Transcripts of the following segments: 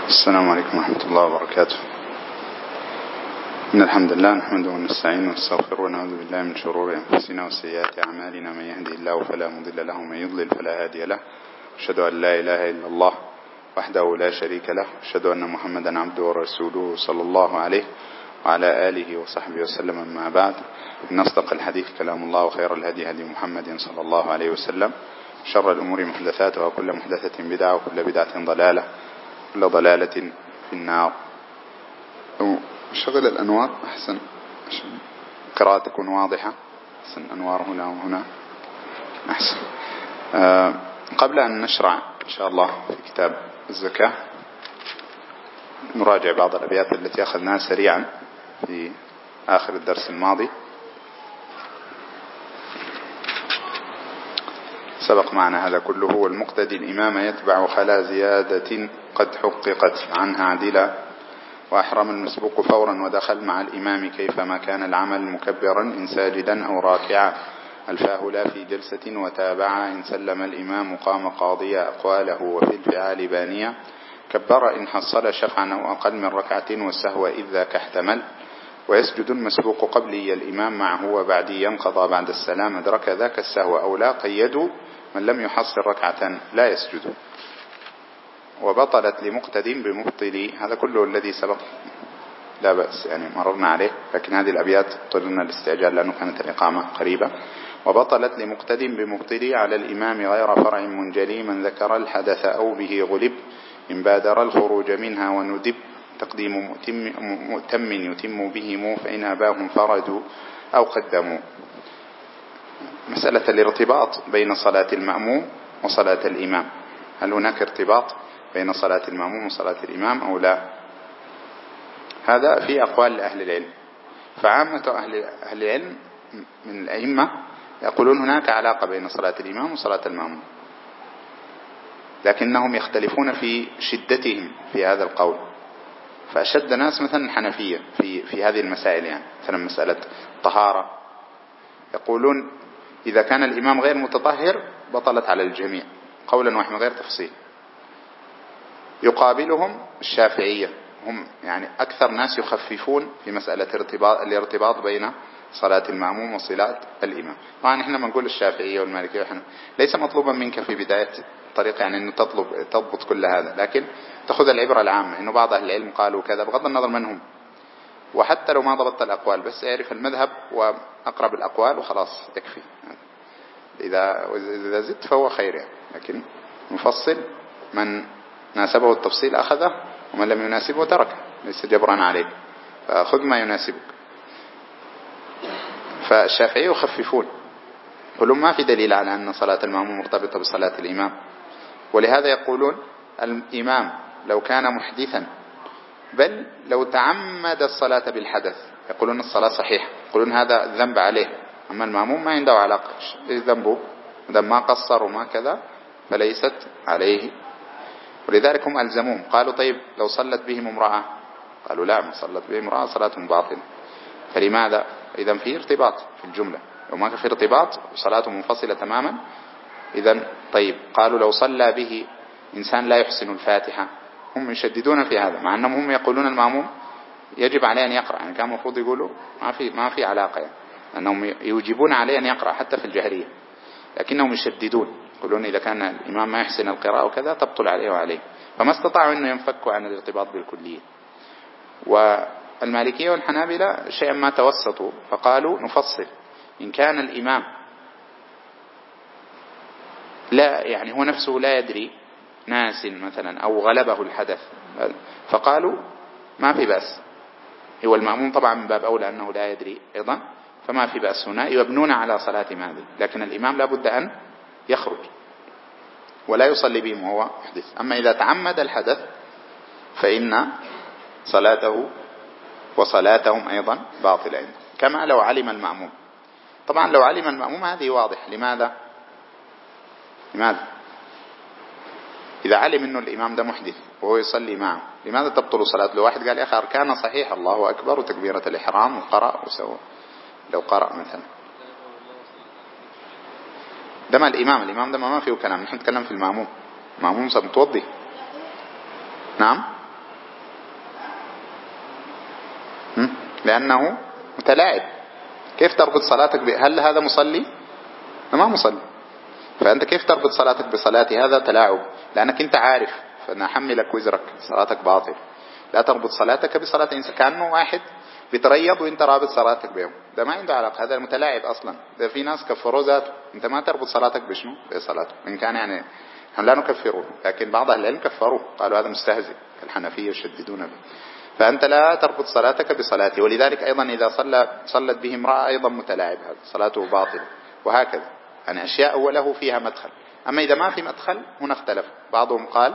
السلام عليكم ورحمة الله وبركاته. إن الحمد لله نحمده ونستعينه ونستغفره ونعوذ بالله من شرور أنفسنا وسيئات أعمالنا، من يهدي الله فلا مضل له ومن يضلل فلا هادي له. أشهد أن لا إله إلا الله وحده لا شريك له، أشهد أن محمدا عبده ورسوله صلى الله عليه وعلى آله وصحبه وسلم. أما بعد، إن أصدق الحديث كلام الله، وخير الهدي هدي محمد صلى الله عليه وسلم، شر الأمور محدثاتها، وكل محدثة بدعة، وكل بدعة ضلالة، كل ضلالة في النار. شغل الأنوار أحسن عشان قراءة تكون واضحة. أحسن أنوار هنا وهنا أحسن. قبل أن نشرع إن شاء الله في كتاب الزكاة، نراجع بعض الأبيات التي أخذناها سريعا في آخر الدرس الماضي. سبق معنا هذا كله. والمقتدي الإمام يتبع خلا زيادة قد حققت عنها عدلا، وأحرم المسبوق فورا ودخل مع الإمام كيفما كان العمل مكبرا إن ساجدا أو راكعا، ألفاه لا في جلسة وتابعا، إن سلم الإمام قام قاضيا أقواله وفي الفعال بانيا، كبر إن حصل شفعا أو أقل من ركعة والسهو إذ ذاك احتمل، ويسجد المسبوق قبلي الإمام معه وبعدي ينقضى بعد السلام، أدرك ذاك السهو أو لا قيدوا من لم يحصل ركعة لا يسجد. وبطلت لمقتد بمبطل، هذا كله الذي سبق لا بأس يعني مررنا عليه، لكن هذه الأبيات طلنا الاستعجال لأنه كانت الإقامة قريبة. وبطلت لمقتد بمبطل على الإمام غير فرع منجلي، من ذكر الحدث أو به غلب، إن بادر الخروج منها وندب، تقديم مؤتم يتم بهم، فإن أباهم فردوا أو قدموا. مسألة الارتباط بين صلاة المأموم وصلاة الإمام، هل هناك ارتباط بين صلاة المأموم وصلاة الإمام أو لا؟ هذا في أقوال أهل العلم. فعامة أهل العلم من الأئمة يقولون هناك علاقة بين صلاة الإمام وصلاة المأموم، لكنهم يختلفون في شدتهم في هذا القول. فأشد ناس مثلا الحنفية في هذه المسائل، يعني مثلا مسألة طهارة، يقولون إذا كان الإمام غير متطهر بطلت على الجميع قولا واحد من غير تفصيل. يقابلهم الشافعية، هم يعني أكثر ناس يخففون في مسألة الارتباط بين صلاة المأموم وصلاة الإمام. طبعا احنا ما نقول الشافعية والمالكية وحنا ليس مطلوبا منك في بداية الطريق يعني أنه تضبط كل هذا، لكن تأخذ العبرة العامة أنه بعض أهل العلم قالوا كذا بغض النظر من هم، وحتى لو ما ضبطت الأقوال بس اعرف المذهب وأقرب الأقوال وخلاص يكفي. إذا زدت فهو خير يعني، لكن مفصل من ناسبه التفصيل أخذه ومن لم يناسبه تركه، ليس جبرا عليك، فخذ ما يناسبك. فالشافعية يخففون، يقولون ما في دليل على أن صلاة المأموم مرتبطة بصلاة الإمام، ولهذا يقولون الإمام لو كان محدثا بل لو تعمد الصلاة بالحدث يقولون الصلاة صحيحة، يقولون هذا الذنب عليه، أما المأموم ما عنده علاقة، إيش ذنبه؟ إذا ما قصر وما كذا فليست عليه. ولذلك هم ألزموهم، قالوا طيب لو صلت بهم امرأة، قالوا لا، ما صلت بهم امرأة صلاتهم باطلة. فلماذا؟ إذا في ارتباط في الجملة، لو ما في ارتباط صلاته منفصلة تماما. إذا طيب قالوا لو صلى به إنسان لا يحسن الفاتحة، هم يشددون في هذا، مع أنهم هم يقولون المأموم يجب عليه أن يقرأ، يعني كان المفروض يقولوا ما في علاقة يعني، أنهم يوجبون عليه أن يقرأ حتى في الجهرية، لكنهم يشددون، يقولون إذا كان الإمام ما يحسن القراءة وكذا تبطل عليه وعليه، فما استطاعوا أنه ينفكوا عن الارتباط بالكلية. والمالكية والحنابلة شيئا ما توسطوا، فقالوا نفصل، إن كان الإمام لا يعني هو نفسه لا يدري، ناس مثلا أو غلبه الحدث، فقالوا ما في بأس، هو المأموم طبعا من باب أولى أنه لا يدري أيضا، فما في بأس هنا، يبنون على صلاة هذه، لكن الإمام لا بد أن يخرج ولا يصلي بهم وهو محدث. أما إذا تعمد الحدث فإن صلاته وصلاتهم أيضا باطلة، كما لو علم المأموم. طبعا لو علم المأموم هذه واضح، لماذا؟ إذا علم أنه الإمام ده محدث وهو يصلي معه لماذا تبطل صلاته؟ لو واحد قال يا أخي أركان صحيح، الله أكبر وتكبيرة الإحرام وقرأ وسوى، لو قرأ مثلا ده ما الإمام ده ما فيه كلام، نحن نتكلم في المأموم، المأموم متوضي. نعم لأنه متلاعب. كيف تربط صلاتك هل هذا مصلي؟ ما مصلي. فأنت كيف تربط صلاتك بصلاتي؟ هذا تلاعب، لأنك أنت عارف، فأنا أحملك وزرك، صلاتك باطل. لا تربط صلاتك بصلاة إنسان، كأنه واحد بيتريض وانت رابط صلاتك بهم، ده ما عنده علاقة، هذا المتلاعب أصلا. ده في ناس كفروا ذاته. انت ما تربط صلاتك بشنو؟ بصلاته، إن كان يعني هم لا نكفروه، لكن بعض أهل العلم كفروه، قالوا هذا مستهزئ، الحنفية يشددون به. فأنت لا تربط صلاتك بصلاته. ولذلك أيضا إذا صلت به امرأة أيضا متلاعب، هذا صلاته باطلة. وهكذا يعني أشياء وله فيها مدخل. أما إذا ما في مدخل هنا اختلف، بعضهم قال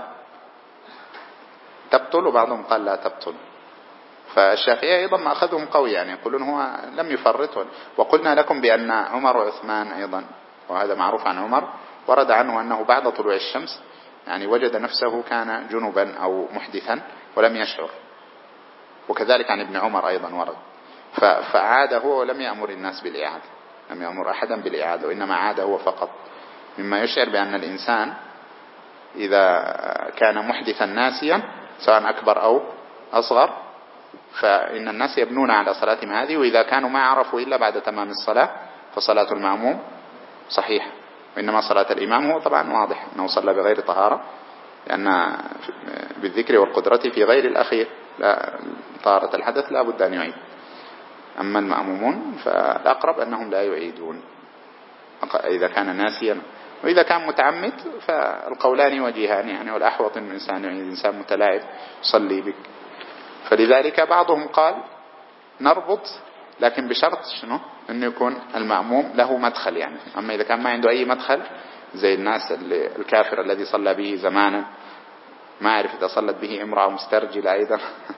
تبطل وبعضهم قال لا تبطل. فالشافعية أيضا ما أخذهم قوي، يعني يقولون هو لم يفرط. وقلنا لكم بأن عمر وعثمان أيضا، وهذا معروف عن عمر، ورد عنه أنه بعد طلوع الشمس يعني وجد نفسه كان جنبا أو محدثا ولم يشعر. وكذلك عن ابن عمر أيضا ورد، فعاد هو ولم يأمر الناس بالإعادة، لم يأمر أحدا بالإعادة، وإنما عاد هو فقط. مما يشعر بأن الإنسان إذا كان محدثا ناسيا سواء أكبر أو أصغر فإن الناس يبنون على صلاتهم هذه، وإذا كانوا ما عرفوا إلا بعد تمام الصلاة فصلاة المأموم صحيحة. وإنما صلاة الإمام هو طبعا واضح أنه صلى بغير طهارة، لأن بالذكر والقدرة في غير الأخير لا طهارة الحدث لا بد أن يعيد. أما المأمومون فالأقرب أنهم لا يعيدون إذا كان ناسيا. وإذا كان متعمد فالقولان وجيهان، يعني والأحوط أن الإنسان يعيد، إنسان متلاعب يصلي بك. فلذلك بعضهم قال نربط، لكن بشرط شنو؟ أنه يكون المأموم له مدخل يعني. أما إذا كان ما عنده أي مدخل زي الناس الكافر الذي صلى به زمانا ما عرف إذا صلت به امرأة مسترجلة أيضا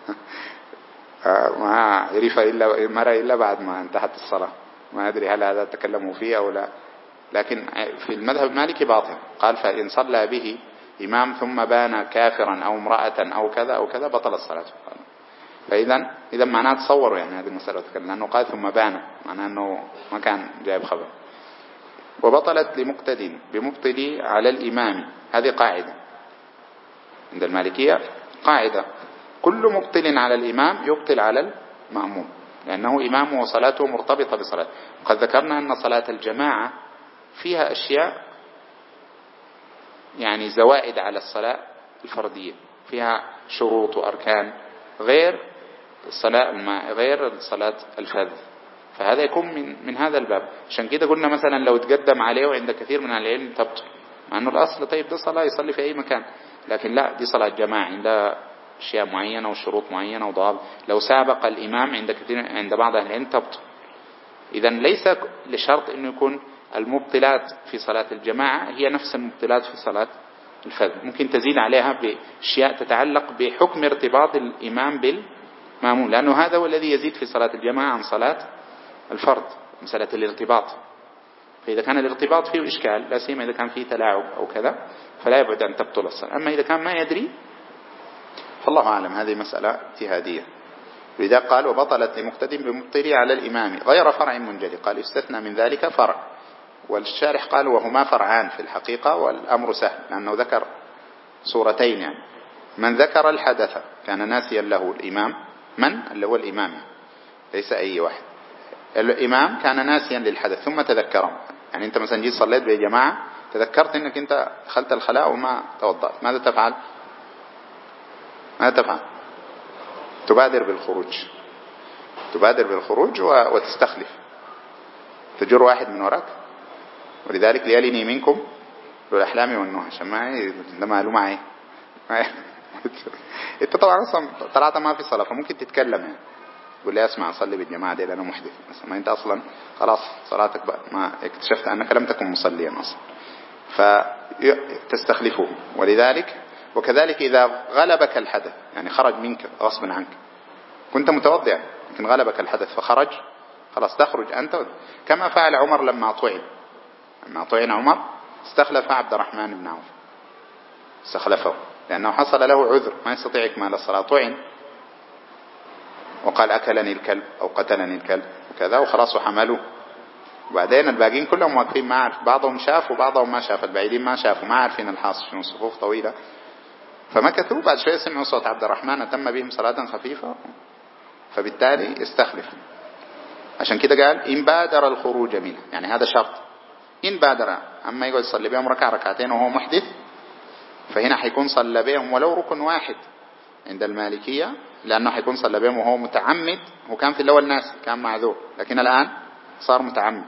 ما عرف إلا مرة إلا بعد ما انتهت الصلاة، ما أدري هل هذا تكلموا فيه أو لا. لكن في المذهب المالكي باطل، قال فإن صلى به إمام ثم بان كافرا أو امرأة أو كذا أو كذا بطل الصلاة. فإذا معناه تصوروا يعني هذه المسألة، لأنه قال ثم بان معناه أنه ما كان جايب خبر. وبطلت لمقتد بمبطل على الإمام، هذه قاعدة عند المالكية، قاعدة كل مبطل على الإمام يبطل على المأموم، لأنه إمامه وصلاته مرتبطة بصلاته. وقد ذكرنا أن صلاة الجماعة فيها أشياء يعني زوائد على الصلاة الفردية، فيها شروط وأركان غير صلاة الفذ، فهذا يكون من هذا الباب. عشان كده قلنا مثلا لو تقدم عليه وعند كثير من العلم تبطل، مع أنه الأصل طيب ده صلاة يصلي في أي مكان، لكن لا، دي صلاة جماعة عندها أشياء معينة وشروط معينة وضوابط. لو سابق الإمام عند بعض أهل العلم تبطل. إذا ليس لشرط أنه يكون المبطلات في صلاة الجماعة هي نفس المبطلات في صلاة الفذ، ممكن تزيد عليها بأشياء تتعلق بحكم ارتباط الإمام بالمأموم، لأنه هذا هو الذي يزيد في صلاة الجماعة عن صلاة الفرد، مسألة الارتباط. فإذا كان الارتباط فيه إشكال، لا سيما إذا كان فيه تلاعب أو كذا، فلا يبعد أن تبطل الصلاة. أما إذا كان ما يدري فالله أعلم، هذه مسألة اجتهادية. لذا قال وبطلت لمقتد بمبطل على الإمام غير فرع منجلي، قال يستثنى من ذلك فرع. والشارح قال وهما فرعان في الحقيقة، والأمر سهل لأنه ذكر صورتين يعني. من ذكر الحدث كان ناسيا له الإمام، من اللي هو الإمام ليس أي واحد، الإمام كان ناسيا للحدث ثم تذكره، يعني أنت مثلا جيت صليت بجماعة تذكرت أنك أنت دخلت الخلاء وما توضأت، ماذا تفعل؟ تبادر بالخروج وتستخلف، تجر واحد من وراك. ولذلك ليلني منكم ذو الأحلام والنهى، عشان ما معلومة معي انت طبعا اصلا طلعت ما في صلاة فممكن تتكلم يعني تقول لي اسمع اصلي بالجماعة دي لأنه محدث مثلا، ما انت اصلا خلاص صلاتك بقى ما اكتشفت انك لم تكن مصليا اصلا، فتستخلفه. ولذلك وكذلك إذا غلبك الحدث يعني خرج منك غصبا عنك، كنت متوضع لكن غلبك الحدث فخرج، خلاص تخرج أنت، كما فعل عمر لما طعن عمر استخلف عبد الرحمن بن عوف، استخلفه لأنه حصل له عذر ما يستطيع إكمال الصلاة، طعن وقال أكلني الكلب أو قتلني الكلب وكذا وخلاص وحملوه. وبعدين الباقين كلهم واقفين ما عارف، بعضهم شاف وبعضهم ما شاف، البعيدين ما شافوا ما عارفين الحاصل شنو، الصفوف طويلة. فمكثوا، بعد شوية سمعوا صوت عبد الرحمن أتم بهم صلاة خفيفة فبالتالي يستخلف. عشان كده قال إن بادر الخروج منها، يعني هذا شرط إن بادر. أما يقعد يصلي بهم ركعتين وهو محدث، فهنا حيكون صلى بهم ولو ركن واحد عند المالكية، لأنه حيكون صلى بهم وهو متعمد. هو كان في الأول ناس، كان معذور، لكن الآن صار متعمد.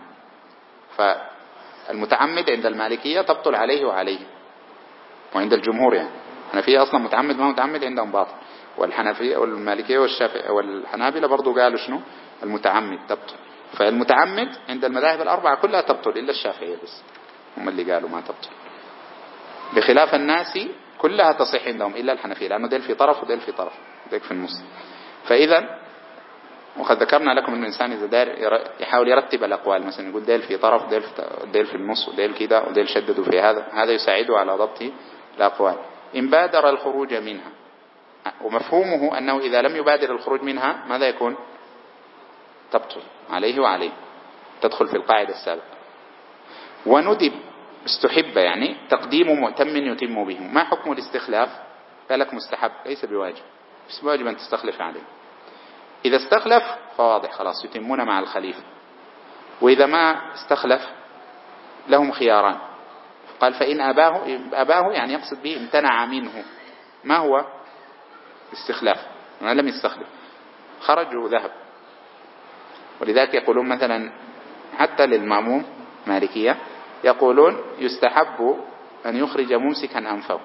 فالمتعمد عند المالكية تبطل عليه وعليه، وعند الجمهور يعني الحنفية أصلا متعمد ما متعمد عندهم باطل، والحنفية والمالكية والشافعية والحنابلة برضو قالوا شنو المتعمد تبطل. فالمتعمد عند المذاهب الأربعة كلها تبطل إلا الشافعية بس، هم اللي قالوا ما تبطل، بخلاف الناس كلها تصح عندهم إلا الحنفية، لأنه ديل في طرف وديل في طرف، ديل في النص. فإذا وقد ذكرنا لكم أن الإنسان إذا دار يحاول يرتب الأقوال، مثلا يقول ديل في طرف ديل في النص وديل كده وديل شددوا في هذا يساعده على ضبط الأقوال. إن بادر الخروج منها، ومفهومه أنه إذا لم يبادر الخروج منها ماذا يكون؟ تبطل عليه وعليه، تدخل في القاعدة السابقة. وندب استحب يعني تقديم مؤتم يتم به. ما حكم الاستخلاف؟ قال لك مستحب ليس بواجب، بس واجب أن تستخلف عليه. إذا استخلف فواضح خلاص يتمون مع الخليفة، وإذا ما استخلف لهم خياران. قال فإن أباه يعني يقصد به امتنع منه. ما هو استخلاف؟ ما لم يستخلف، خرج وذهب. ولذلك يقولون مثلا حتى للمأموم مالكية يقولون يستحب أن يخرج ممسكا أنفه.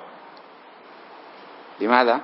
لماذا؟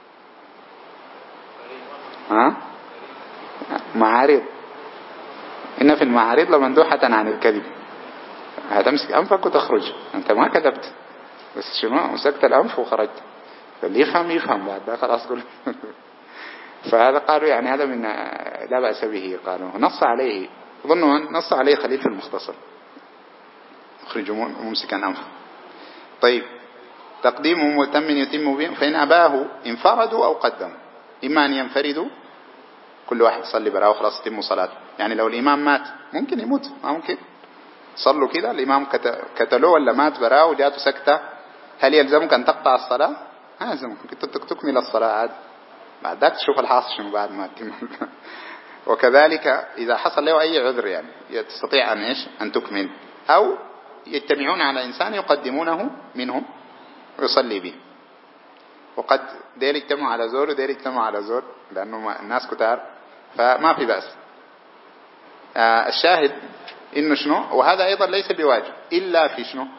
معارض، إن في المعارض لمندوحة عن الكذب. هتمسك أنفك وتخرج، أنت ما كذبت، بس شنو مسكت الأنف وخرجت. فاللي يفهم بعد ده خلاص قل. فهذا قالوا يعني هذا من لا بأس به، قالوا نص عليه، ظنوا نص عليه خليل في المختصر يخرج ممسكا أنفه. طيب تقديمه مؤتم يتم به. فإن أباه انفردوا أو قدموا، إما أن ينفردوا كل واحد يصلي براه وخلاص يتم صلاته. يعني لو الإمام مات ممكن يموت، ما ممكن صلوا كده الإمام كتلوه ولا مات براه وجاته سكتة، هل يلزمك أن تقطع الصلاة؟ ما يلزمك، كنت تكمل الصلاة عاد، بعد ذاك تشوف الحاصل شنو بعد ما تتم. وكذلك إذا حصل له أي عذر يعني تستطيع أن إيش أن تكمل، أو يجتمعون على إنسان يقدمونه منهم ويصلي به. وقد دير يجتمعوا على زور ودير يجتمعوا على زور، لأنه الناس كتار، فما في بأس. الشاهد إنه شنو، وهذا أيضا ليس بواجب إلا في شنو،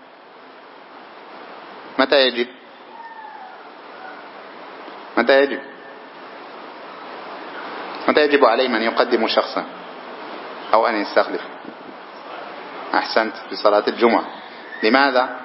متى يجب؟ متى يجب؟ متى يجب عليه من يقدم شخصا أو أن يستخلف؟ أحسنت، في صلاة الجمعة. لماذا؟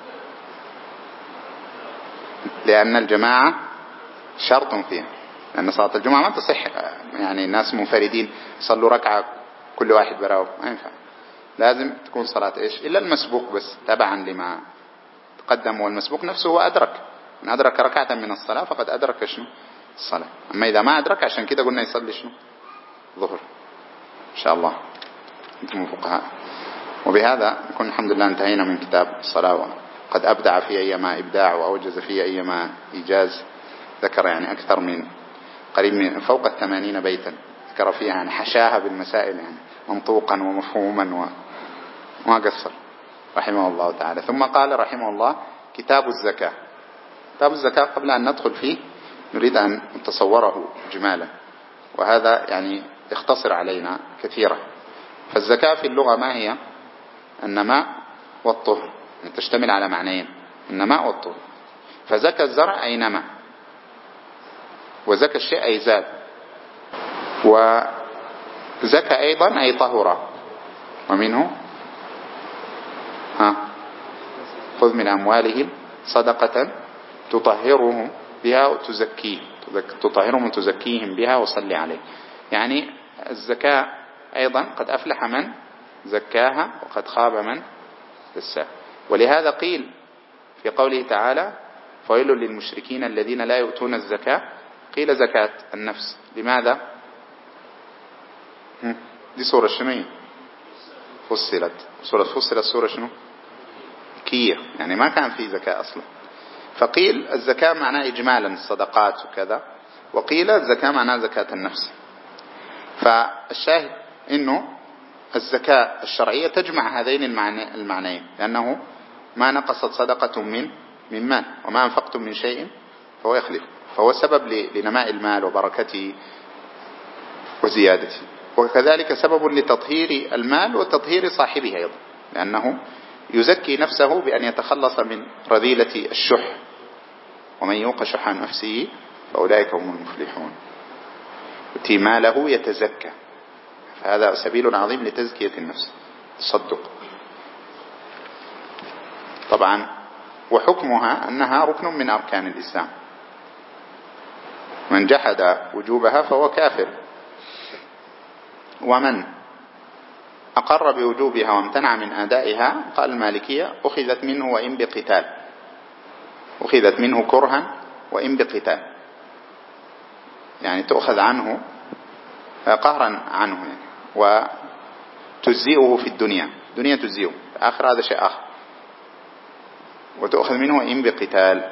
لأن الجماعة شرط فيها، لأن صلاة الجمعة ما تصح يعني الناس منفردين صلوا ركعة كل واحد براو، ما ينفع، لازم تكون صلاة إيش إلا المسبوق بس تبعا لما تقدم. والمسبوق نفسه هو أدرك، من أدرك ركعة من الصلاة فقد أدرك شنو الصلاة. أما إذا ما أدرك عشان كده قلنا يصلي شنو ظهر إن شاء الله، أنتم فقهاء. وبهذا نكون الحمد لله انتهينا من كتاب الصلاة. قد أبدع في أيما إبداع وأوجز في أيما إيجاز. ذكر يعني أكثر من قريب من فوق 80 بيتا ذكر فيها يعني حشاها بالمسائل يعني منطوقا ومفهوما وما قصر رحمه الله تعالى. ثم قال رحمه الله كتاب الزكاة. كتاب الزكاة قبل أن ندخل فيه نريد أن نتصوره جمالا، وهذا يعني يختصر علينا كثيرا. فالزكاة في اللغة ما هي؟ النماء والطهر، يعني تشتمل على معنيين، النماء والطهر. فزكى الزرع أي نمى، وزكى الشيء أي زاد، وزكى أيضا أي طهر. ومنه خذ من أموالهم صدقة تطهرهم بها وتزكيهم، تطهرهم وتزكيهم بها وصلي عليه. يعني الزكاة أيضا قد أفلح من زكاها وقد خاب من دساها. ولهذا قيل في قوله تعالى فويل للمشركين الذين لا يؤتون الزكاة، قيل زكاة النفس. لماذا؟ دي سورة شنو؟ فصلت. سورة فصلت سورة شنو؟ كية، يعني ما كان في زكاة أصلا. فقيل الزكاة معناه إجمالا الصدقات وكذا، وقيل الزكاة معناها زكاة النفس. فالشاهد إنه الزكاة الشرعية تجمع هذين المعنيين، لأنه ما نقصت صدقة من مال، وما أنفقتم من شيء فهو يخلف، فهو سبب لنماء المال وبركته وزيادته، وكذلك سبب لتطهير المال وتطهير صاحبه أيضا، لأنه يزكي نفسه بأن يتخلص من رذيلة الشح، ومن يوق شح نفسه فأولئك هم المفلحون. يؤتي ماله يتزكى، فهذا سبيل عظيم لتزكية النفس، تصدق. طبعا وحكمها أنها ركن من أركان الإسلام، من جحد وجوبها فهو كافر، ومن أقر بوجوبها وامتنع من أدائها قال المالكية أخذت منه وإن بقتال، أخذت منه كرها وإن بقتال، يعني تأخذ عنه قهرا عنه يعني، وتجزئه في الدنيا تجزئه، في آخر هذا شيء آخر، وتأخذ منه وإن بقتال،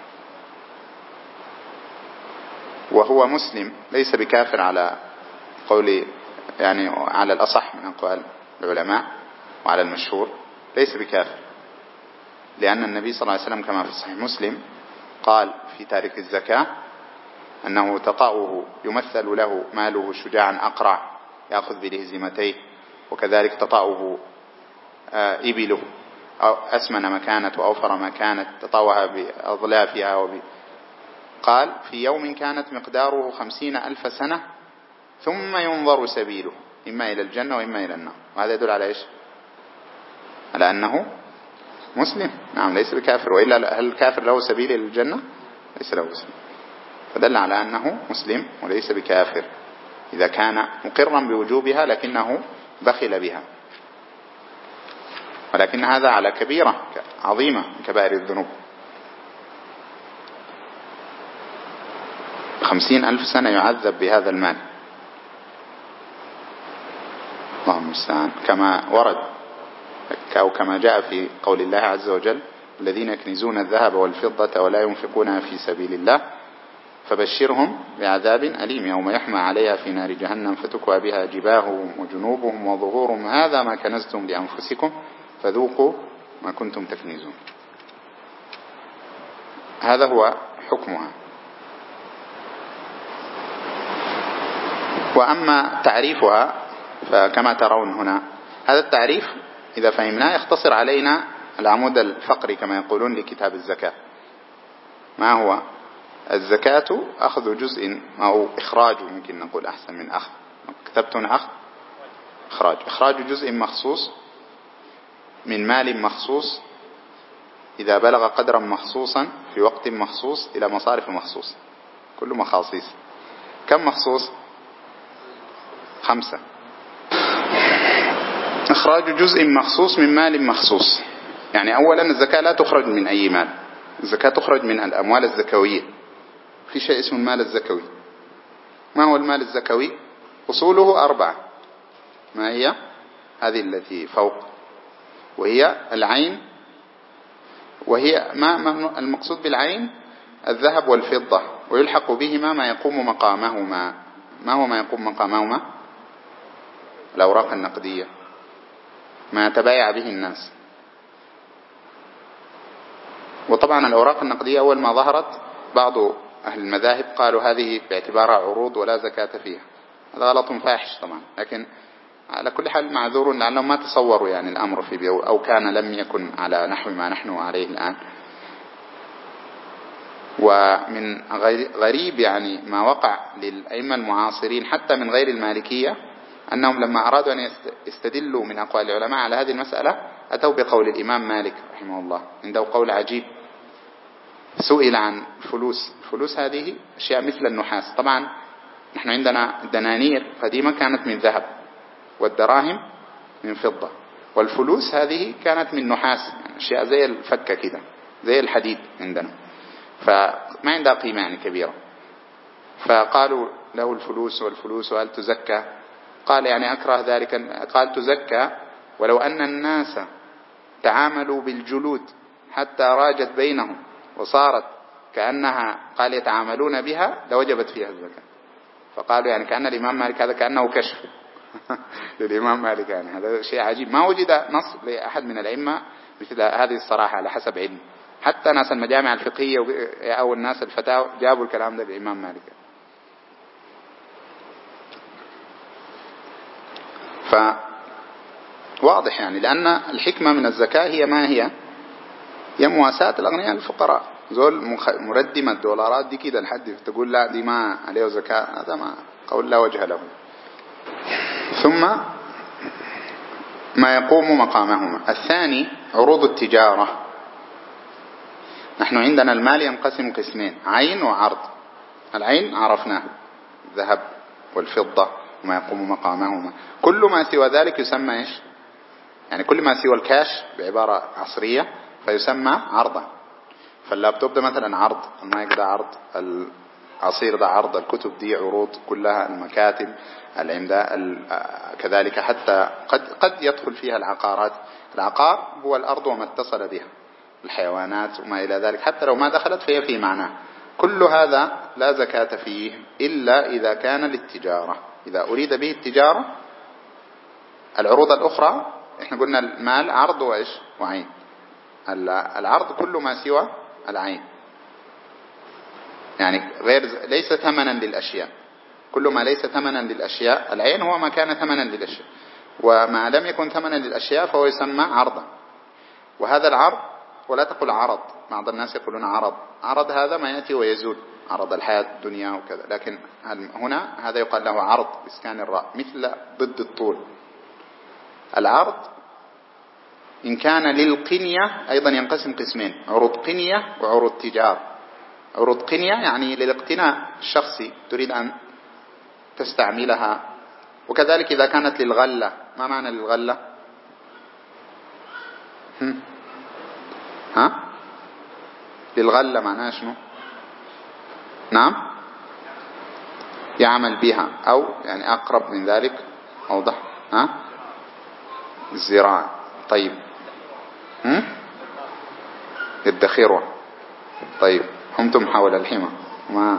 وهو مسلم ليس بكافر على قول يعني على الأصح من أقوال العلماء وعلى المشهور، ليس بكافر، لأن النبي صلى الله عليه وسلم كما في صحيح مسلم قال في تارك الزكاة أنه تطأه يمثل له ماله شجاعا أقرع يأخذ بلهزمتيه، وكذلك تطأه إبله أو أسمن ما كانت وأوفر ما كانت تطأها بأضلافها قال في يوم كانت مقداره 50,000 سنة ثم ينظر سبيله إما إلى الجنة وإما إلى النار. وهذا يدل على إيش؟ على أنه مسلم، نعم ليس بكافر، وإلا هل الكافر له سبيل إلى الجنة؟ ليس له سبيل، فدل على أنه مسلم وليس بكافر إذا كان مقرا بوجوبها لكنه بخل بها، ولكن هذا على كبيرة عظيمة من كبائر الذنوب. 50,000 سنة يعذب بهذا المال، اللهم المستعان، كما ورد أو كما جاء في قول الله عز وجل الذين يكنزون الذهب والفضة ولا ينفقونها في سبيل الله فبشرهم بعذاب أليم يوم يحمى عليها في نار جهنم فتكوى بها جباههم وجنوبهم وظهورهم هذا ما كنزتم لأنفسكم فذوقوا ما كنتم تكنزون. هذا هو حكمها. وأما تعريفها فكما ترون هنا هذا التعريف إذا فهمناه يختصر علينا العمود الفقري كما يقولون لكتاب الزكاة. ما هو الزكاة؟ أخذ جزء أو إخراج، ممكن نقول أحسن من أخذ، كتبت هنا أخذ، إخراج جزء مخصوص من مال مخصوص إذا بلغ قدرا مخصوصا في وقت مخصوص إلى مصارف مخصوص، كل مخاصيص. كم مخصوص؟ 5. إخراج جزء مخصوص من مال مخصوص، يعني أولا الزكاة لا تخرج من أي مال، الزكاة تخرج من الأموال الزكوية. في شيء اسمه المال الزكوي. ما هو المال الزكوي؟ أصوله 4. ما هي؟ هذه التي فوق، وهي العين، وهي ما المقصود بالعين الذهب والفضة، ويلحق بهما ما يقوم مقامهما. ما هو ما يقوم مقامهما؟ الأوراق النقدية، ما يتبايع به الناس. وطبعا الأوراق النقدية أول ما ظهرت بعض أهل المذاهب قالوا هذه باعتبارها عروض ولا زكاة فيها، هذا غلط فاحش طبعا، لكن على كل حال معذور لأنهم ما تصوروا يعني الأمر في أو كان لم يكن على نحو ما نحن عليه الآن. ومن غريب يعني ما وقع للأئمة المعاصرين حتى من غير المالكية أنهم لما أرادوا أن يستدلوا من أقوال العلماء على هذه المسألة أتوا بقول الإمام مالك رحمه الله، عنده قول عجيب. سئل عن الفلوس هذه أشياء مثل النحاس، طبعا نحن عندنا الدنانير قديمة كانت من ذهب والدراهم من فضة، والفلوس هذه كانت من نحاس، يعني أشياء زي الفكة كده زي الحديد عندنا، فما عندها قيمة يعني كبيرة. فقالوا له الفلوس وهل تزكى؟ قال يعني أكره ذلك. قال تزكى ولو أن الناس تعاملوا بالجلود حتى راجت بينهم وصارت كأنها قال يتعاملون بها لوجبت فيها الزكاة. فقالوا يعني كأن الإمام مالك هذا كأنه كشف للإمام مالك، يعني هذا شيء عجيب، ما وجد نص لأحد من الأئمة مثل هذه الصراحة على حسب علم. حتى ناس المجامع الفقهية أو الناس الفتاوى جابوا الكلام ده للإمام مالك. فواضح يعني، لأن الحكمة من الزكاة هي ما هي مواساة الأغنياء الفقراء. زول مردم الدولارات دي كده لحد تقول لا دي ما عليه زكاة، هذا ما قول لا وجه له. ثم ما يقوم مقامهما. الثاني عروض التجارة. نحن عندنا المال ينقسم قسمين، عين وعرض. العين عرفناه، الذهب والفضة وما يقوم مقامهما. كل ما سوى ذلك يسمى ايش؟ يعني كل ما سوى الكاش بعبارة عصرية فيسمى عرضا. فاللابتوب ده مثلا عرض، المايك ده عرض، العصير ده عرض، الكتب دي عروض كلها، المكاتب، العمداء كذلك. حتى قد يدخل فيها العقارات. العقار هو الأرض وما اتصل بها، الحيوانات وما إلى ذلك، حتى لو ما دخلت فهي في معناه. كل هذا لا زكاة فيه إلا إذا كان للتجارة، إذا أريد به التجارة. العروض الأخرى إحنا قلنا المال عرض وإيش وعين. العرض كل ما سوى العين، يعني ليس ثمنا للأشياء. كل ما ليس ثمنا للأشياء، العين هو ما كان ثمنا للأشياء، وما لم يكن ثمنا للأشياء فهو يسمى عرضا. وهذا العرض، ولا تقل عرض، بعض الناس يقولون عرض. عرض هذا ما يأتي ويزول، عرض الحياة الدنيا وكذا، لكن هنا هذا يقال له عرض بإسكان الراء، مثل ضد الطول. العرض إن كان للقنية أيضا ينقسم قسمين، عروض قنية وعروض تجار. عروض قنية يعني للاقتناء الشخصي، تريد أن تستعملها. وكذلك إذا كانت للغلة. ما معنى للغلة؟ للغلة معناها شنو؟ نعم، يعمل بها، أو يعني أقرب من ذلك أوضح. الزراعة. طيب، يدخرها. طيب، حمتم حول الحمى، ما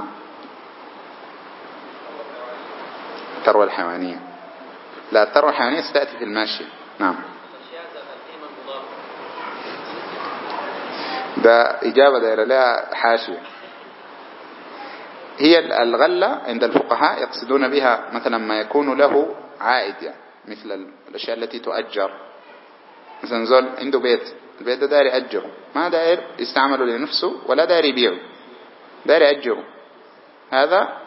الثروة الحيوانية. لا، الثروة الحيوانية ستأتي في الماشية. نعم، ده إجابة دائرة لها حاشية. هي الغلة عند الفقهاء يقصدون بها مثلا ما يكون له عائد، يعني مثل الأشياء التي تؤجر. مثلا زول عنده بيت، البيت ده داير يأجره، ما داير يستعمله لنفسه ولا داير يبيعه، داير يأجره. هذا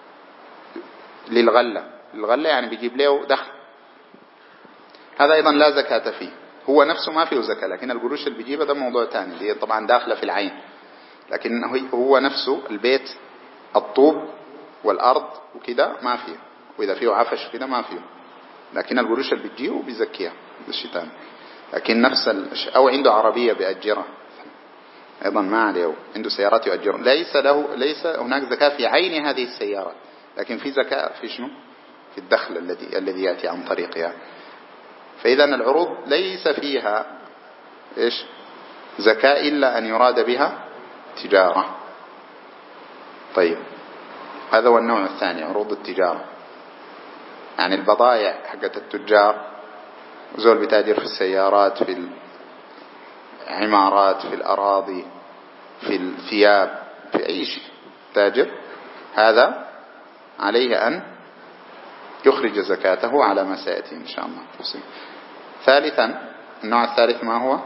للغلة. الغلة يعني بيجيب له دخل. هذا أيضا لا زكاة فيه، هو نفسه ما فيه زكاة، لكن القروش اللي بيجيبها ده موضوع ثاني، اللي هي طبعا داخلة في العين. لكن هو نفسه البيت، الطوب والأرض وكده ما فيه، وإذا فيه عفش كده ما فيه. لكن القروش اللي بتجيه بيزكيها بالشتان. لكن نفس أو عنده عربية بيأجرها أيضا ما عليه، عنده سيارات يؤجرها، ليس هناك زكاة في عين هذه السيارات، لكن في زكاة في شنو؟ في الدخل الذي يأتي عن طريقها. فإذا العروض ليس فيها إيش زكاة إلا أن يراد بها تجارة. طيب، هذا هو النوع الثاني، عروض التجارة، يعني البضائع حقت التجار. زول بتاجر في السيارات، في العمارات، في الأراضي، في الثياب، في أي شيء تاجر، هذا عليه أن يخرج زكاته على ما سيأتي إن شاء الله. ثالثا، النوع الثالث ما هو؟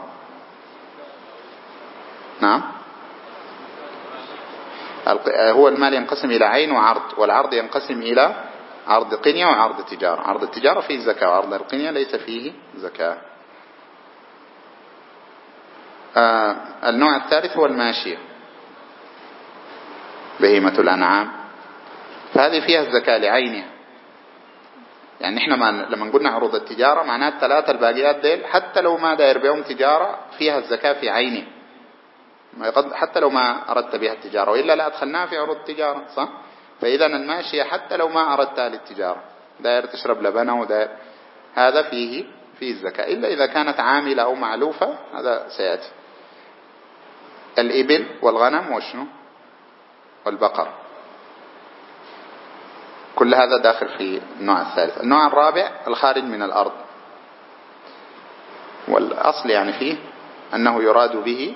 نعم، هو المال ينقسم إلى عين وعرض، والعرض ينقسم إلى عرض قنية وعرض تجارة. عرض التجارة فيه زكاة، وعرض القنية ليس فيه زكاة. النوع الثالث هو الماشية، بهيمة الأنعام، فهذه فيها الزكاة لعينها. يعني نحن لما قلنا عروض التجارة معناه الثلاثة الباقيات ديل حتى لو ما داير بهم تجارة فيها الزكاة في عينه، حتى لو ما أردت بها التجارة، وإلا لا أدخلناها في عروض التجارة، صح؟ فإذا الماشية حتى لو ما أردتها للتجارة، داير تشرب لبنه وداير، هذا فيه الزكاة، إلا إذا كانت عاملة أو معلوفة، هذا سيأتي. الإبل والغنم وشنو والبقر، كل هذا داخل في النوع الثالث. النوع الرابع الخارج من الأرض، والأصل يعني فيه أنه يراد به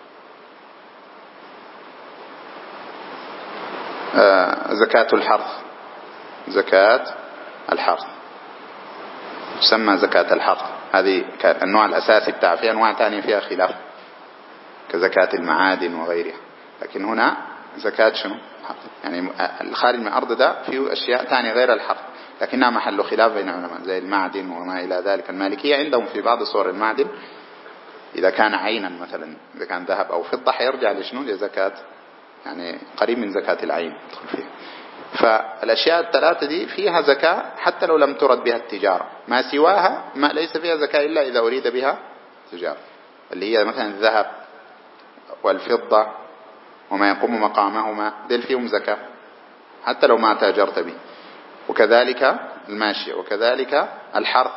زكاة الحرث، زكاة الحرث تسمى زكاة الحرث. هذه النوع الأساسي بتاع، في أنواع تانية فيها خلاف كزكاة المعادن وغيرها، لكن هنا زكاة شنو؟ يعني الخارج من الأرض ده فيه أشياء تانية غير الحرث لكنها محل خلاف بين العلماء زي المعدن وما إلى ذلك. المالكية عندهم في بعض صور المعدن إذا كان عينا مثلا، إذا كان ذهب أو فضة حيرجع لشنو؟ لزكاة، يعني قريب من زكاة العين تدخل فيها. فالأشياء الثلاثة دي فيها زكاة حتى لو لم ترد بها التجارة، ما سواها ما ليس فيها زكاة إلا إذا أريد بها تجارة، اللي هي مثلا الذهب والفضة وما يقوم مقامهما، دل فيهم زكاة حتى لو ما تاجرت به، وكذلك الماشية وكذلك الحرث.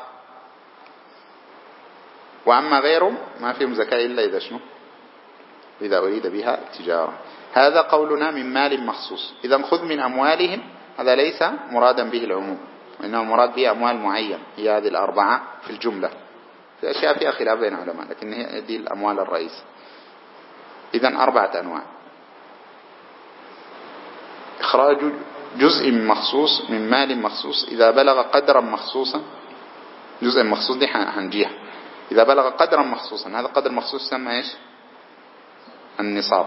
وأما غيرهم ما فيهم زكاة إلا إذا شنو؟ إذا أريد بها التجارة. هذا قولنا من مال مخصوص. إذا خذ من أموالهم، هذا ليس مرادا به العموم، وإنما مراد به أموال معين، هي هذه الأربعة في الجملة. في أشياء فيها خلاف بين العلماء لكن هي دي الأموال الرئيسة. إذا 4 أنواع: إخراج جزء مخصوص من مال مخصوص إذا بلغ قدرا مخصوصا. جزء مخصوص دي هنجيها. إذا بلغ قدرا مخصوصا، هذا قدر مخصوص يسمى إيش؟ النصاب.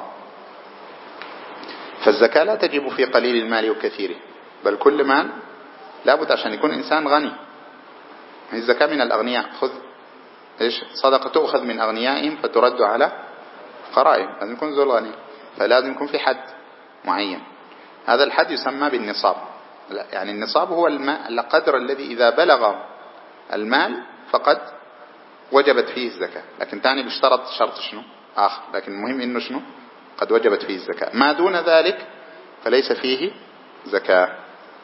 فالزكاة لا تجب في قليل المال وكثيره، بل كل مال لابد عشان يكون إنسان غني. الزكاة من الأغنياء، خذ إيش؟ صدقة تؤخذ من أغنيائهم فترد على فقرائهم، لازم يكون ذو الغني، فلازم يكون في حد معين. هذا الحد يسمى بالنصاب. يعني النصاب هو القدر الذي إذا بلغ المال فقد وجبت فيه الزكاة، لكن تاني بيشترط شرط شنو آخر، لكن المهم إنه شنو؟ قد وجبت فيه الزكاة. ما دون ذلك فليس فيه زكاة.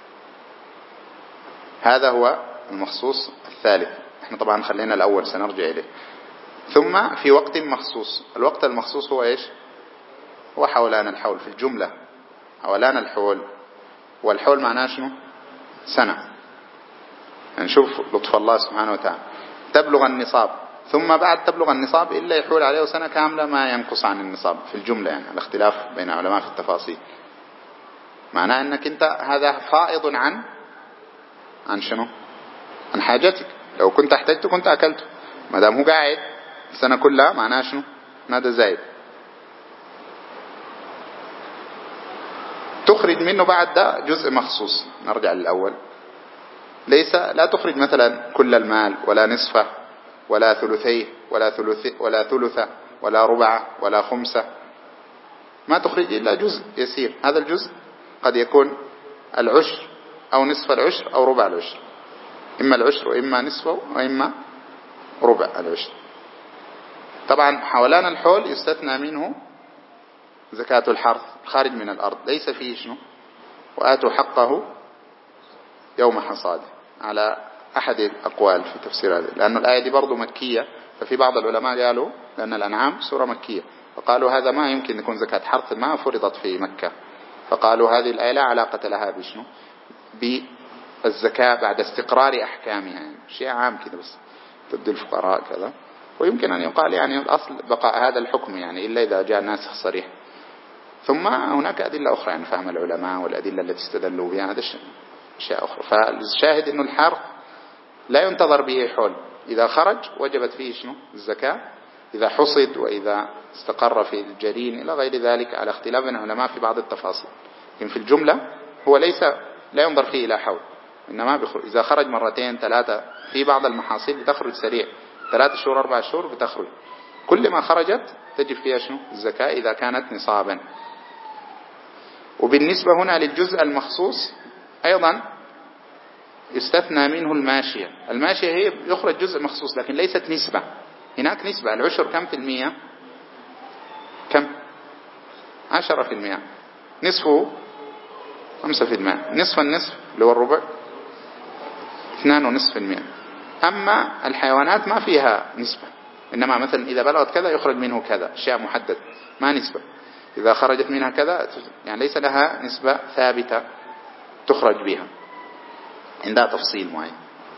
هذا هو المخصوص الثالث. احنا طبعا خلينا الأول سنرجع إليه. ثم في وقت مخصوص. الوقت المخصوص هو إيش؟ هو حولان الحول في الجملة، حولان الحول. والحول معناه شنو؟ سنة. يعني شوف لطف الله سبحانه وتعالى، تبلغ النصاب، ثم بعد تبلغ النصاب إلا يحول عليه سنة كاملة ما ينقص عن النصاب في الجملة. يعني الاختلاف بين علماء في التفاصيل، معناه أنك أنت هذا فائض عن شنو؟ عن حاجتك. لو كنت احتجته كنت أكلته، ما دام هو قاعد السنة كلها معناه شنو؟ هذا زايد. تخرج منه بعد ده جزء مخصوص. نرجع للأول. لا تخرج مثلا كل المال ولا نصفه ولا ثلثيه ولا ثلثه ولا ربعه ولا خمسه، ما تخرج إلا جزء يسير. هذا الجزء قد يكون العشر أو نصف العشر أو ربع العشر، إما العشر وإما نصفه وإما ربع العشر. طبعا حولان الحول يستثنى منه زكاة الحرث خارج من الأرض، ليس فيه شنو؟ وآتوا حقه يوم حصاده، على أحد الأقوال في تفسير هذا، لأن الآية دي برضو مكية. ففي بعض العلماء قالوا لأن الأنعام سورة مكية، فقالوا هذا ما يمكن يكون زكاة حرث، ما فرضت في مكة، فقالوا هذه الآية لا علاقة لها بشنو؟ بالزكاة بعد استقرار أحكامها، يعني شيء عام كده بس تبدو الفقراء كذا. ويمكن أن يقال يعني الأصل بقاء هذا الحكم، يعني إلا إذا جاء ناسخ صريح. ثم هناك أدلة أخرى، يعني فهم العلماء والأدلة التي استدلوا بها، هذا أشياء أخرى. فالشاهد أنه الحرث لا ينتظر به حول، إذا خرج وجبت فيه شنو؟ الزكاة، إذا حصد وإذا استقر في الجرين إلى غير ذلك، على اختلاف العلماء في بعض التفاصيل. لكن في الجملة هو لا ينظر فيه إلى حول، إنما بيخرج. إذا خرج مرتين 3 في بعض المحاصيل بتخرج سريع، 3 شهور 4 شهور بتخرج، كل ما خرجت تجب فيها شنو؟ الزكاة إذا كانت نصابا. وبالنسبة هنا للجزء المخصوص أيضا يستثنى منه الماشية. الماشية هي يخرج جزء مخصوص لكن ليست نسبة. هناك نسبة. العشر كم في المية؟ كم؟ 10%. نصفه 5%. نصف النصف اللي هو الربع 2.5%. أما الحيوانات ما فيها نسبة، إنما مثلا إذا بلغت كذا يخرج منه كذا، أشياء محددة ما نسبة. إذا خرجت منها كذا يعني ليس لها نسبة ثابتة تخرج بها، عندها تفصيل معين.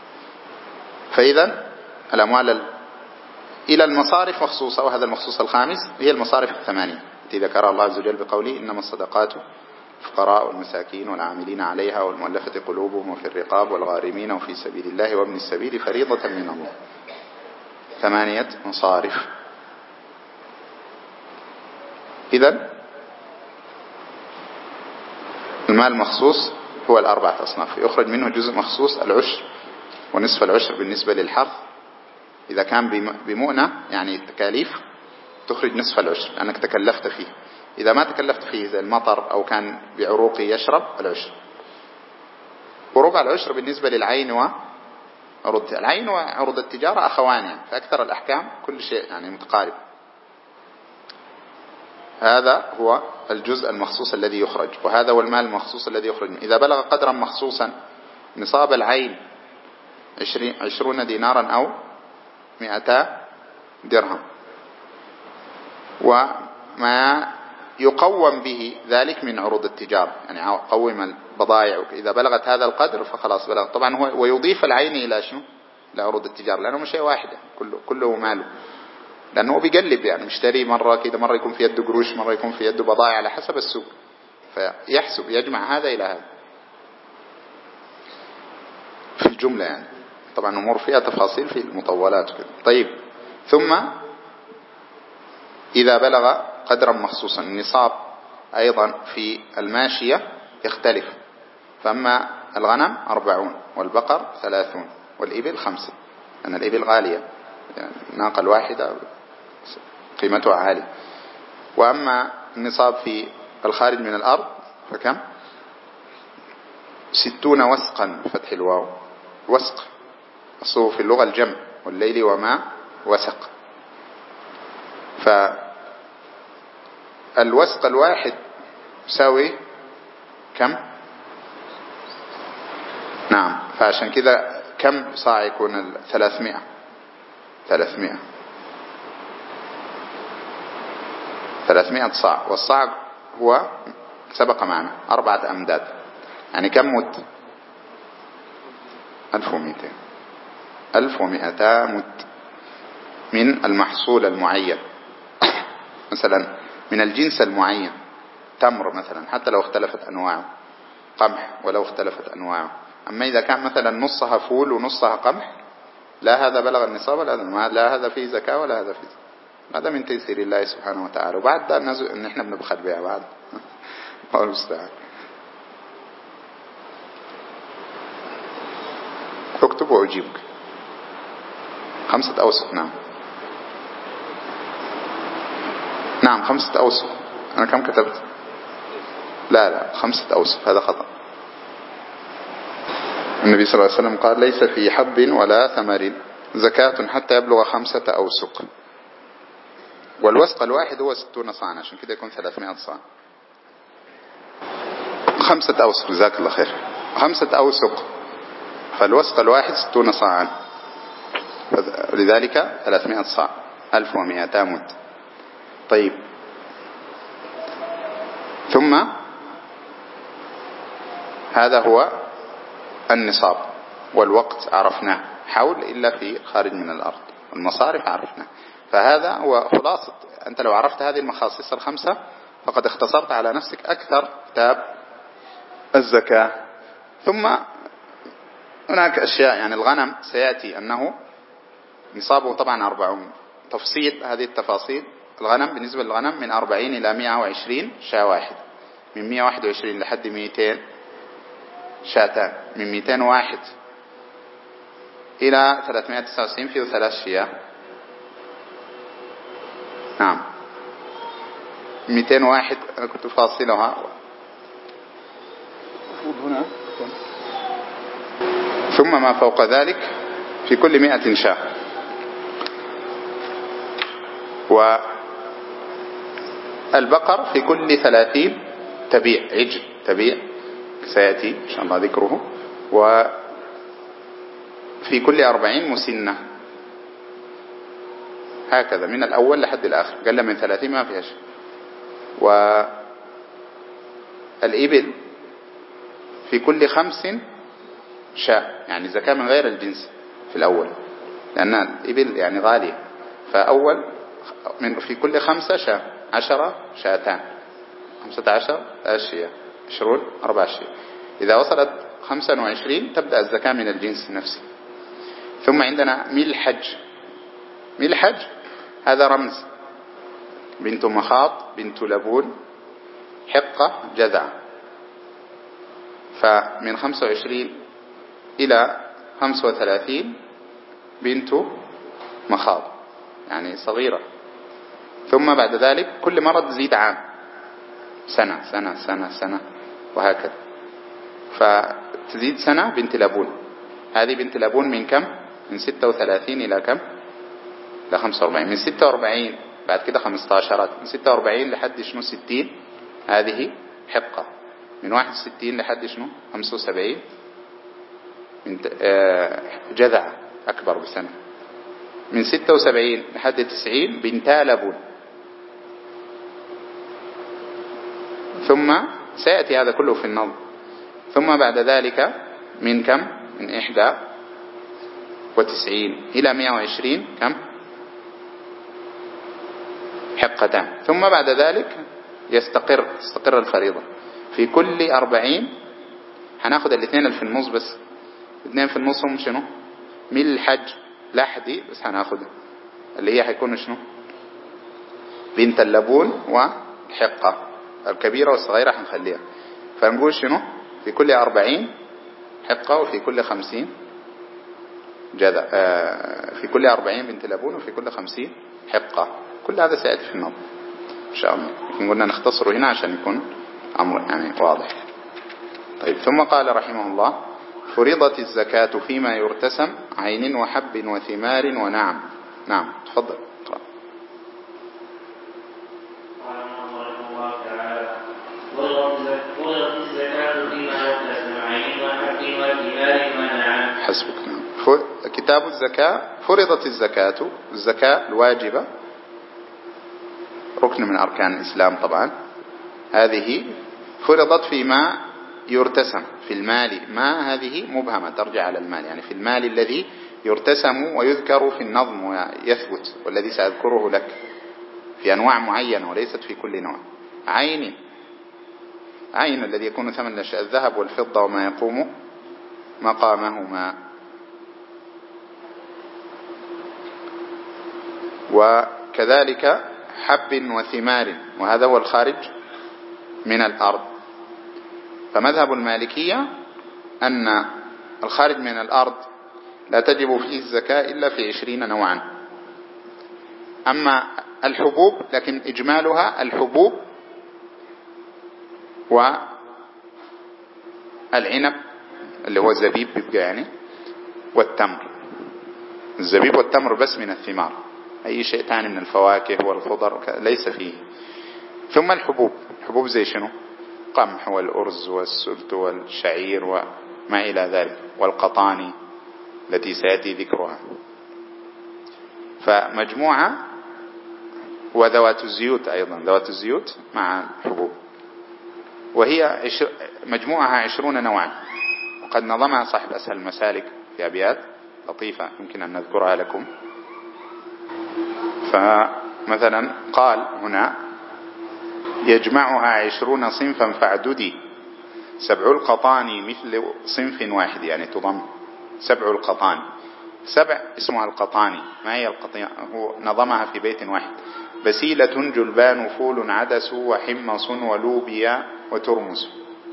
فإذا الأموال إلى المصارف مخصوصة، وهذا المخصوص الخامس هي المصارف الثمانية التي ذكرها الله عز وجل بقوله إنما الصدقات الفقراء والمساكين والعاملين عليها والمؤلفة قلوبهم وفي الرقاب والغارمين وفي سبيل الله وابن السبيل فريضة من الله. 8 مصارف. إذن المال المخصوص هو 4 أصناف، يخرج منه جزء مخصوص العشر ونصف العشر بالنسبة للحرث، إذا كان بمؤنة يعني التكاليف تخرج نصف العشر لأنك تكلفت فيه. إذا ما تكلفت فيه زي المطر أو كان بعروق يشرب العشر. وربع العشر بالنسبة للعين وعروض العين وعروض التجارة أخوان يعني، فأكثر الأحكام كل شيء يعني متقارب. هذا هو الجزء المخصوص الذي يخرج، وهذا هو المال المخصوص الذي يخرج منه. إذا بلغ قدرا مخصوصا نصاب العين 20 دينارا أو 200 درهم، وما يقوم به ذلك من عروض التجارة يعني قوم البضائع، إذا بلغت هذا القدر فخلاص بلغ. طبعا هو ويضيف العين إلى شنو؟ لعروض التجارة، لأنه مش شيء واحد كله ماله، لأنه بيقلب يعني مشتري مرة كده، مرة يكون في يده قروش، مرة يكون في يده بضائع على حسب السوق، فيحسب يجمع هذا إلى هذا في الجملة يعني. طبعا أمور فيها تفاصيل في المطولات كده. طيب، ثم إذا بلغ قدرا مخصوصا النصاب أيضا في الماشية يختلف، فأما الغنم 40 والبقر 30 والإبل 5، لأن الإبل غالية يعني الناقة الواحدة قيمتها عالية. وأما النصاب في الخارج من الأرض فكم؟ 60 وسقا بفتح الواو. وسق أصله في اللغة الجمع، والليل وما وسق، فالوسق الواحد يساوي كم؟ نعم، فعشان كذا كم صاع يكون؟ 300 صاع. والصاع هو سبق معنا 4 أمداد، يعني كم مد؟ 1200 مد من المحصول المعين، مثلا من الجنس المعين، تمر مثلا حتى لو اختلفت أنواعه، قمح ولو اختلفت أنواعه. أما إذا كان مثلا نصها فول ونصها قمح، لا هذا بلغ النصاب لا هذا فيه زكاة ولا هذا فيه زكاة. هذا من تيسير الله سبحانه وتعالى. وبعد ده ان احنا بنبخل بها بعد الله المستعان. اكتب واجيبك. 5 أوسق. نعم 5 أوسق. انا كم كتبت؟ لا 5 أوسق، هذا خطأ. النبي صلى الله عليه وسلم قال ليس في حب ولا ثمر زكاة حتى يبلغ 5 أوسق. والوسق الواحد هو 60 صاعا، عشان كده يكون 300 صاع. 5 أوسق، جزاك الله خير. 5 أوسق، فالوسق الواحد 60 صاعا، لذلك 300 صاع، 1200 مد. طيب، ثم هذا هو النصاب. والوقت عرفناه، حول إلا في خارج من الأرض، والمصارف عرفناه. فهذا هو خلاصة. أنت لو عرفت هذه المخاصيص ال5 فقد اختصرت على نفسك أكثر كتاب الزكاة. ثم هناك أشياء، يعني الغنم سيأتي أنه نصابه طبعا 40. تفصيل هذه التفاصيل، الغنم بالنسبة للغنم من 40 إلى 120 شاة واحد، من 121 لحد 200 شاتان، من 201 إلى 399 فيه 3 شياه. نعم 201 أنا كنت فاصلها هنا. ثم ما فوق ذلك في كل 100 شاة. والبقر في كل 30 تبيع، عجل تبيع سيأتي إن شاء الله ذكره. وفي كل 40 مسنة، هكذا من الأول لحد الآخر. قال من 30 ما فيها شيء. والإبل في كل 5 شاة، يعني زكاة من غير الجنس في الأول، لأن الإبل يعني غالية. فأول في كل 5 شاة 10 شاتان، 15 أشياء، 20 4 أشياء. إذا وصلت 25 تبدأ الزكاة من الجنس نفسه. ثم عندنا ميل الحج. ميل الحج هذا رمز: بنت مخاض، بنت لبون، حقة، جذع. فمن 25 إلى 35 بنت مخاض، يعني صغيرة. ثم بعد ذلك كل مرة تزيد عام، سنة سنة سنة سنة وهكذا. فتزيد سنة بنت لبون. هذه بنت لبون من كم؟ من 36 إلى كم؟ إلى 45. من 46 بعد كده 15، من 46 لحد شنو 60 هذه حقة. من 61 لحد شنو 75 جذع أكبر بسنة. من 76 لحد 90 بنتا لبون. ثم سيأتي هذا كله في النظم. ثم بعد ذلك من كم؟ من 91 إلى 120 كم؟ حقتان. ثم بعد ذلك تستقر الفريضة. في كل 40 هناخد الاثنين اللي في النص بس. الاثنين في النص هم شنو؟ ميل الحج لحدي بس هناخدها، اللي هي هيكون شنو؟ بنت اللبون والحقة. الكبيرة والصغيرة هنخليها. فنقول شنو؟ في كل 40 حقة، وفي كل 50 جذع. في كل 40 بنت لبون، وفي كل 50 حقة. كل هذا سيأتي في النظم إن شاء الله، لكن قلنا نختصره هنا عشان يكون أمر يعني واضح. طيب. ثم قال رحمه الله: فرضت الزكاة فيما يرتسم عين وحب وثمار ونعم. نعم، تفضل اقرأ. فرضت الزكاة فيما يرتسم عين وحب وثمار ونعم. حسبك. نعم. كتاب الزكاة. فرضت الزكاة، الزكاة الواجبة ركن من أركان الإسلام طبعا. هذه فرضت فيما يرتسم في المال. ما هذه مبهمة ترجع على المال، يعني في المال الذي يرتسم ويذكر في النظم ويثبت، والذي سأذكره لك في أنواع معينة وليست في كل نوع. عين الذي يكون ثمن الأشياء، الذهب والفضة وما يقوم مقامهما. وكذلك حب وثمار، وهذا هو الخارج من الأرض. فمذهب المالكية أن الخارج من الأرض لا تجب فيه الزكاة إلا في 20 نوعا. أما الحبوب لكن إجمالها الحبوب والعنب اللي هو الزبيب بيبقى يعني، والتمر. الزبيب والتمر بس من الثمار، أي شيء ثاني من الفواكه والخضر ليس فيه. ثم الحبوب زي شنو؟ قمح والأرز والسلت والشعير وما إلى ذلك، والقطاني التي سيأتي ذكرها. فمجموعة. وذوات الزيوت أيضا، ذوات الزيوت مع الحبوب، وهي مجموعها 20 نوعا. وقد نظمها صاحب أسهل المسالك في أبيات لطيفة يمكن أن نذكرها لكم. فمثلا قال هنا: يجمعها 20 صنفا فاعددي 7 القطاني مثل صنف واحد، يعني تضم 7 القطاني. 7 اسمها القطاني. ما هي القطاني؟ هو نظمها في بيت واحد: بسيلة جلبان فول عدس وحمص ولوبيا وترمس.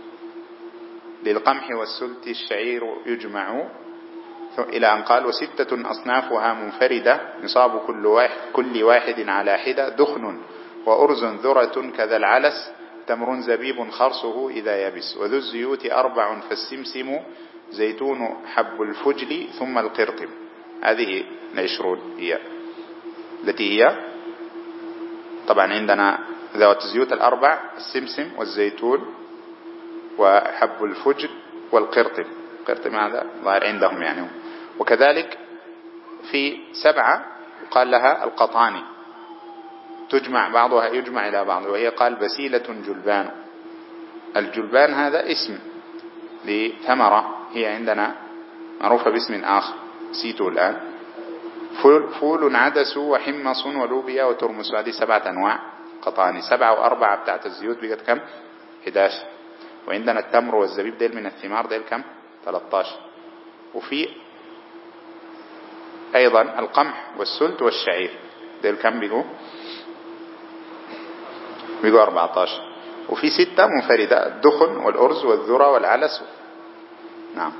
للقمح والسلت الشعير يجمع، إلى أن قال: و6 أصنافها منفردة نصاب كل واحد على حدة دخن وأرز ذرة كذا العلس تمر زبيب خرصه إذا يبس وذو الزيوت 4 فالسمسم زيتون حب الفجل ثم القرطم. هذه 20 هي التي هي طبعا عندنا ذوات الزيوت 4: السمسم والزيتون وحب الفجل والقرطم. القرطم هذا ظاهر عندهم يعني. وكذلك في 7 قال لها القطاني. تجمع بعضها يجمع إلى بعض، وهي قال بسيلة جلبان. الجلبان هذا اسم لثمرة هي عندنا معروفة باسم آخر نسيته الآن. فول عدس وحمص ولوبيا وترمس، هذه 7 أنواع قطاني. 7 و4 بتاعت الزيوت بقت كم؟ 11. وعندنا التمر والزبيب ديل من الثمار ديل كم؟ 13. وفي أيضا القمح والسلت والشعير ديل كم بيقوا 14. وفي 6 منفردة، الدخن والأرز والذرة والعلس. نعم،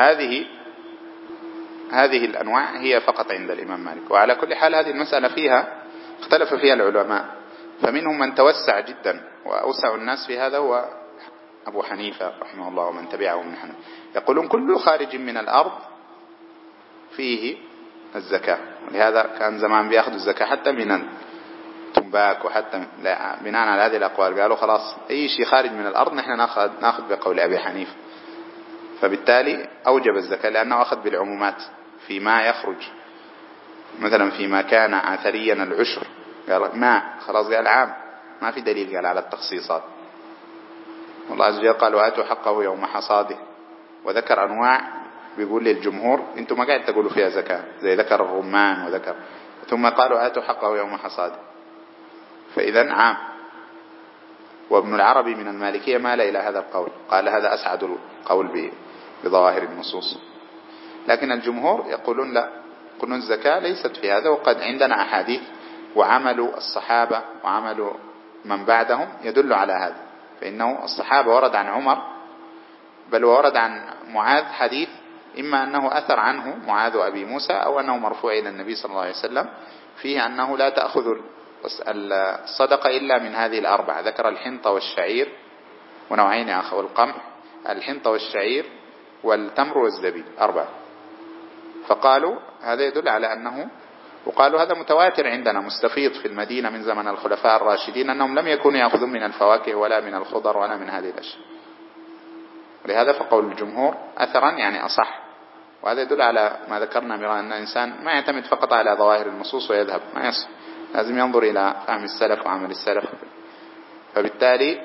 هذه الأنواع هي فقط عند الإمام مالك. وعلى كل حال هذه المسألة فيها اختلف فيها العلماء، فمنهم من توسع جدا، وأوسع الناس في هذا هو أبو حنيفة رحمه الله ومن تبعه من حنيفة، يقولون كل خارج من الأرض فيه الزكاة. ولهذا كان زمان بيأخذوا الزكاة حتى من التنباك، وحتى بناء على هذه الأقوال قالوا خلاص أي شيء خارج من الأرض نحن نأخذ بقول أبي حنيفة. فبالتالي أوجب الزكاة لأنه أخذ بالعمومات فيما يخرج. مثلا فيما كان عثريا العشر، قال ما خلاص قال عام، ما في دليل قال على التخصيصات. والله عز وجل قال وآتوا حقه يوم حصاده، وذكر أنواع بيقول للجمهور انتم ما قاعد تقولوا فيها زكاة، زي ذكر الرمان وذكر، ثم قالوا آتوا حقه يوم حصاده، فإذا عام. وابن العربي من المالكية مال إلى هذا القول، قال هذا أسعد القول بظواهر النصوص. لكن الجمهور يقولون لا، يقولون الزكاة ليست في هذا، وقد عندنا أحاديث وعمل الصحابة وعمل من بعدهم يدل على هذا. فإنه الصحابة ورد عن عمر، بل ورد عن معاذ حديث إما أنه أثر عنه معاذ وأبي موسى، أو أنه مرفوع إلى النبي صلى الله عليه وسلم، فيه أنه لا تأخذ الصدقة إلا من هذه الأربعة. ذكر الحنطة والشعير ونوعين آخر، والقمح، الحنطة والشعير والتمر والزبيب، 4. فقالوا هذا يدل على أنه، وقالوا هذا متواتر عندنا مستفيض في المدينة من زمن الخلفاء الراشدين، أنهم لم يكونوا يأخذون من الفواكه ولا من الخضر ولا من هذه الأشياء. لهذا فقول الجمهور أثرا يعني أصح. وهذا يدل على ما ذكرنا من أن الإنسان ما يعتمد فقط على ظواهر النصوص ويذهب، ما يصح، لازم ينظر إلى فهم السلف وعمل السلف. فبالتالي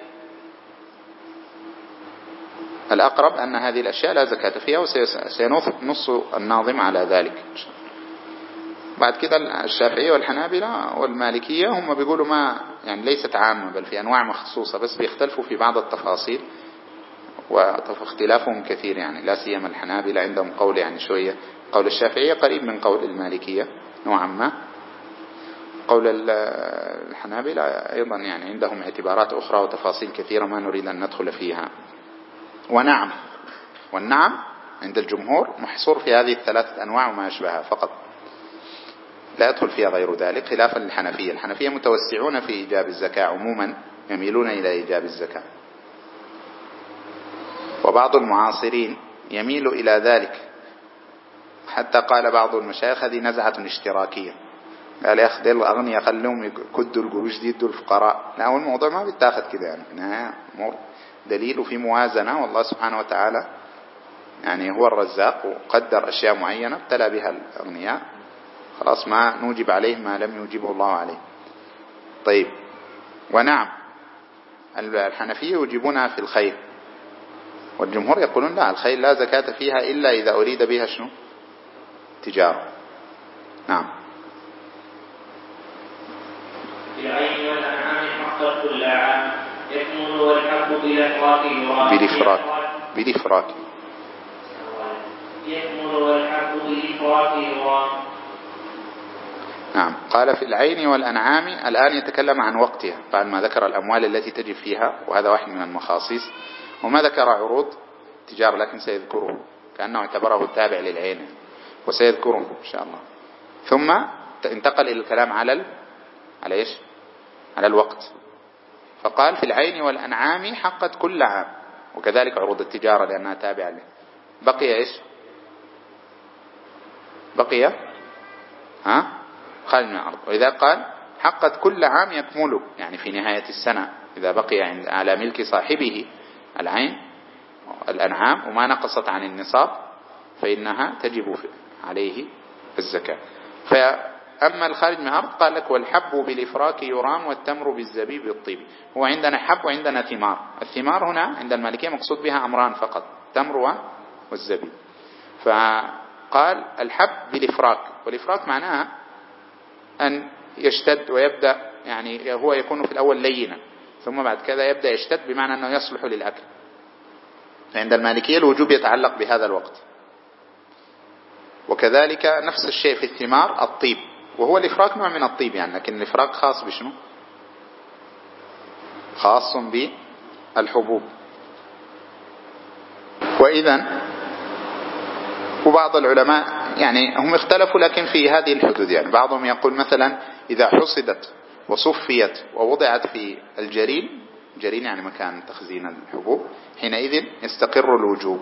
الأقرب أن هذه الأشياء لا زكاة فيها، وسينص الناظم على ذلك. بعد كده الشافعية والحنابلة والمالكية هم بيقولوا ما يعني ليست عامة، بل في أنواع مخصوصة، بس بيختلفوا في بعض التفاصيل، واختلافهم كثير يعني. لا سيما الحنابلة عندهم قول يعني شوية، قول الشافعية قريب من قول المالكية نوعا ما. قول الحنابلة أيضا يعني عندهم اعتبارات أخرى وتفاصيل كثيرة ما نريد أن ندخل فيها. ونعم، والنعم عند الجمهور محصور في هذه 3 أنواع وما يشبهها فقط، لا يدخل فيها غير ذلك، خلافا للحنفية. الحنفية متوسعون في إيجاب الزكاة عموما، يميلون إلى إيجاب الزكاة. وبعض المعاصرين يميل إلى ذلك، حتى قال بعض المشايخ هذه نزعة اشتراكية، قال يا أخي الأغنياء خلهم يكدوا القروش دي يدوا الفقراء. لا، هو الموضوع ما بيتاخد كده يعني، في النهاية أمور دليل وفي موازنة، والله سبحانه وتعالى يعني هو الرزاق، وقدر أشياء معينة ابتلى بها الأغنياء، خلاص ما نوجب عليه ما لم يوجبه الله عليه. طيب، ونعم الحنفية يوجبونها في الخير، والجمهور يقولون لا، الخير لا زكاة فيها إلا إذا أريد بها شنو؟ تجارة. نعم. بالعين والأنعام حقا كل عام يكمل والحق بالإفراط يكمل والحق بالإفراط يرام. نعم. قال في العين والأنعام، الآن يتكلم عن وقتها بعد ما ذكر الأموال التي تجب فيها، وهذا واحد من المخاصيص، وما ذكر عروض تجارة، لكن سيذكره كأنه اعتبره تابع للعين، وسيذكره إن شاء الله. ثم انتقل إلى الكلام على إيش؟ على الوقت. فقال في العين والأنعام حقت كل عام، وكذلك عروض التجارة لأنها تابعة له. بقي إيش؟ بقي خارج من الأرض. وإذا قال حقت كل عام يكمل، يعني في نهاية السنة إذا بقي على ملك صاحبه العين الأنعام وما نقصت عن النصاب فإنها تجب عليه الزكاة. أما الخارج من الأرض قال لك والحب بالإفراك يرام والتمر بالزبيب بالطيب. هو عندنا حب وعندنا ثمار. الثمار هنا عند المالكية مقصود بها أمران فقط، التمر والزبيب. فقال الحب بالإفراك، والإفراك معناها أن يشتد ويبدأ، يعني هو يكون في الأول لينا ثم بعد كذا يبدأ يشتد بمعنى أنه يصلح للأكل. فعند المالكية الوجوب يتعلق بهذا الوقت. وكذلك نفس الشيء في الثمار الطيب، وهو الإفراك نوع من الطيب يعني، لكن الإفراك خاص بشنو؟ خاص بالحبوب. وإذن وبعض العلماء يعني هم اختلفوا لكن في هذه الحدود، يعني بعضهم يقول مثلا إذا حصدت وصفيت ووضعت في الجرين، جرين يعني مكان تخزين الحبوب، حينئذ يستقر الوجوب.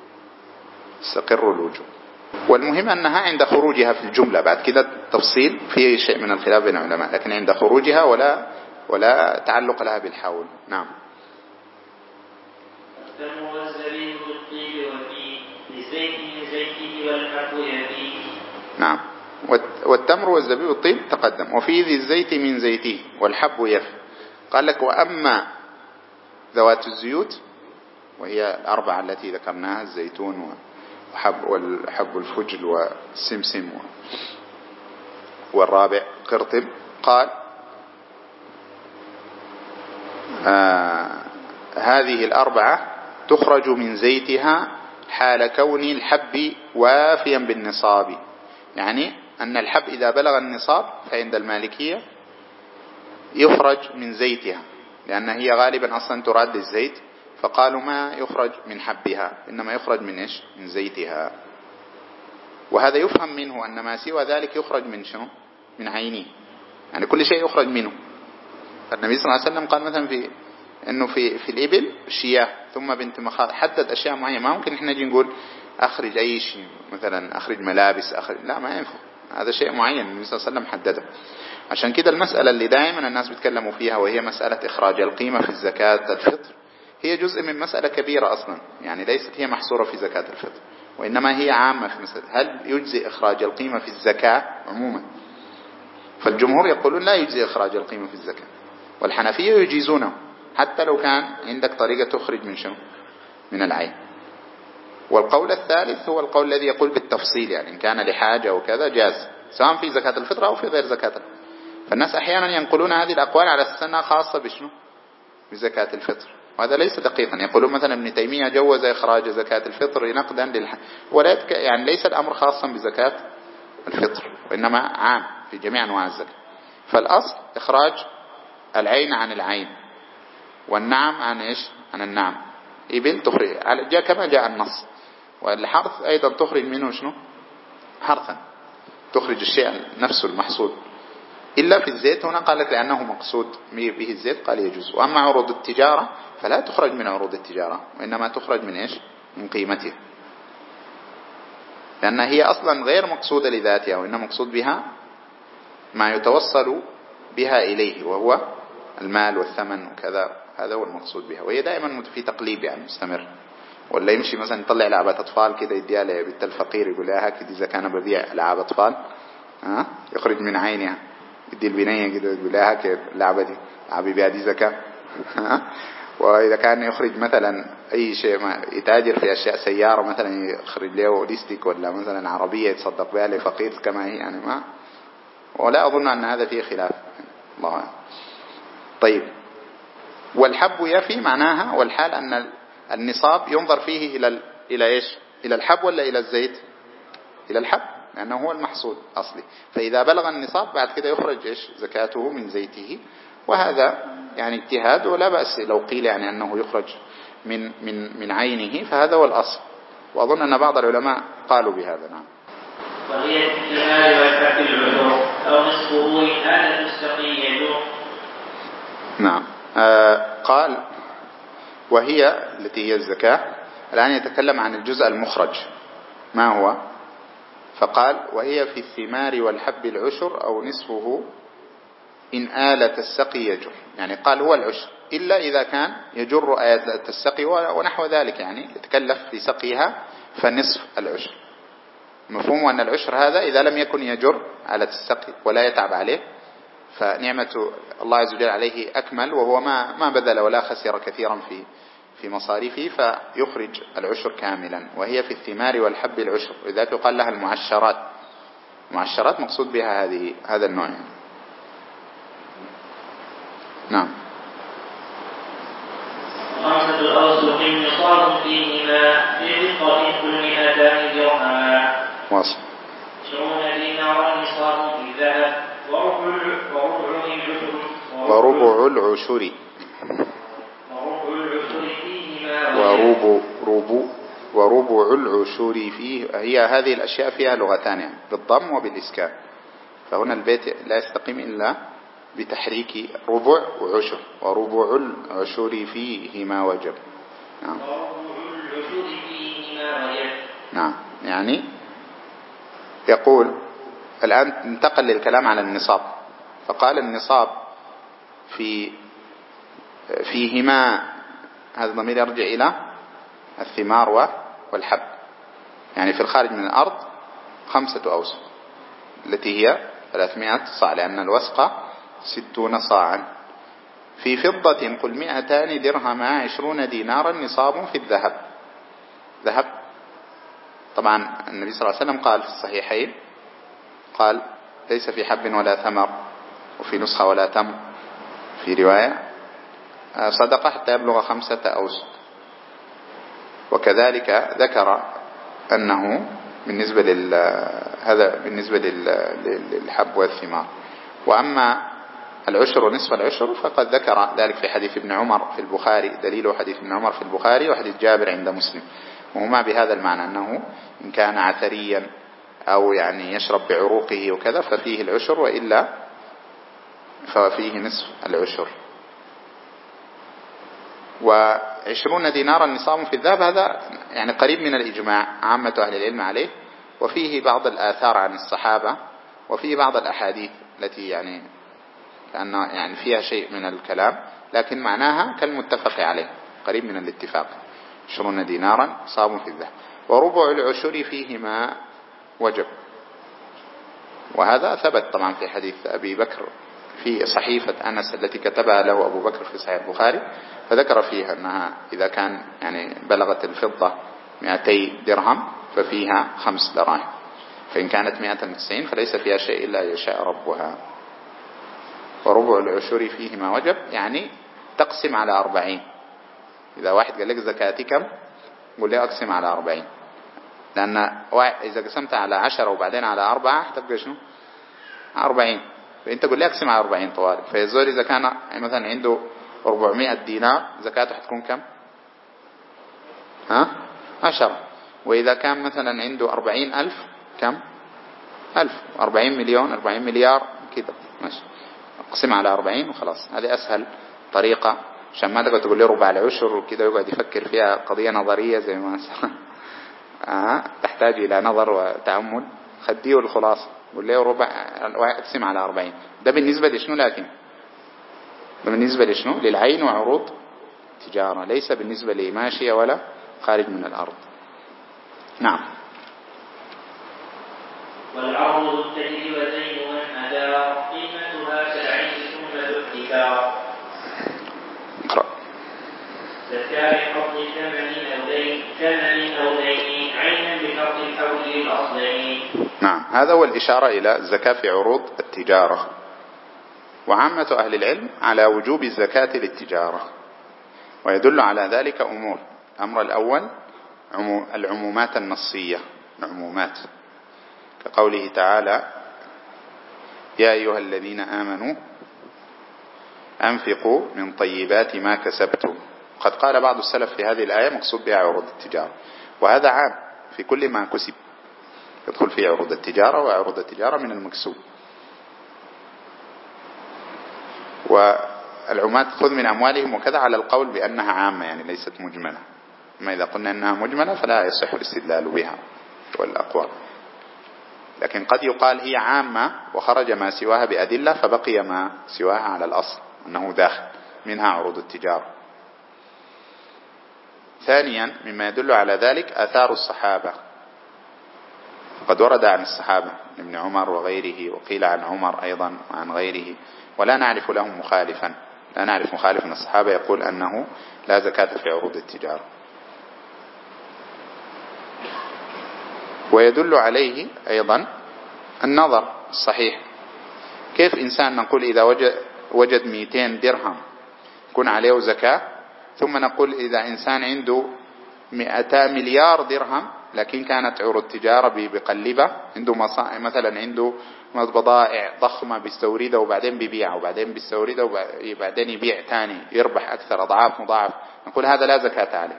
والمهم أنها عند خروجها في الجملة، بعد كده تفصيل فيه شيء من الخلاف بين العلماء، لكن عند خروجها ولا تعلق لها بالحول. نعم. التمر والزبيب بالطيب وفي الزيت من زيته والحب يفي. نعم. والتمر والزبيب بالطيب تقدم. وفي ذي الزيت من زيته والحب يفي. قال لك وأما ذوات الزيوت وهي الأربعة التي ذكرناها، الزيتون والحب الفجل والسمسم والرابع قرطب، قال هذه الأربعة تخرج من زيتها حال كون الحب وافيا بالنصاب، يعني أن الحب إذا بلغ النصاب فعند المالكية يخرج من زيتها، لأن هي غالبا أصلا تراد للزيت، فقالوا ما يخرج من حبها إنما يخرج من إيش؟ من زيتها. وهذا يفهم منه أن ما سوى ذلك يخرج من شنو؟ من عينه، يعني كل شيء يخرج منه. النبي صلى الله عليه وسلم قال مثلا إنه في الإبل شياه ثم بنت مخاض، حدد أشياء معينة. ما ممكن إحنا نجي نقول أخرج أي شيء، مثلا أخرج ملابس، لا ما ينفع، هذا شيء معين النبي صلى الله عليه وسلم حدده. عشان كده المسألة اللي دائما الناس بيتكلموا فيها وهي مسألة إخراج القيمة في الزكاة الفطر، هي جزء من مسألة كبيرة أصلا، يعني ليست هي محصورة في زكاة الفطر، وإنما هي عامة في مسألة هل يجزي إخراج القيمة في الزكاة عموما. فالجمهور يقولون لا يجزي إخراج القيمة في الزكاة، والحنفية يجيزونه حتى لو كان عندك طريقة تخرج من شنو؟ من العين. والقول الثالث هو القول الذي يقول بالتفصيل، يعني إن كان لحاجة أو كذا جاز، سواء في زكاة الفطر أو في غير زكاة الفطر. فالناس أحيانا ينقلون هذه الأقوال على أساس أنها خاصة بشنو؟ بزكاة الفطر، وهذا ليس دقيقا. يقولون مثلا ابن تيمية جوز إخراج زكاة الفطر نقدا ولا يعني ليس الأمر خاصا بزكاة الفطر، وإنما عام في جميع أنواع الزكاة. فالأصل إخراج العين عن العين، والنعم عن إيش؟ عن النعم. إبل تخرج جاء كما جاء النص. والحرث أيضا تخرج منه شنو؟ حرثا، تخرج الشيء نفسه المحصول، إلا في الزيت. هنا قالت لأنه مقصود به الزيت قال يجوز. وأما عروض التجارة فلا تخرج من عروض التجارة، وإنما تخرج من إيش؟ من قيمتها، لأن هي أصلا غير مقصودة لذاتها، وإنما مقصود بها ما يتوصل بها إليه وهو المال والثمن وكذا، هذا هو المقصود بها. وهي دائما في تقليب يعني مستمر. ولا يمشي مثلا يطلع لعبة أطفال كده يديها لبنت الفقير يقول لها هكذا إذا كان ببيع لعبة أطفال يخرج من عينها، يدي البنية كده يقول لها هكذا اللعبة دي لعبي بها دي زكاة. وإذا كان يخرج مثلا أي شيء يتاجر في أشياء، سيارة مثلا يخرج له ليستيك ولا مثلا عربية يتصدق بها لفقير كما هي يعني ما. ولا أظن أن هذا فيه خلاف، الله أعلم. طيب، والحب يفي معناها، والحال أن النصاب ينظر فيه إلى إيش؟ إلى الحب ولا إلى الزيت؟ إلى الحب، لأنه هو المحصول أصلي. فإذا بلغ النصاب بعد كده يخرج إيش؟ زكاته من زيته. وهذا يعني اجتهاد، ولا بأس لو قيل يعني أنه يخرج من عينه، فهذا هو الأصل. وأظن أن بعض العلماء قالوا بهذا. نعم. وهي الثمار والحب العشر أو نصفه إن كان المستقي. نعم. قال وهي التي هي الزكاة. الآن يتكلم عن الجزء المخرج ما هو، فقال وهي في الثمار والحب العشر أو نصفه إن آلة السقي يجر، يعني قال هو العشر إلا إذا كان يجر آلة السقي ونحو ذلك، يعني يتكلف في سقيها فنصف العشر. مفهوم أن العشر هذا إذا لم يكن يجر على السقي ولا يتعب عليه فنعمة الله عز وجل عليه أكمل، وهو ما بذل ولا خسر كثيرا في مصاريفه، فيخرج العشر كاملا، وهي في الثمار والحب العشر، لذلك يقال لها المعشرات. المعشرات مقصود بها هذا النوع يعني. نعم. خمسة الأوسق نصاب فيهما في رقة كل 200 درهما. واصل. 20 دينارا نصاب في الذهب وربع العشر فيهما وربع العشر فيه. هي هذه الأشياء فيها لغتان يعني بالضم وبالإسكان، فهنا البيت لا يستقيم إلا بتحريك ربع وعشر. وربع العشر فيهما وجب. نعم. نعم. يعني يقول الآن انتقل للكلام على النصاب، فقال النصاب فيهما، هذا الضمير يرجع إلى الثمار والحب، يعني في الخارج من الأرض 5 أوسق التي هي 300 صاع، لأن الوسق 60 صاعا. في فضة قل 200 درهما 20 دينارا نصاب في الذهب. ذهب طبعا النبي صلى الله عليه وسلم قال في الصحيحين، قال ليس في حب ولا ثمر، وفي نسخة ولا تمر، في رواية صدقة حتى يبلغ 5 أوسق. وكذلك ذكر أنه هذا بالنسبة للحب والثمار. وأما العشر ونصف العشر فقد ذكر ذلك في حديث ابن عمر في البخاري، دليله حديث ابن عمر في البخاري وحديث جابر عند مسلم، وهما بهذا المعنى أنه إن كان عثريا أو يعني يشرب بعروقه وكذا ففيه العشر، وإلا ففيه نصف العشر. 20 دينارا نصاب في الذهب، هذا يعني قريب من الإجماع عامة أهل العلم عليه، وفيه بعض الآثار عن الصحابة، وفيه بعض الأحاديث التي يعني كأنه يعني فيها شيء من الكلام، لكن معناها كالمتفق عليه، قريب من الاتفاق. 20 دينارا نصاب في الذهب. وربع العشر فيهما وجب، وهذا ثبت طبعا في حديث أبي بكر في صحيفة أنس التي كتبها له أبو بكر في صحيح البخاري، فذكر فيها أنها إذا كان يعني بلغت الفضة 200 درهم ففيها 5 دراهم، فإن كانت 190 فليس فيها شيء إلا يشاء ربها. وربع العشر فيهما وجب، يعني تقسم على 40. إذا واحد قال لك زكاتي كم، قل لي أقسم على 40، لأن إذا قسمت على 10 وبعدين على 4 تبقى شنو 40، فأنت قل لي أقسم على 40 طوال. فيزول إذا كان مثلا عنده 400 دينار زكاته حتكون كم 10. وإذا كان مثلا عنده 40,000 كم 1000. 40 مليون 40 مليار كده ماشي، اقسم على 40 وخلاص. هذه أسهل طريقة، عشان ما تقعد تقول لي ربع العشر وكده يقعد يفكر فيها قضية نظرية زي ما تحتاج إلى نظر وتأمل. خديه الخلاصة، قول لي ربع اقسم على 40. ده بالنسبة لشنو؟ لكن ده بالنسبة لشنو؟ للعين وعروض تجارة، ليس بالنسبة لماشية ولا خارج من الأرض. نعم. والعرض التجري وزين من أدار قيمتها كالعين ثم تحتكار. اقرأ. زكاة قبض ثمن أو دين عينا بفرض الحول الأصلين. نعم، هذا هو الإشارة إلى الزكاة في عروض التجارة. وعامة أهل العلم على وجوب الزكاة للتجارة، ويدل على ذلك أمور. الأمر الأول العمومات النصية، العمومات كقوله تعالى يا أيها الذين آمنوا أنفقوا من طيبات ما كسبتم. قد قال بعض السلف في هذه الآية مقصود بها عروض التجارة، وهذا عام في كل ما كسب، يدخل في عروض التجارة، وعروض التجارة من المكسوب. والعمومات خذ من أموالهم وكذا على القول بأنها عامة يعني ليست مجملة، أما إذا قلنا أنها مجملة فلا يصح الاستدلال بها والأقوال. لكن قد يقال هي عامة وخرج ما سواها بأدلة فبقي ما سواها على الأصل أنه داخل، منها عروض التجارة. ثانيا مما يدل على ذلك آثار الصحابة، وقد ورد عن الصحابة ابن عمر وغيره، وقيل عن عمر أيضا وعن غيره، ولا نعرف لهم مخالفا، لا نعرف مخالف من الصحابة يقول أنه لا زكاة في عروض التجارة. ويدل عليه أيضا النظر الصحيح. كيف إنسان نقول إذا وجد 200 درهم يكون عليه زكاة، ثم نقول إذا إنسان عنده 200 مليار درهم لكن كانت عروض تجارة بقلبة، عنده مثلا عنده بضائع ضخمة بيستوردها وبعدين بيبيعها، وبعدين بيستوردها وبعدين يبيع ثاني يربح أكثر أضعاف مضاعف، نقول هذا لا زكاة عليه.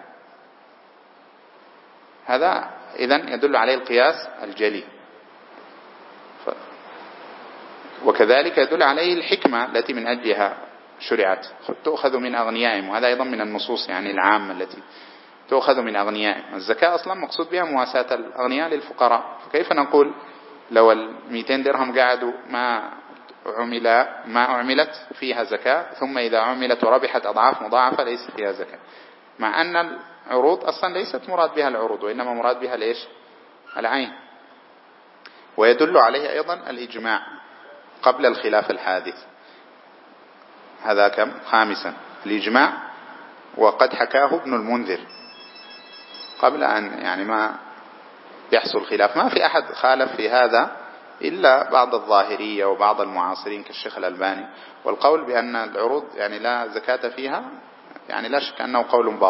هذا إذن يدل عليه القياس الجلي. وكذلك يدل عليه الحكمة التي من أجلها شرعت، تؤخذ من أغنيائهم، وهذا أيضا من النصوص يعني العامة التي تؤخذ من أغنيائهم. الزكاة أصلا مقصود بها مواساة الأغنياء للفقراء، فكيف نقول لو 200 درهم قعدوا ما أعملت فيها زكاة، ثم إذا عملت وربحت أضعاف مضاعفة ليس فيها زكاة، مع أن العروض أصلا ليست مراد بها العروض، وإنما مراد بها ليش؟ العين. ويدل عليه أيضا الإجماع قبل الخلاف الحادث. هذا كم؟ خامسا الإجماع، وقد حكاه ابن المنذر قبل أن يعني ما يحصل خلاف، ما في أحد خالف في هذا إلا بعض الظاهرية وبعض المعاصرين كالشيخ الألباني. والقول بأن العروض يعني لا زكاة فيها يعني لا شك أنه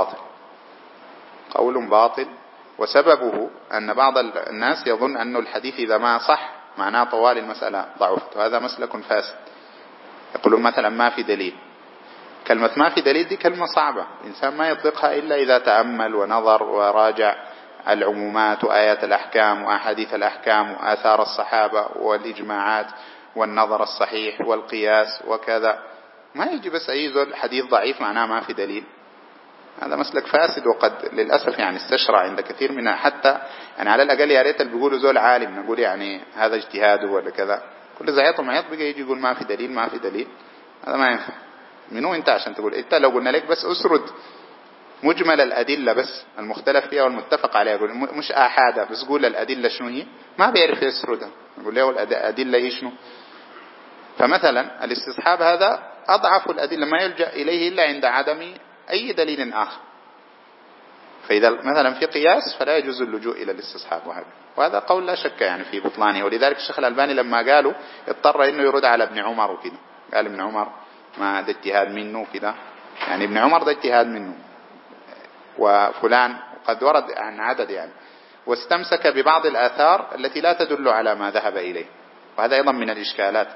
قول باطل، وسببه أن بعض الناس يظن أن الحديث إذا ما صح معناه طوال المسألة ضعفت، وهذا مسلك فاسد. يقولون مثلا ما في دليل. كلمة ما في دليل دي كلمة صعبة، الإنسان ما يطلقها إلا إذا تأمل ونظر وراجع العمومات وآيات الأحكام وأحاديث الأحكام وآثار الصحابة والإجماعات والنظر الصحيح والقياس وكذا. ما يجي بس أي زول حديث ضعيف معناه ما في دليل، هذا مسلك فاسد. وقد للأسف يعني استشرع عند كثير منها، حتى يعني على الأقل يا ريت اللي بيقولوا زول عالم نقول يعني هذا اجتهاده ولا كذا، كل زعيط ومعيط بقى يجي يقول ما في دليل ما في دليل، هذا ما ينفع. منو انت عشان تقول؟ انت لو قلنا لك بس اسرد مجمل الأدلة بس المختلف فيها والمتفق عليها، يقول مش آحادة بس، قول الأدلة شنو هي، ما بيعرف يسردها، يقول له الأدلة هي شنو. فمثلا الاستصحاب هذا أضعف الأدلة، ما يلجأ إليه إلا عند عدم أي دليل آخر. فإذا مثلا في قياس فلا يجوز اللجوء إلى الاستصحاب، وهذا قول لا شك يعني في بطلانه. ولذلك الشيخ الألباني لما قالوا اضطر إنه يرد على ابن عمر وكذا، قال ابن عمر ما ده اجتهاد منه كذا، يعني ابن عمر ده اجتهاد منه وفلان، وقد ورد عن عدد يعني، واستمسك ببعض الآثار التي لا تدل على ما ذهب إليه، وهذا أيضا من الإشكالات.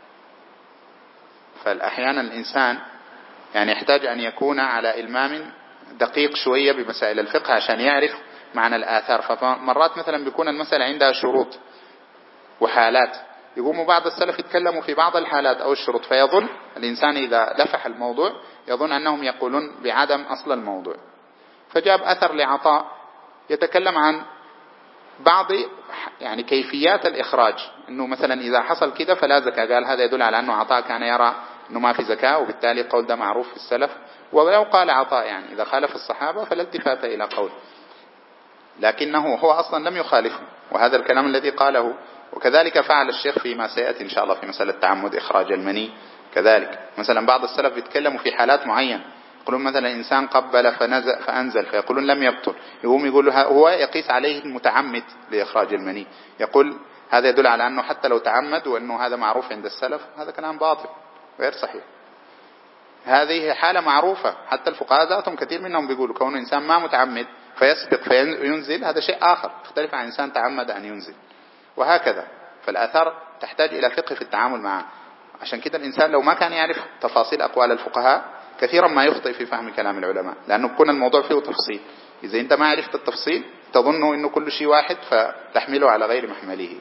فالأحيانا الإنسان يعني يحتاج أن يكون على إلمام دقيق شوية بمسائل الفقه عشان يعرف معنى الآثار. فمرات مثلا بيكون المسألة عندها شروط وحالات، يقوم بعض السلف يتكلموا في بعض الحالات أو الشروط، فيظن الإنسان إذا لفح الموضوع يظن أنهم يقولون بعدم أصل الموضوع. فجاب أثر لعطاء يتكلم عن بعض يعني كيفيات الإخراج، أنه مثلا إذا حصل كده فلا زكاة، قال هذا يدل على أنه عطاء كان يرى أنه ما في زكاة، وبالتالي قول ده معروف في السلف. ولو قال عطاء يعني إذا خالف الصحابة فلا التفات إلى قول، لكنه هو أصلا لم يخالفه، وهذا الكلام الذي قاله. وكذلك فعل الشيخ فيما سيأتي إن شاء الله في مسألة تعمد إخراج المني. كذلك مثلا بعض السلف يتكلموا في حالات معينة، يقولون مثلا إنسان قبل فأنزل فيقولون لم يبطل، يقول هو يقيس عليه المتعمد لإخراج المني، يقول هذا يدل على أنه حتى لو تعمد، وأنه هذا معروف عند السلف، هذا كلام باطل غير صحيح. هذه حالة معروفة، حتى الفقهاء ذاتهم كثير منهم بيقولوا كونه إنسان ما متعمد فيسبق فينزل هذا شيء آخر يختلف عن إنسان تعمد أن ينزل، وهكذا. فالآثار تحتاج إلى فقه في التعامل معها. عشان كده الإنسان لو ما كان يعرف تفاصيل أقوال الفقهاء كثيرا ما يخطئ في فهم كلام العلماء، لأنه يكون الموضوع فيه تفصيل. إذا أنت ما عرفت التفصيل تظنه إنه كل شيء واحد فتحمله على غير محمله.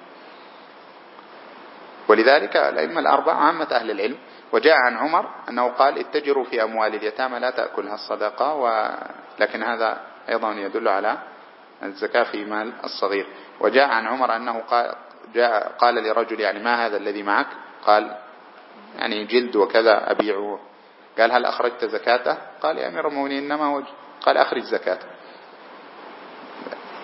ولذلك الأئمة الأربعة عامة أهل العلم. وجاء عن عمر أنه قال اتجروا في أموال اليتامى لا تأكلها الصدقة، لكن هذا أيضا يدل على الزكاة في مال الصغير. وجاء عن عمر أنه قال لرجل يعني ما هذا الذي معك؟ قال يعني جلد وكذا أبيعه. قال هل أخرجت زكاته؟ قال يا أمير المؤمنين إنما وجه. قال أخرج زكاته.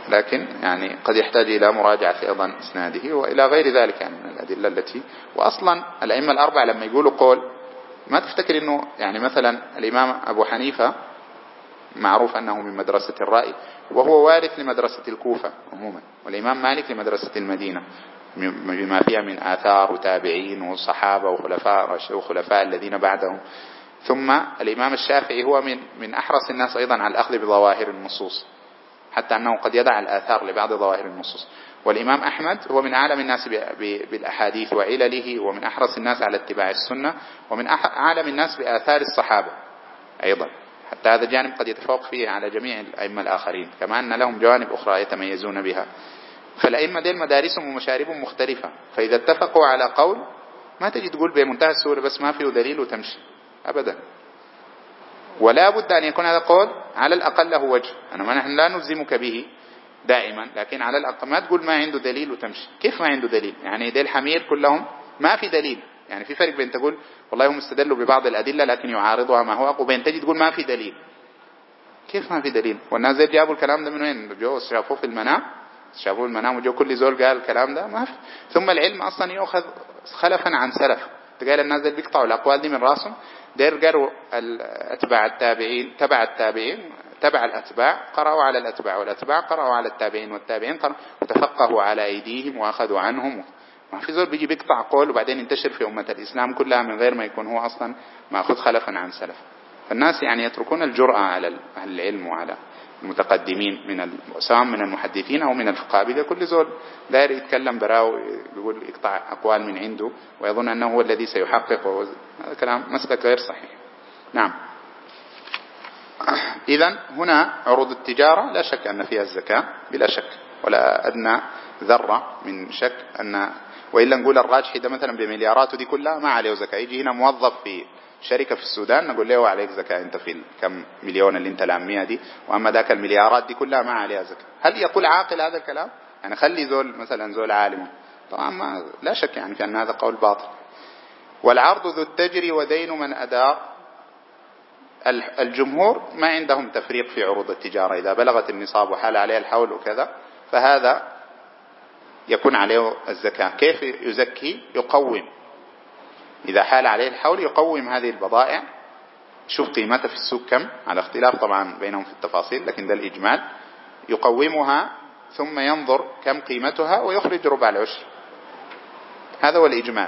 لكن يعني قد يحتاج إلى مراجعة أيضا إسناده وإلى غير ذلك يعني من الأدلة التي. وأصلا الأئمة الأربعة لما يقولوا قول ما تفتكر أنه يعني مثلا الإمام أبو حنيفة معروف أنه من مدرسة الرأي وهو وارث لمدرسة الكوفة عموما، والإمام مالك لمدرسة المدينة بما فيها من آثار وتابعين وصحابة وخلفاء الذين بعدهم. ثم الإمام الشافعي هو من أحرص الناس أيضا على الأخذ بظواهر النصوص، حتى أنه قد يدع الآثار لبعض ظواهر النصوص. والإمام أحمد هو من أعلم الناس بالأحاديث وعلله، ومن أحرص الناس على اتباع السنة، ومن أعلم الناس بآثار الصحابة أيضا، حتى هذا الجانب قد يتفوق فيه على جميع الأئمة الآخرين، كما أن لهم جوانب أخرى يتميزون بها. فالأئمة ديل مدارسهم ومشاربهم مختلفة، فإذا اتفقوا على قول ما تجي تقول بمنتهى السهولة بس ما فيه دليل وتمشي أبدا، ولا بد أن يكون هذا قول على الأقل له وجه. نحن لا نلزمك به دائما، لكن على الأقل ما تقول ما عنده دليل وتمشي. كيف ما عنده دليل؟ يعني ديل الحمير كلهم ما في دليل. يعني في فرق بين تقول والله هم استدلوا ببعض الأدلة لكن يعارضها ما هو، وبين تجي تقول ما في دليل. كيف ما في دليل؟ والناس زي جابوا الكلام ده من وين؟ جو شافوه في المنام، شافوه المنام وجو كل زول قال الكلام ده ما في. ثم العلم أصلا يأخذ خلفا عن سلف. تقال الناس اللي بيقطعوا الأقوال دي من راسهم دير قروا الأتباع التابعين تبع التابعين تبع الأتباع، قرأوا على الأتباع، والأتباع قرأوا على التابعين، والتابعين قرأوا وتفقهوا على أيديهم وأخذوا عنهم. ما في زول بيجي بيقطع قول وبعدين ينتشر في أمة الإسلام كلها من غير ما يكون هو أصلا مأخذ خلفا عن سلف. فالناس يعني يتركون الجرأة على أهل العلم وعلى المتقدمين سواء من المحدثين أو من الفقهاء. كل زول داير يتكلم براو يقول يقطع أقوال من عنده ويظن أنه هو الذي سيحقق، هذا كلام مسلك غير صحيح. نعم. إذن هنا عروض التجارة لا شك أن فيها الزكاة بلا شك، ولا أدنى ذرة من شك أن، وإلا نقول الراجح إذا مثلا بملياراته دي كلها ما عليه زكاة. يجي هنا موظف في شركة في السودان نقول له عليك زكاة أنت في كم مليون اللي أنت لاميها دي، وأما ذاك المليارات دي كلها ما عليها زكاة. هل يقول عاقل هذا الكلام؟ يعني خلي زول مثلا زول عالم، طبعا ما لا شك يعني في أن هذا قول باطل. والعرض ذو التجري ودين من أدار. الجمهور ما عندهم تفريق في عروض التجارة، إذا بلغت النصاب وحال عليها الحول وكذا فهذا يكون عليه الزكاة. كيف يزكي؟ يقوم، إذا حال عليه الحول يقوم هذه البضائع، شوف قيمتها في السوق كم، على اختلاف طبعا بينهم في التفاصيل لكن ده الإجمال، يقومها ثم ينظر كم قيمتها ويخرج ربع العشر. هذا هو الإجمال.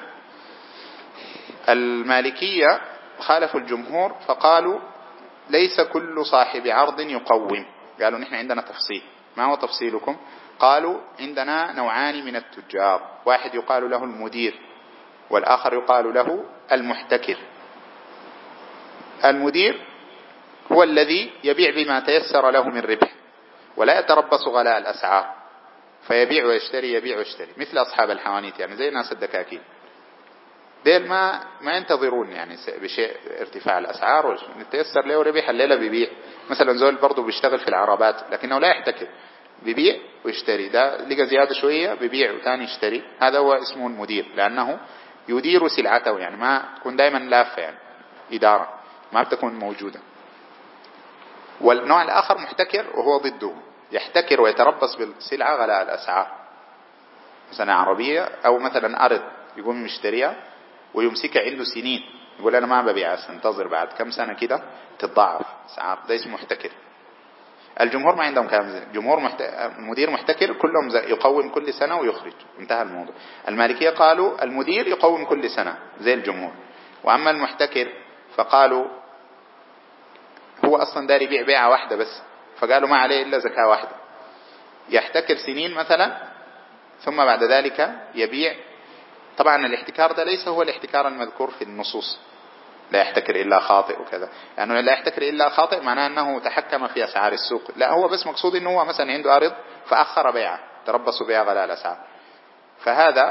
المالكية خالفوا الجمهور فقالوا ليس كل صاحب عرض يقوم. قالوا نحن عندنا تفصيل. ما هو تفصيلكم؟ قالوا عندنا نوعان من التجار، واحد يقال له المدير والآخر يقال له المحتكر. المدير هو الذي يبيع بما تيسر له من ربح ولا يتربص غلاء الأسعار، فيبيع ويشتري يبيع ويشتري، مثل أصحاب الحوانيت يعني زي ناس الدكاكين ديل ما ينتظرون يعني بشيء ارتفاع الأسعار، ويتيسر له ربح الليلة بيبيع. مثلا زول برضو بيشتغل في العربات لكنه لا يحتكر، بيبيع ويشتري، ده لقى زيادة شوية بيبيع وثاني يشتري. هذا هو اسمه المدير، لأنه يدير سلعته، يعني ما تكون دائما لافة، يعني إدارة ما بتكون موجودة. والنوع الآخر محتكر وهو ضده، يحتكر ويتربص بالسلعة غلاء الأسعار، مثلا عربية أو مثلا أرض يقوم يشتريها ويمسكها عنده سنين، يقول أنا ما ببيعها، انتظر بعد كم سنة كده تتضاعف أسعار، ده اسمه محتكر. الجمهور ما عندهم كلام زي الجمهور. مدير محتكر كلهم يقوم كل سنة ويخرج، انتهى الموضوع. المالكية قالوا المدير يقوم كل سنة زي الجمهور، وأما المحتكر فقالوا هو أصلا داري يبيع بيعة واحدة بس، فقالوا ما عليه إلا زكاة واحدة، يحتكر سنين مثلا ثم بعد ذلك يبيع. طبعا الاحتكار ده ليس هو الاحتكار المذكور في النصوص، لا يحتكر إلا خاطئ وكذا، لأنه لا يحتكر إلا خاطئ معناه أنه تحكم في أسعار السوق، لا هو بس مقصود أنه هو مثلا عنده أرض فأخر بيعه، تربصوا بيع غلاء الأسعار، فهذا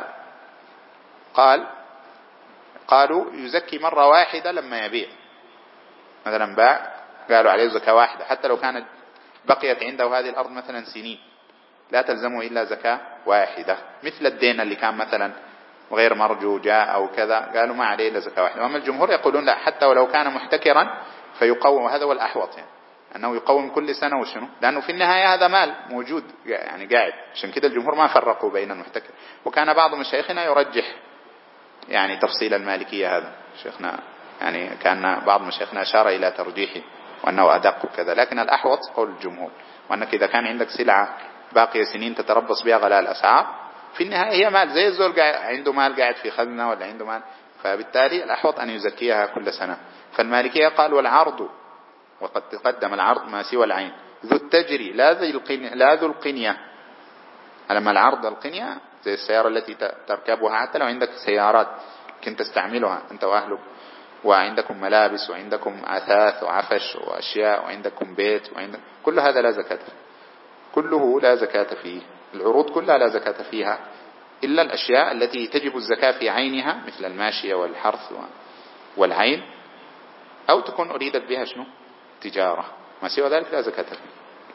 قالوا يزكي مرة واحدة لما يبيع، مثلا باع قالوا عليه زكاة واحدة حتى لو كانت بقيت عنده هذه الأرض مثلا سنين، لا تلزمه إلا زكاة واحدة، مثل الدين اللي كان مثلا غير مرجو جاء أو كذا، قالوا ما عليه إلا زكاة واحدة. وأما الجمهور يقولون لا، حتى ولو كان محتكرا فيقوم، وهذا هو الأحوط، يعني أنه يقوم كل سنة وشنو، لأنه في النهاية هذا مال موجود يعني قاعد. عشان كده الجمهور ما فرقوا بين المحتكر. وكان بعض مشايخنا يرجح يعني تفصيل المالكية هذا، شيخنا يعني كان بعض مشايخنا أشار إلى ترجيحه وأنه أدق وكذا، لكن الأحوط قول الجمهور، وأنك إذا كان عندك سلعة باقية سنين تتربص بها غلاء الأسعار، في النهاية هي مال زي الزول عنده مال قاعد في خزنة ولا عنده مال، فبالتالي الأحوط أن يزكيها كل سنة. فالمالكية قال والعرض، وقد تقدم العرض ما سوى العين، ذو التجري لا ذو القنية. لما العرض القنية زي السيارة التي تركبها، حتى لو عندك سيارات كنت تستعملها أنت وأهلك، وعندكم ملابس وعندكم أثاث وعفش وأشياء وعندكم بيت كل هذا لا زكاة فيه، كله لا زكاة فيه. العروض كلها لا زكاة فيها إلا الأشياء التي تجب الزكاة في عينها مثل الماشية والحرث والعين، أو تكون أريدت بها شنو تجارة، ما سوى ذلك لا زكاة فيه.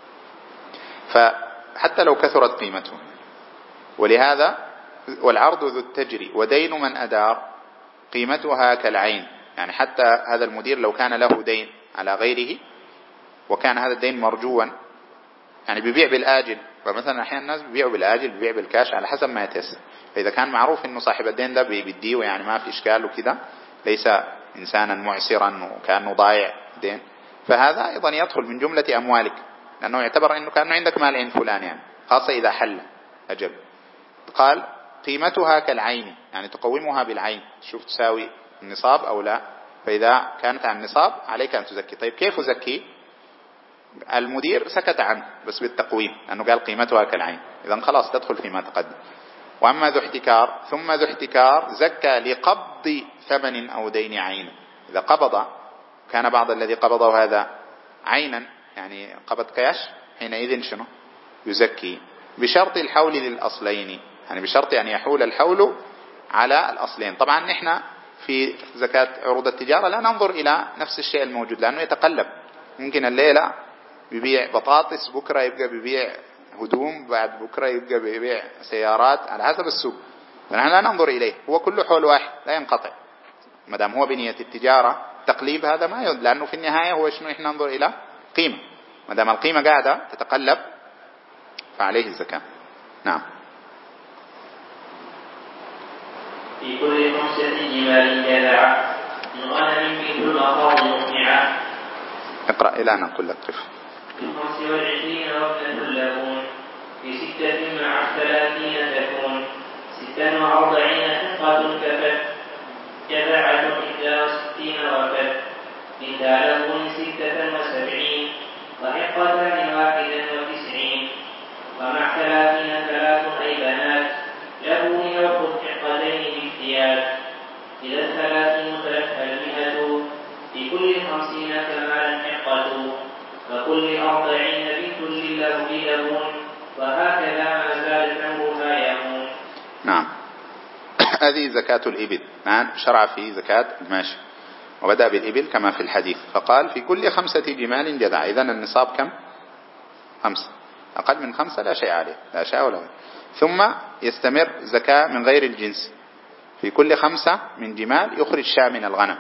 فحتى لو كثرت قيمته. ولهذا والعرض ذو التجري ودين من أدار قيمتها كالعين، يعني حتى هذا المدير لو كان له دين على غيره وكان هذا الدين مرجوا، يعني بيبيع بالآجل، فمثلا أحيانا الناس بيبيعوا بالآجل بيبيع بالكاش على حسب ما يتيسر، فإذا كان معروف إنه صاحب الدين ده بيديه يعني ما في إشكال وكذا، ليس إنسانا معسرا وكأنه ضايع دين، فهذا أيضا يدخل من جملة أموالك، لأنه يعتبر إنه كأنه عندك مال عند فلان، يعني خاصة إذا حل أجل. قال قيمتها كالعين، يعني تقومها بالعين، شوف تساوي النصاب أو لا، فإذا كانت عن النصاب عليك أن تزكي. طيب كيف أزكي؟ المدير سكت عنه بس بالتقويم، لأنه قال قيمتها كالعين، إذن خلاص تدخل فيما تقدم. وأما ذو احتكار، ثم ذو احتكار زكى لقبض ثمن أو دين عين، إذا قبض كان بعض الذي قبضه هذا عينا يعني قبض كاش، حينئذ شنو يزكي بشرط الحول للأصلين، يعني بشرط أن يحول الحول على الأصلين. طبعا نحن في زكاة عروض التجارة لا ننظر إلى نفس الشيء الموجود، لأنه يتقلب، ممكن الليلة بيبيع بطاطس، بكرة يبقى بيبيع هدوم، بعد بكرة يبقى بيبيع سيارات، على حسب السوق، فنحن لا ننظر إليه، هو كله حول واحد لا ينقطع، مدام هو بنية التجارة تقليب هذا ما يود، لأنه في النهاية هو شنو، إحنا ننظر إلى قيمة، مدام القيمة قاعدة تتقلب فعليه الزكاة. نعم. في كل 5 جمال جذع من غنم مثل المخاض مقنعة. اقرأ إلى أن أقول لك قف. في 25 وابنة اللبون، في 6 مع 30 تكون، 46 حقة كفت، جذعة 61 وفت، بنتا لبون 76 وحقتان 91 ومع 30 3 أي بنات لبون يأخذ حقتين باجتياز، إذا 30 فلتها 100 في كل 50 كمال حقة، وكل 40 بنت للبون، وهكذا ما زاد ثمرها يمون. نعم. هذه زكاة الإبل، الآن شرع في زكاة الماشي وبدأ بالإبل كما في الحديث، فقال في كل 5 جمال جذع، إذن النصاب كم؟ 5، أقل من 5 لا شيء عليه، لا شيء ولا غير. ثم يستمر زكاة من غير الجنس، في كل 5 من جمال يخرج شاة من الغنم،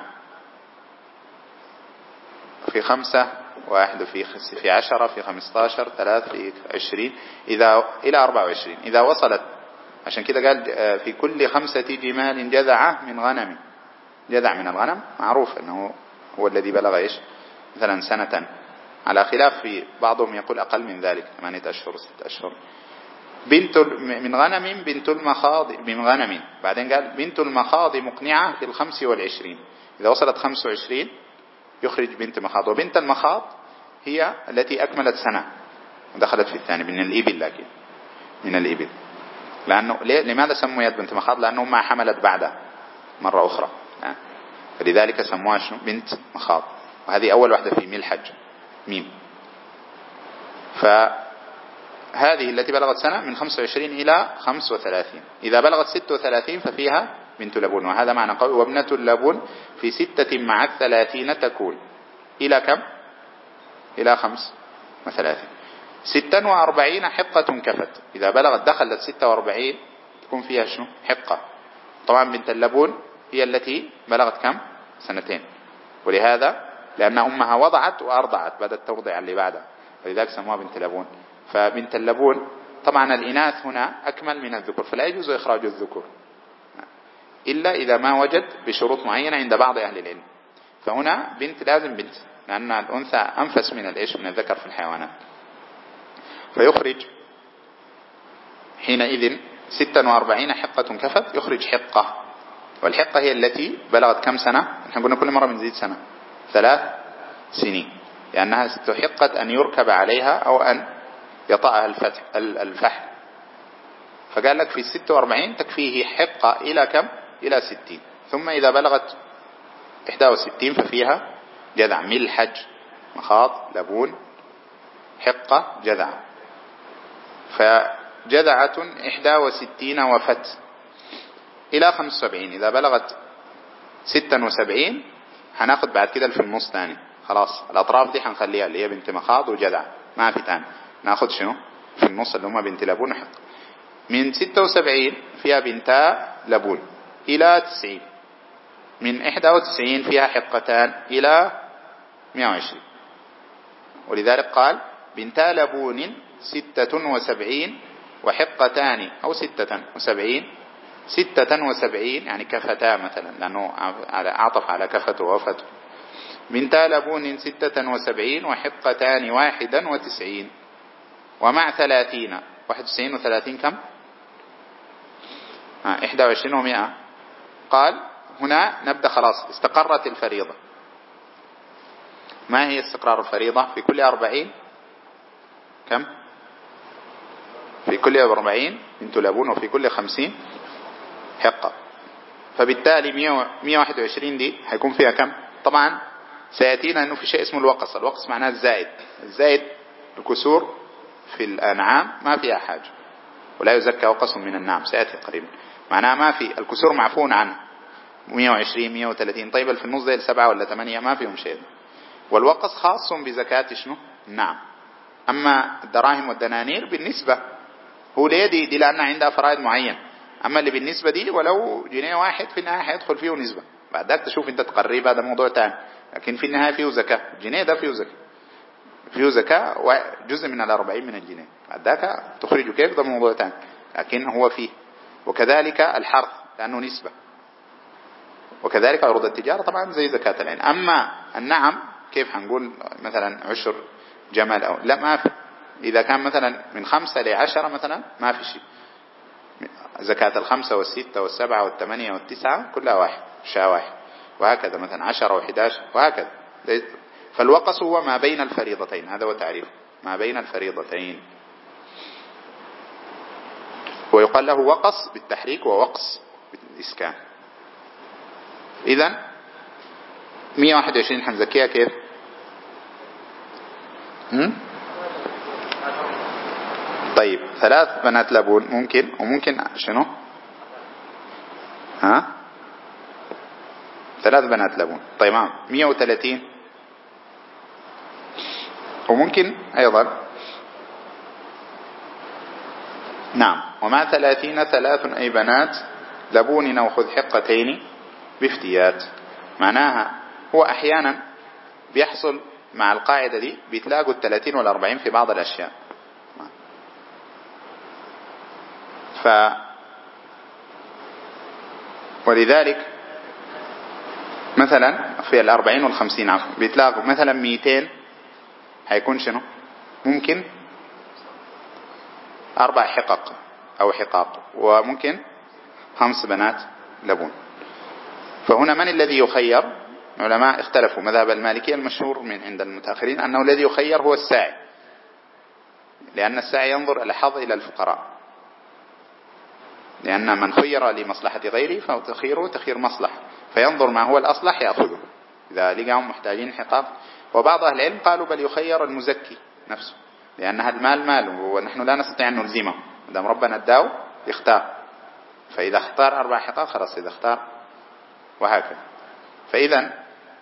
في 5 1 في 10 في 15 3 في 20 إذا إلى 24 إذا وصلت. عشان كده قال في كل 5 جمال جذعة من غنم، جذع من الغنم معروف أنه هو الذي بلغ إيش مثلا سنة، على خلاف في بعضهم يقول أقل من ذلك 8 أشهر 6 أشهر. بنت من غنم بنت المخاض من غنم، بعدين قال بنت المخاض مقنعة في 25 إذا وصلت 25 يخرج بنت مخاض. وبنت المخاض هي التي أكملت سنة ودخلت في الثاني من الإبل، لكن من الإبل، لأنه لماذا سميت بنت مخاض؟ لأنه ما حملت بعدها مرة أخرى، فلذلك سموها شنو بنت مخاض، وهذه أول واحدة في ميل حج ميم. فهذه التي بلغت سنة من 25 إلى 35، إذا بلغت 36 ففيها بنت لبون، وهذا معنى قول وابنة اللبون في 6 مع 30 تكون إلى كم؟ إلى 35. 46 حقة كفت، إذا بلغت دخلت 46 تكون فيها شنو حقة. طبعا بنت اللبون هي التي بلغت كم؟ 2 سنين، ولهذا لأن أمها وضعت وأرضعت بدأت ترضع اللي بعدها، فلذلك سموها بنت لبون. فبنت اللبون طبعا الإناث هنا أكمل من الذكور، فلا يجوز إخراج الذكور إلا إذا ما وجد بشروط معينة عند بعض أهل العلم. فهنا بنت لازم بنت، لأن الأنثى أنفس من من الذكر في الحيوانات. فيخرج حينئذ 46 حقة كفت، يخرج حقة. والحقة هي التي بلغت كم سنة؟ نحن قلنا كل مرة بنزيد سنة، 3 سنين، لأنها استحقت أن يركب عليها أو أن يطأها الفحل. فقال لك في 46 تكفيه حقة إلى كم؟ إلى 60. ثم إذا بلغت 61 ففيها جذع، ملحج، مخاض، لبون، حقة، جذع. فجذعة 61 وفت إلى 75. إذا بلغت 76 هناخد بعد كده في النص تاني، خلاص الأطراف دي هنخليها اللي هي بنت مخاض وجذع، ما في تاني. ناخد شنو في النص اللي هما بنت لبون وحق. من 76 فيها بنتا لبون إلى 90. من 91 فيها حقتان إلى 120. ولذلك قال بنتا لبون 76 وحقتان أو 76، 76 يعني كفتا مثلا، لأنه عطف على كفته وفته. بنتا لبون 76 وحقتان 91 ومع 30. 91 و30 كم؟ 21 و100. قال هنا نبدأ خلاص استقرت الفريضة. ما هي استقرار الفريضة؟ في كل 40 كم؟ في كل 40 بنت لبون، وفي كل 50 حقة. فبالتالي 121 دي هيكون فيها كم؟ طبعا سيأتينا أنه في شيء اسمه الوقص. الوقص معناه الزائد. الزائد الكسور في الأنعام ما فيها حاجة، ولا يزكى وقص من النعم، سيأتي قريبا. معناه ما في الكسور معفون عنه، 120 130. طيب في النص زي 7 ولا 8 ما فيهم شيء. والوقص خاص بزكاة شنو؟ النعم. أما الدراهم والدنانير بالنسبة هو ليه دي لأن عندها فرائض معين. أما اللي بالنسبة دي ولو جنيه واحد في النهاية حيدخل فيه نسبة، بعد ذاك تشوف انت تقريب، هذا موضوع تاني. لكن في النهاية فيه زكاة، الجنيه ده فيه زكاة، فيه زكاة وجزء من 40 من الجنيه، بعد ذاك تخرجه كيف ده موضوع تاني، لكن هو فيه. وكذلك الحرث لأنه نسبة، وكذلك عروض التجارة طبعا زي زكاة العين. أما النعم كيف هنقول مثلا عشر جمل أو لا، ما في. إذا كان مثلا من 5 ل10 مثلا ما في شيء. زكاة 5 و6 و7 و8 و9 كلها واحد، شاء واحد، وهكذا مثلا 10 و11 وهكذا. فالوقص هو ما بين الفريضتين، هذا هو تعريفه، ما بين الفريضتين. ويقال له وقص بالتحريك ووقص بالإسكان. إذن 121 حنزكيها كيف؟ طيب 3 بنات لبون ممكن، وممكن شنو؟ 3 بنات لبون. طيب 130. وممكن أيضا نعم ومع 30 3 أي بنات لبون أو خذ حقتين بافتيات. معناها هو أحيانا بيحصل مع القاعدة دي بيتلاقوا 30 وال40 في بعض الأشياء. ولذلك مثلا في 40 وال50 عفوا بيتلاقوا مثلا 200 هيكون شنو؟ ممكن 4 حقق أو حقاق، وممكن 5 بنات لبون. فهنا من الذي يخير؟ العلماء اختلفوا. مذهب المالكية المشهور من عند المتأخرين أنه الذي يخير هو الساعي، لأن الساعي ينظر الحظ إلى الفقراء، لأن من خير لمصلحة غيره فهو تخير مصلحة، فينظر ما هو الأصلح يأخذه إذا لقاهم محتاجين حقاق. وبعض أهل العلم قالوا بل يخير المزكي نفسه، لأن هذا المال ماله ونحن لا نستطيع أن نلزمه، دام ربنا اداه يختار. فإذا اختار 4 حقاق خلاص، إذا اختار وهكذا. فإذا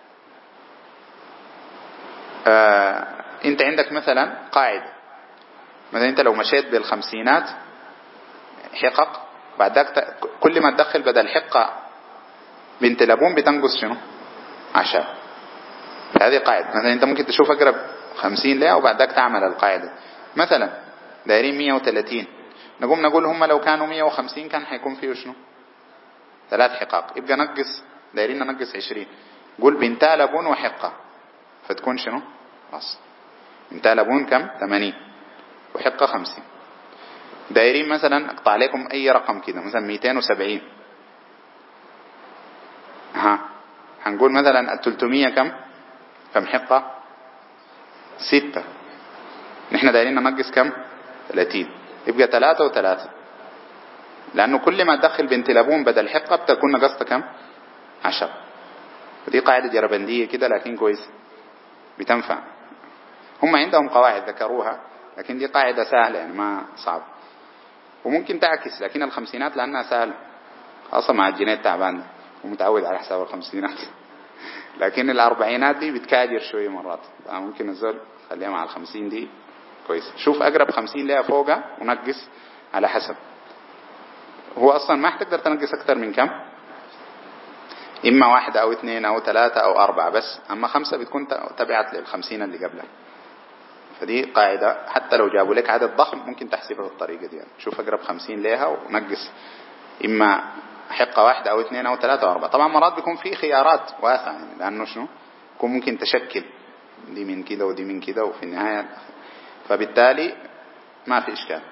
أنت عندك مثلا قاعدة، مثلا أنت لو مشيت بالخمسينات حقق، بعد ذلك كل ما تدخل بدل حقة بنت لبون بتنقص شنو؟ 10. هذه قاعدة. مثلا أنت ممكن تشوف أقرب 50 لها وبعد ذاك تعمل القاعدة. مثلا دايرين 130، نقوم نقول هم لو كانوا 150 كان حيكون فيه شنو 3 حقاق، يبقى نقص، دايرين ننقص 20، قول بنتا لبون وحقة، فتكون شنو خلاص بنتا لبون كم 80 وحقة 50. دايرين مثلا اقطع عليكم اي رقم كده مثلا 270، هنقول مثلا 300 كم حقة 6، نحن دايرين ننقص كم 30، يبقى 3 و3، لأنه كل ما تدخل بنت لبون بدل حقة بتكون نقصت كم 10. ودي قاعدة جربندية كده لكن كويس بتنفع. هم عندهم قواعد ذكروها لكن دي قاعدة سهلة يعني ما صعب، وممكن تعكس، لكن الخمسينات لأنها سهلة خاصة مع الجنيه التعبان ومتعود على حساب الخمسينات لكن الأربعينات دي بتكاجر شوية مرات، ممكن الزول خليها مع ال50 دي كويس. شوف أقرب 50 لها فوقها ونقص على حسب. هو أصلا ما حتقدر تنقص أكتر من كم، إما 1 أو 2 أو 3 أو 4 بس، أما 5 بتكون تبعت لل50 اللي قبلها. فدي قاعدة حتى لو جابوا لك عدد ضخم ممكن تحسبها بالطريقة دي، يعني شوف أقرب 50 لها ونقص إما حقة 1 أو 2 أو 3 أو 4. طبعا مرات بيكون في خيارات واسعة يعني، لأنه شنو يكون ممكن تشكل دي من كده ودي من كده وفي النهاية، فبالتالي ما في إشكال.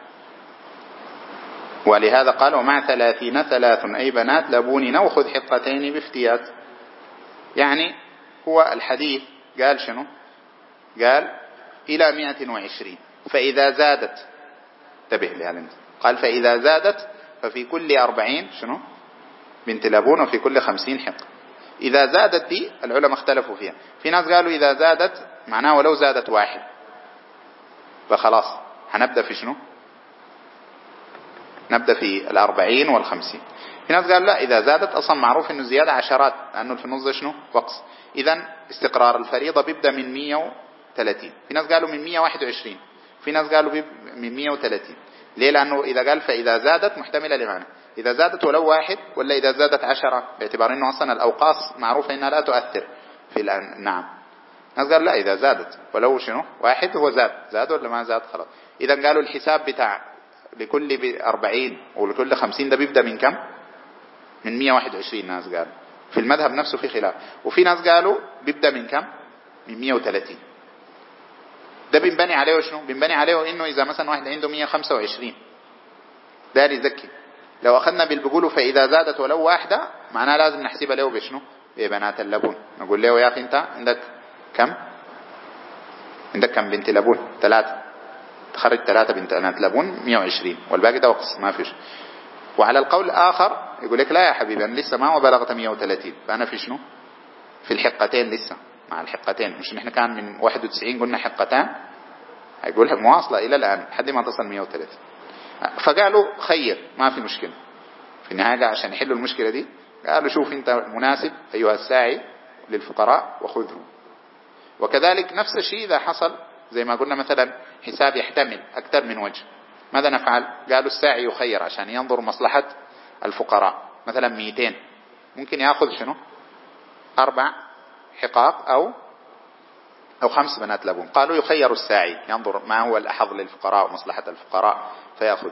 ولهذا قال ومع 30 3 أي بنات لبون وخذ حقتين بافتيات. يعني هو الحديث قال شنو، قال إلى 120، فإذا زادت، انتبه لهذا، قال فإذا زادت ففي كل 40 شنو بنت لبون وفي كل 50 حق. إذا زادت دي العلماء اختلفوا فيها، في ناس قالوا إذا زادت معناه ولو زادت 1 فخلاص هنبدأ في شنو، نبدأ في 40 وال50. في ناس قال لا، إذا زادت أصلا معروف إنه زيادة عشرات لأنه في النص شنو وقص، إذن استقرار الفريضة بيبدأ من 130. في ناس قالوا من 121، في ناس قالوا من 130. ليه؟ لأنه إذا قال فإذا زادت محتملة لمعنى إذا زادت ولو 1 ولا إذا زادت 10، باعتبار إنه أصلا الأوقاص معروفة إنها لا تؤثر في نعم. ناس قال لا، إذا زادت ولو شنو 1 هو زاد ولا ما زاد خلاص. إذا قالوا الحساب بتاع لكل 40 ولكل 50 ده بيبدأ من كم، من 121. ناس قالوا في المذهب نفسه في خلاف، وفي ناس قالوا بيبدأ من كم، من 130. ده بنبني عليه شنو، بنبني عليه إنه إذا مثلا واحد عنده 125 ده يزكي، لو أخذنا بالبقوله فإذا زادت ولو 1 معناه لازم نحسبها له بشنو، ببنات اللبون. نقول له يا أخي أنت عندك كم، عندك كم بنت لبون 3، تخرج 3 بنات لبون 120 والباقي ده وقص ما فيش. وعلى القول الآخر يقول لك لا يا حبيبي أنا لسه ما بلغت 130، فأنا في شنو، في الحقتين لسه مع الحقتين، مش نحن كان من 91 قلنا حقتان، هيقول مواصلة إلى الآن لحد ما تصل 130. فقالوا خير ما في مشكلة. في النهاية عشان يحلوا المشكلة دي قالوا شوف أنت مناسب أيها الساعي للفقراء وخذه. وكذلك نفس الشيء إذا حصل زي ما قلنا مثلا حساب يحتمل أكثر من وجه، ماذا نفعل؟ قالوا الساعي يخير عشان ينظر مصلحة الفقراء. مثلا 200 ممكن يأخذ شنو 4 حقاق أو 5 بنات لبون. قالوا يخير الساعي ينظر ما هو الأحظ للفقراء ومصلحة الفقراء فيأخذ.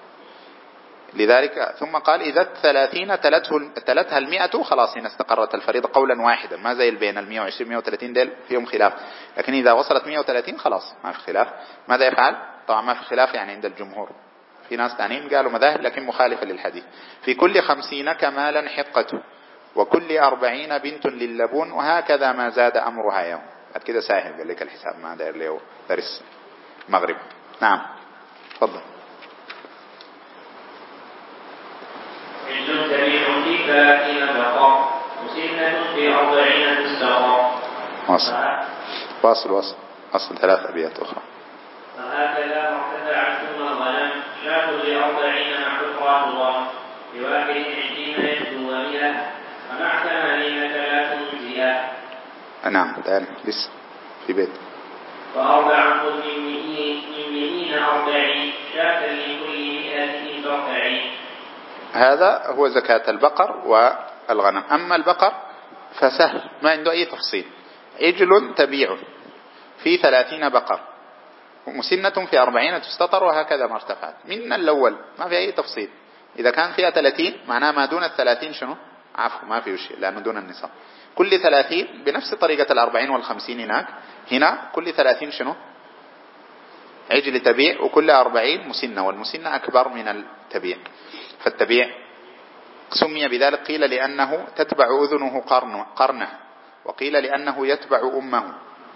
لذلك ثم قال إذا 30 تلتها 100 خلاص هنا استقرت الفريضة قولا واحدا، ما زي بين 120 130 ديل فيهم خلاف، لكن إذا وصلت 130 خلاص ما في خلاف. ماذا يفعل؟ طبعا ما في خلاف يعني عند الجمهور، في ناس ثانيين قالوا مذاهب لكن مخالفة للحديث. في كل 50 كمالا حقته وكل 40 بنت للبون وهكذا ما زاد أمرها يوم. بعد كده ساهل قال لك الحساب ما داير له درس مغرب. نعم تفضل. حل سريع في 30 بقر مسنة في 40 مستقر. واصل 3 أبيات أخرى. فهكذا ما ارتفعتم الغنم شاة ل40 مع أخرى تضام بواحد 20 يبدو ومئة ومع 80 3 مجزئة. نعم تاني لسه في بيت. وأربع خذ من 40 شاة لكل 100 ترتعي. هذا هو زكاة البقر والغنم. أما البقر فسهل ما عنده أي تفصيل، عجل تبيع في 30 بقر مسنة في 40 تستطر وهكذا ما ارتفعت. من الأول ما في أي تفصيل. إذا كان فيها 30 معناه ما دون 30 شنو؟ عفو ما فيه شيء لأنه دون النصاب. كل 30 بنفس طريقة 40 و50 هنا كل 30 شنو؟ عجل تبيع، وكل 40 مسنة، والمسنة أكبر من التبيع. فالتبيع سمي بذلك، قيل لأنه تتبع أذنه قرنه، وقيل لأنه يتبع أمه،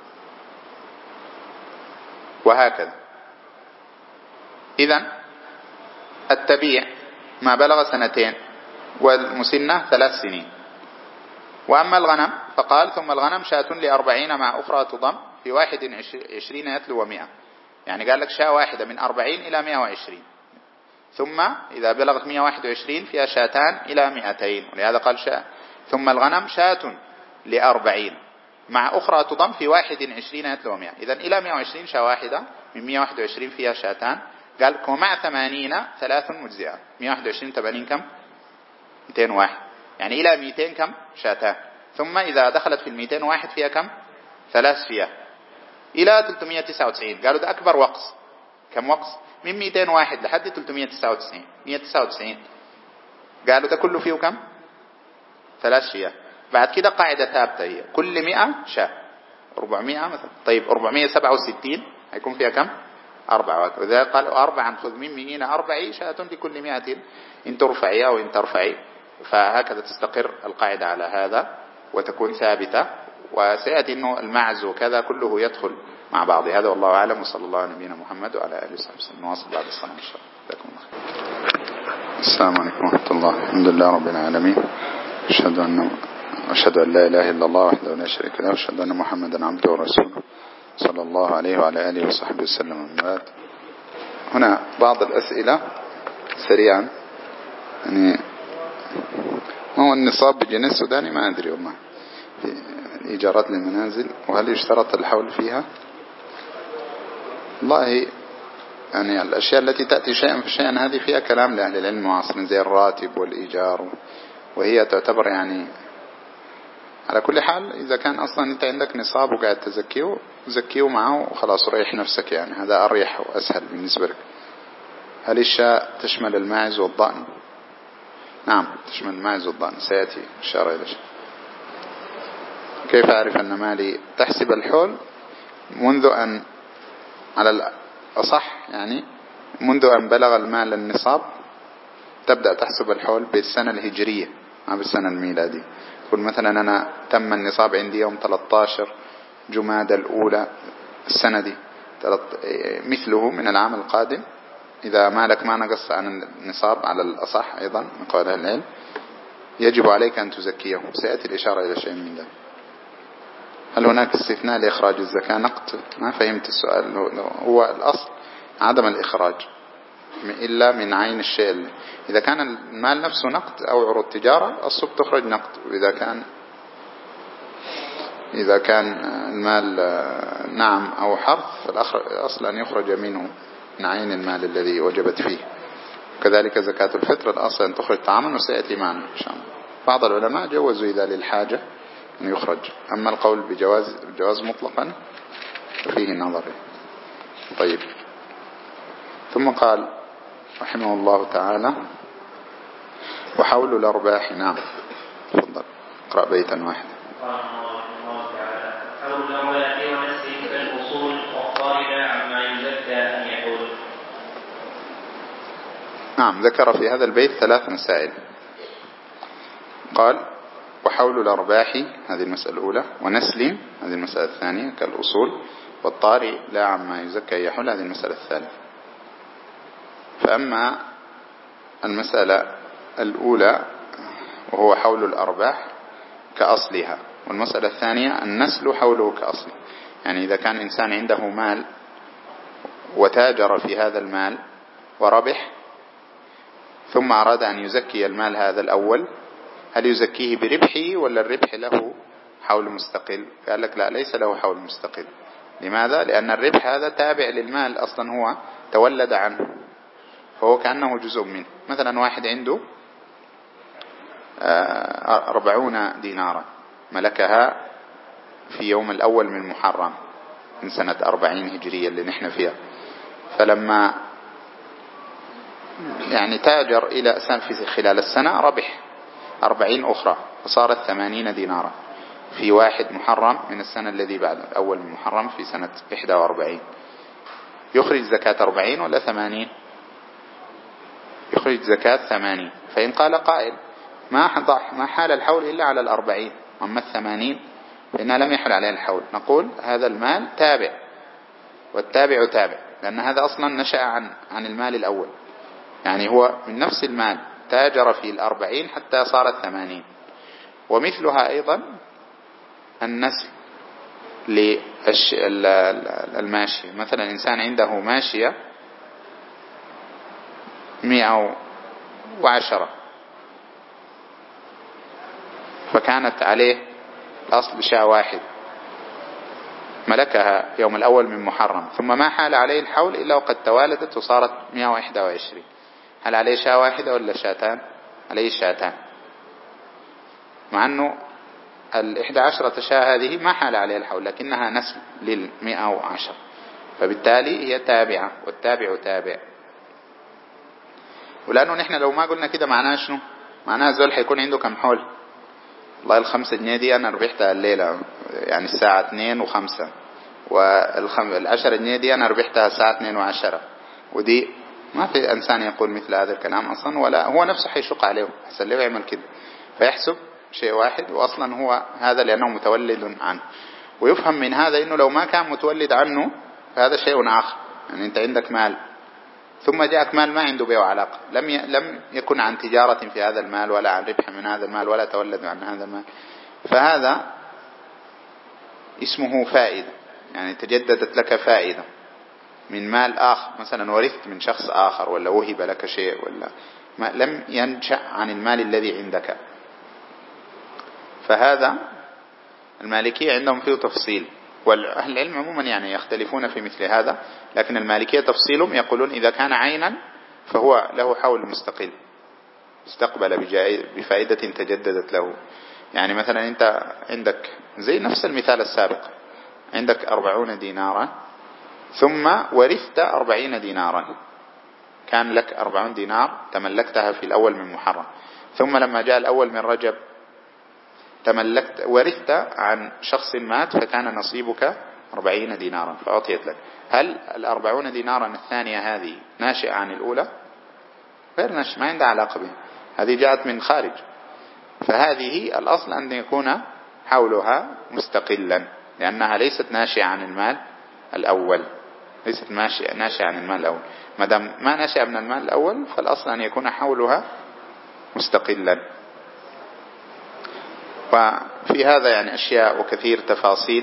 وهكذا. إذن التبيع ما بلغ 2 والمسنة 3 سنين. وأما الغنم فقال ثم الغنم شاة ل40 مع أخرى تضم في 21 يتلو و100. يعني قال لك شاة واحدة من 40 إلى 120، ثم إذا بلغت 121 فيها شاتان إلى 200، ولهذا قال شاة. ثم الغنم شاة ل40 مع أخرى تضم في 21 يتلو و100. إذن إلى 120 شاة واحدة، من 121 فيها شاتان. قال ومع 80 3 مجزئة. 121 80 كم؟ 201. يعني إلى 200 كم؟ شاتان. ثم إذا دخلت في 201 فيها كم؟ 3 فيها. إلى 399 قالوا ده أكبر وقص. كم وقص؟ من 201 لحد 399. 199 قالوا ده كله فيه كم؟ 3 شياه. بعد كده قاعدة ثابتة هي كل 100 شاة. 400 مثلا. طيب 467 هيكون فيها كم؟ 4. وذلك قالوا 4 خذ من 100 4 شاة لكل 100 إن ترفعي أو إن ترفعي. فهكذا تستقر القاعدة على هذا وتكون ثابتة. وسيأتي أنه المعز وكذا كله يدخل مع بعض. هذا والله أعلم، وصلى الله على نبينا محمد وعلى آله وصحبه وسلم. نواصل بعد الصلاة إن شاء الله. السلام عليكم ورحمة الله. الحمد لله رب العالمين. أشهد أن لا إله إلا الله وحده لا شريك له، وأشهد أن محمدا عبده ورسوله صلى الله عليه وعلى آله وصحبه وسلم. هنا بعض الأسئلة سريعا. يعني ما هو النصاب بالجنيه السوداني؟ ما أدري والله. في الإيجارات للمنازل، وهل يشترط الحول فيها؟ والله يعني الأشياء التي تأتي شيئا فشيئا هذه فيها كلام لأهل العلم المعاصرين زي الراتب والإيجار، وهي تعتبر يعني على كل حال إذا كان أصلا أنت عندك نصاب وقاعد تزكيه زكيه معه وخلاص ريح نفسك، يعني هذا أريح وأسهل بالنسبة لك. هل الشاة تشمل الماعز والضأن؟ نعم تشمل الماعز والضأن، سيأتي إشارة إلى شيء. كيف أعرف أن مالي؟ تحسب الحول منذ أن على الأصح يعني منذ أن بلغ المال النصاب تبدأ تحسب الحول بالسنة الهجرية ما بالسنة الميلادية. يقول مثلا أنا تم النصاب عندي يوم 13 جمادى الأولى السنة دي، مثله من العام القادم إذا مالك ما نقص عن النصاب على الأصح أيضا من قول أهل العلم يجب عليك أن تزكيه. سيأتي الإشارة إلى شيء من ذلك. هل هناك استثناء لإخراج الزكاة نقد؟ ما فهمت السؤال. هو الأصل عدم الإخراج إلا من عين الشيء. إذا كان المال نفسه نقد أو عروض تجارة الصب تخرج نقد، وإذا كان المال نعم أو حرث فالأصل أن يخرج منه من عين المال الذي وجبت فيه. كذلك زكاة الفطر الأصل أن تخرج طعاما، وسيأتي معنا إن شاء الله. بعض العلماء جوزوا إذا للحاجة أن يخرج، أما القول بجواز مطلقا فيه نظر. طيب ثم قال رحمه الله تعالى وحول الأرباح. نعم تفضل اقرأ بيتا واحد. حول الأرباح ونسل كالأصول والطارئة عما يزكى أن يحول. نعم ذكر في هذا البيت 3 مسائل. قال وحول الأرباح هذه المسألة الأولى، ونسل هذه المسألة الثانية كالأصول، والطارئ لا عما يزكى يحول هذه المسألة الثالثة. فأما المسألة الأولى وهو حول الأرباح كأصلها، والمسألة الثانية النسل حوله كأصله. يعني إذا كان إنسان عنده مال وتاجر في هذا المال وربح ثم أراد أن يزكي المال هذا الأول، هل يزكيه بربحه ولا الربح له حول مستقل؟ قال لك لا، ليس له حول مستقل. لماذا؟ لأن الربح هذا تابع للمال أصلا، هو تولد عنه، فهو كأنه جزء منه. مثلا واحد عنده 40 دينارا ملكها في يوم الأول من محرم من سنة 40 هجرية اللي نحن فيها، فلما يعني تاجر إلى في خلال السنة ربح 40 أخرى فصارت 80 دينارا في 1 محرم من السنة الذي بعده الأول من محرم في سنة 41. يخرج زكاة 40 ولا 80؟ يخرج زكاة 80. فإن قال قائل ما حال الحول إلا على 40، أما 80 فإنها لم يحل عليها الحول، نقول هذا المال تابع، والتابع تابع، لأن هذا أصلا نشأ عن المال الأول، يعني هو من نفس المال تاجر في 40 حتى صارت 80. ومثلها أيضا النسل للماشية، مثلا إنسان عنده ماشية 110 فكانت عليه الأصل شاة واحد، ملكها يوم الأول من محرم، ثم ما حال عليه الحول إلا وقد توالدت وصارت 121، هل عليه شاة واحدة ولا شاتان؟ عليه شاتان، مع أنه 11 شاة هذه ما حال عليها الحول لكنها نسل 110، فبالتالي هي تابعة، والتابع تابع. ولأنه نحن لو ما قلنا كده معناه شنو؟ معناه زول حيكون عنده كم حول؟ والله 5 جنيه دي أنا ربحتها الليلة يعني الساعة 2:05، وال10 جنيه دي أنا ربحتها الساعة 2:10، ودي ما في إنسان يقول مثل هذا الكلام أصلا، ولا هو نفسه حيشق عليه حسن ليه يعمل كده، فيحسب شيء واحد، وأصلا هو هذا لأنه متولد عنه. ويفهم من هذا أنه لو ما كان متولد عنه فهذا شيء آخر، يعني أنت عندك مال ثم جاءك مال ما عنده به علاقة، لم يكن عن تجارة في هذا المال ولا عن ربح من هذا المال ولا تولد عن هذا المال، فهذا اسمه فائدة، يعني تجددت لك فائدة من مال آخر، مثلا ورثت من شخص آخر ولا وهب لك شيء ولا ما لم ينشأ عن المال الذي عندك. فهذا المالكية عندهم فيه تفصيل، والأهل العلم عموما يعني يختلفون في مثل هذا، لكن المالكية تفصيلهم يقولون إذا كان عينا فهو له حول مستقل استقبل بفائدة تجددت له. يعني مثلا أنت عندك زي نفس المثال السابق، عندك 40 دينارا ثم ورثت 40 دينارا، كان لك 40 دينار تملكتها في الأول من محرم، ثم لما جاء الأول من رجب ورثت عن شخص مات فكان نصيبك 40 دينارا فأعطيت لك. هل 40 دينارا الثانية هذه ناشئة عن الأولى؟ غير ناشئة، ما عندها علاقة بها، هذه جاءت من خارج، فهذه الأصل أن يكون حولها مستقلا لأنها ليست ناشئة عن المال الأول، ليست ناشئة عن المال الأول، ما دام ما ناشئة من المال الأول فالأصل أن يكون حولها مستقلا. وفي هذا يعني أشياء وكثير تفاصيل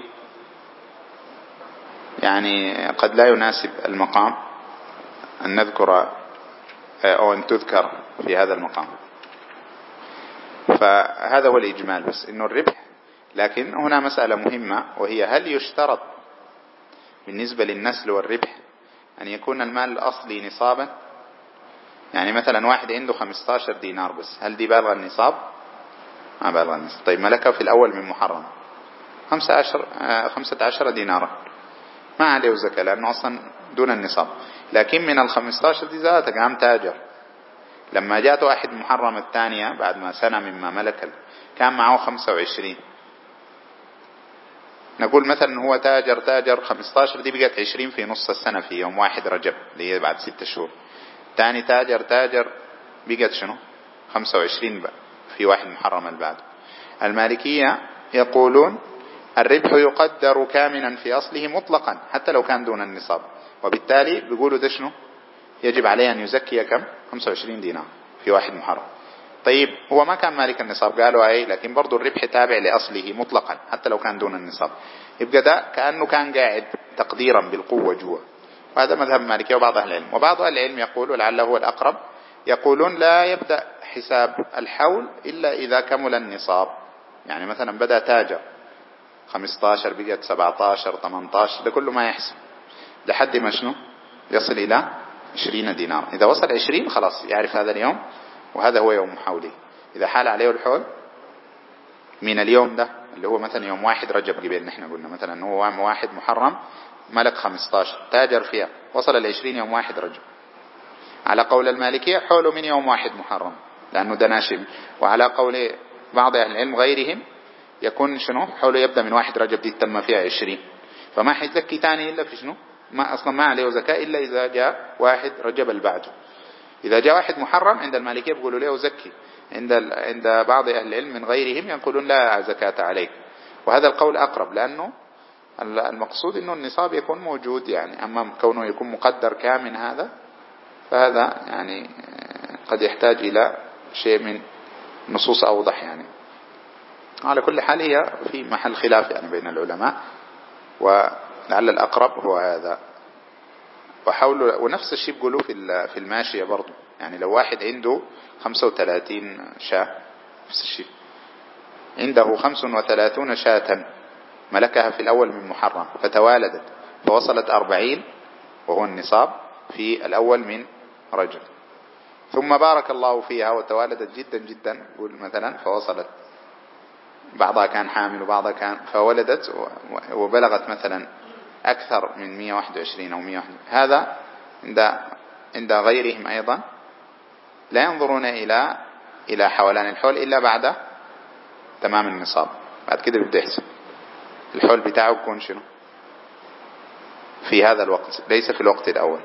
يعني قد لا يناسب المقام أن نذكر أو أن تذكر في هذا المقام. فهذا هو الإجمال، بس إنه الربح. لكن هنا مسألة مهمة وهي هل يشترط بالنسبة للنسل والربح أن يكون المال الأصلي نصابا؟ يعني مثلا واحد عنده 15 دينار بس، هل دي بالغ النصاب؟ ما بالغ النصاب. طيب ملكه في الأول من محرم 15 دينارا ما عليه زكاة لأنه أصلا دون النصاب، لكن من 15 دي ذاتك قام تاجر، لما جاءت واحد محرم الثانية بعد ما سنة مما ملك كان معه 25، نقول مثلا هو تاجر 15 دي بقت 20 في نص السنة في يوم 1 رجب اللي هي بعد 6 شهور، تاني تاجر بقت شنو 25 في 1 محرم البعد. المالكية يقولون الربح يقدر كامنا في أصله مطلقا حتى لو كان دون النصاب، وبالتالي بيقولوا ده شنو يجب عليه أن يزكي كم 25 دينار في 1 محرم. طيب هو ما كان مالك النصاب قالوا أي، لكن برضو الربح تابع لأصله مطلقا حتى لو كان دون النصاب، يبقى ده كأنه كان قاعد تقديرا بالقوة جوا. وهذا مذهب مالكي وبعض أهل العلم. وبعض أهل العلم يقول ولعله هو الأقرب يقولون لا يبدأ حساب الحول إلا إذا كمل النصاب، يعني مثلا بدأ تاجر 15 بقت 17 18 ده كله ما يحسب لحد ما شنو يصل إلى 20 دينار. إذا وصل 20 خلاص يعرف هذا اليوم وهذا هو يوم حوله، إذا حال عليه الحول من اليوم ده اللي هو مثلا يوم 1 رجب قبل نحن قلنا مثلا هو 1 محرم ملك 15 تاجر فيها وصل 20 يوم 1 رجب. على قول المالكية حوله من يوم 1 محرم لأنه دناشم. وعلى قول بعض أهل العلم غيرهم يكون شنو حوله يبدأ من 1 رجب دي تم فيها 20. فما حيزكي ثاني إلا في شنو ما أصلا ما عليه زكاة إلا إذا جاء 1 رجب البعده. إذا جاء 1 محرم عند المالكية بيقولوا له زكي. عند بعض أهل العلم من غيرهم يقولون لا زكاة عليك. وهذا القول أقرب لأنه المقصود إنه النصاب يكون موجود يعني. أما كونه يكون مقدر كامل هذا فهذا يعني قد يحتاج إلى شيء من نصوص أوضح يعني. على كل حال هي في محل خلاف يعني بين العلماء ولعل الأقرب هو هذا. ونفس الشيء بيقولوا في الماشية برضو يعني لو واحد عنده 35 شاة نفس الشيء عنده 35 شاة ملكها في الأول من محرم فتوالدت فوصلت 40 وهو النصاب في الأول من رجب ثم بارك الله فيها وتوالدت جدا جدا مثلا فوصلت بعضها كان حامل وبعضها كان فولدت وبلغت مثلا أكثر من 121 أو 101 هذا عند غيرهم أيضا لا ينظرون إلى حولان الحول إلا بعد تمام النصاب. بعد كده بده يحسب الحول بتاعه يكون شنو في هذا الوقت ليس في الوقت الأول.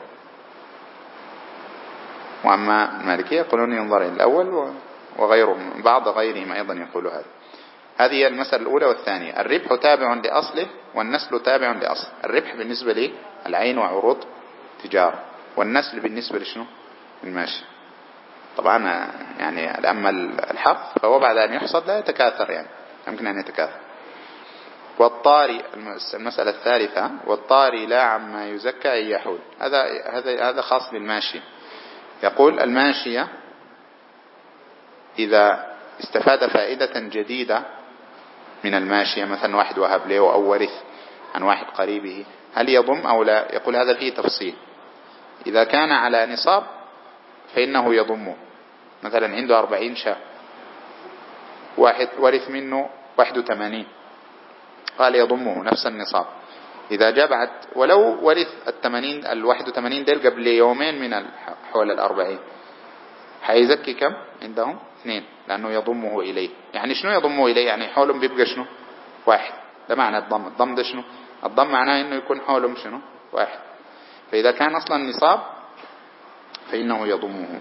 وأما المالكية يقولون ينظر إلى الأول وغيرهم بعض غيرهم أيضا يقول هذا. هذه المسألة الأولى. والثانية الربح تابع لأصله والنسل تابع لأصله. الربح بالنسبة لي العين وعروض تجارة والنسل بالنسبة لشنو الماشي. طبعا يعني أما الحق فهو بعد أن يحصد لا يتكاثر يعني يمكن أن يتكاثر. والطاري المسألة الثالثة والطاري لا عما يزكى أن يحول. هذا خاص بالماشي. يقول الماشية إذا استفاد فائدة جديدة من الماشية مثلا واحد وهب له أو ورث عن واحد قريبه هل يضم أو لا؟ يقول هذا فيه تفصيل. إذا كان على نصاب فإنه يضمه. مثلا عنده 40 شاة واحد ورث منه 81 قال يضمه نفس النصاب. إذا جاء بعد ولو ورث 81 ديل قبل يومين من حول 40 حيزكي كم عندهم 2 لأنه يضمه إليه. يعني شنو يضمه إليه؟ يعني حولهم بيبقى شنو 1. ده معنى الضم. الضم ده شنو؟ الضم معناه إنه يكون حولهم شنو 1. فإذا كان أصلا نصاب فإنه يضمه.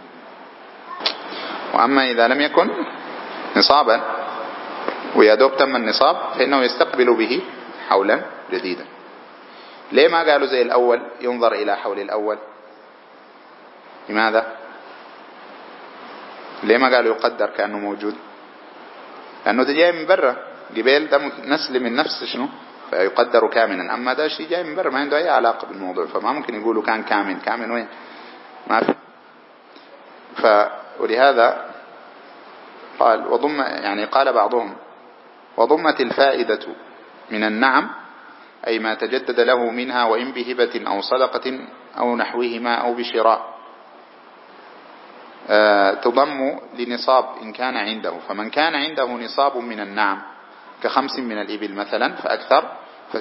وأما إذا لم يكن نصابا ويدوب تم النصاب فإنه يستقبل به حولا جديدا. ليه ما قالوا زي الأول ينظر إلى حول الأول؟ لماذا؟ ليه ما قالوا يقدر كأنه موجود؟ لأنه ده جاي من برا قبيل ده نسل من نفس شنو فيقدر كاملا. أما ده شيء جاي من برا ما عنده أي علاقة بالموضوع فما ممكن يقولوا كان كامل وين ما في. ولهذا قال وضم يعني قال بعضهم وضمت الفائدة من النعم أي ما تجدد له منها وإن بهبة أو صدقة أو نحوهما أو بشراء تضم لنصاب إن كان عنده. فمن كان عنده نصاب من النعم ك5 من الإبل مثلا فأكثر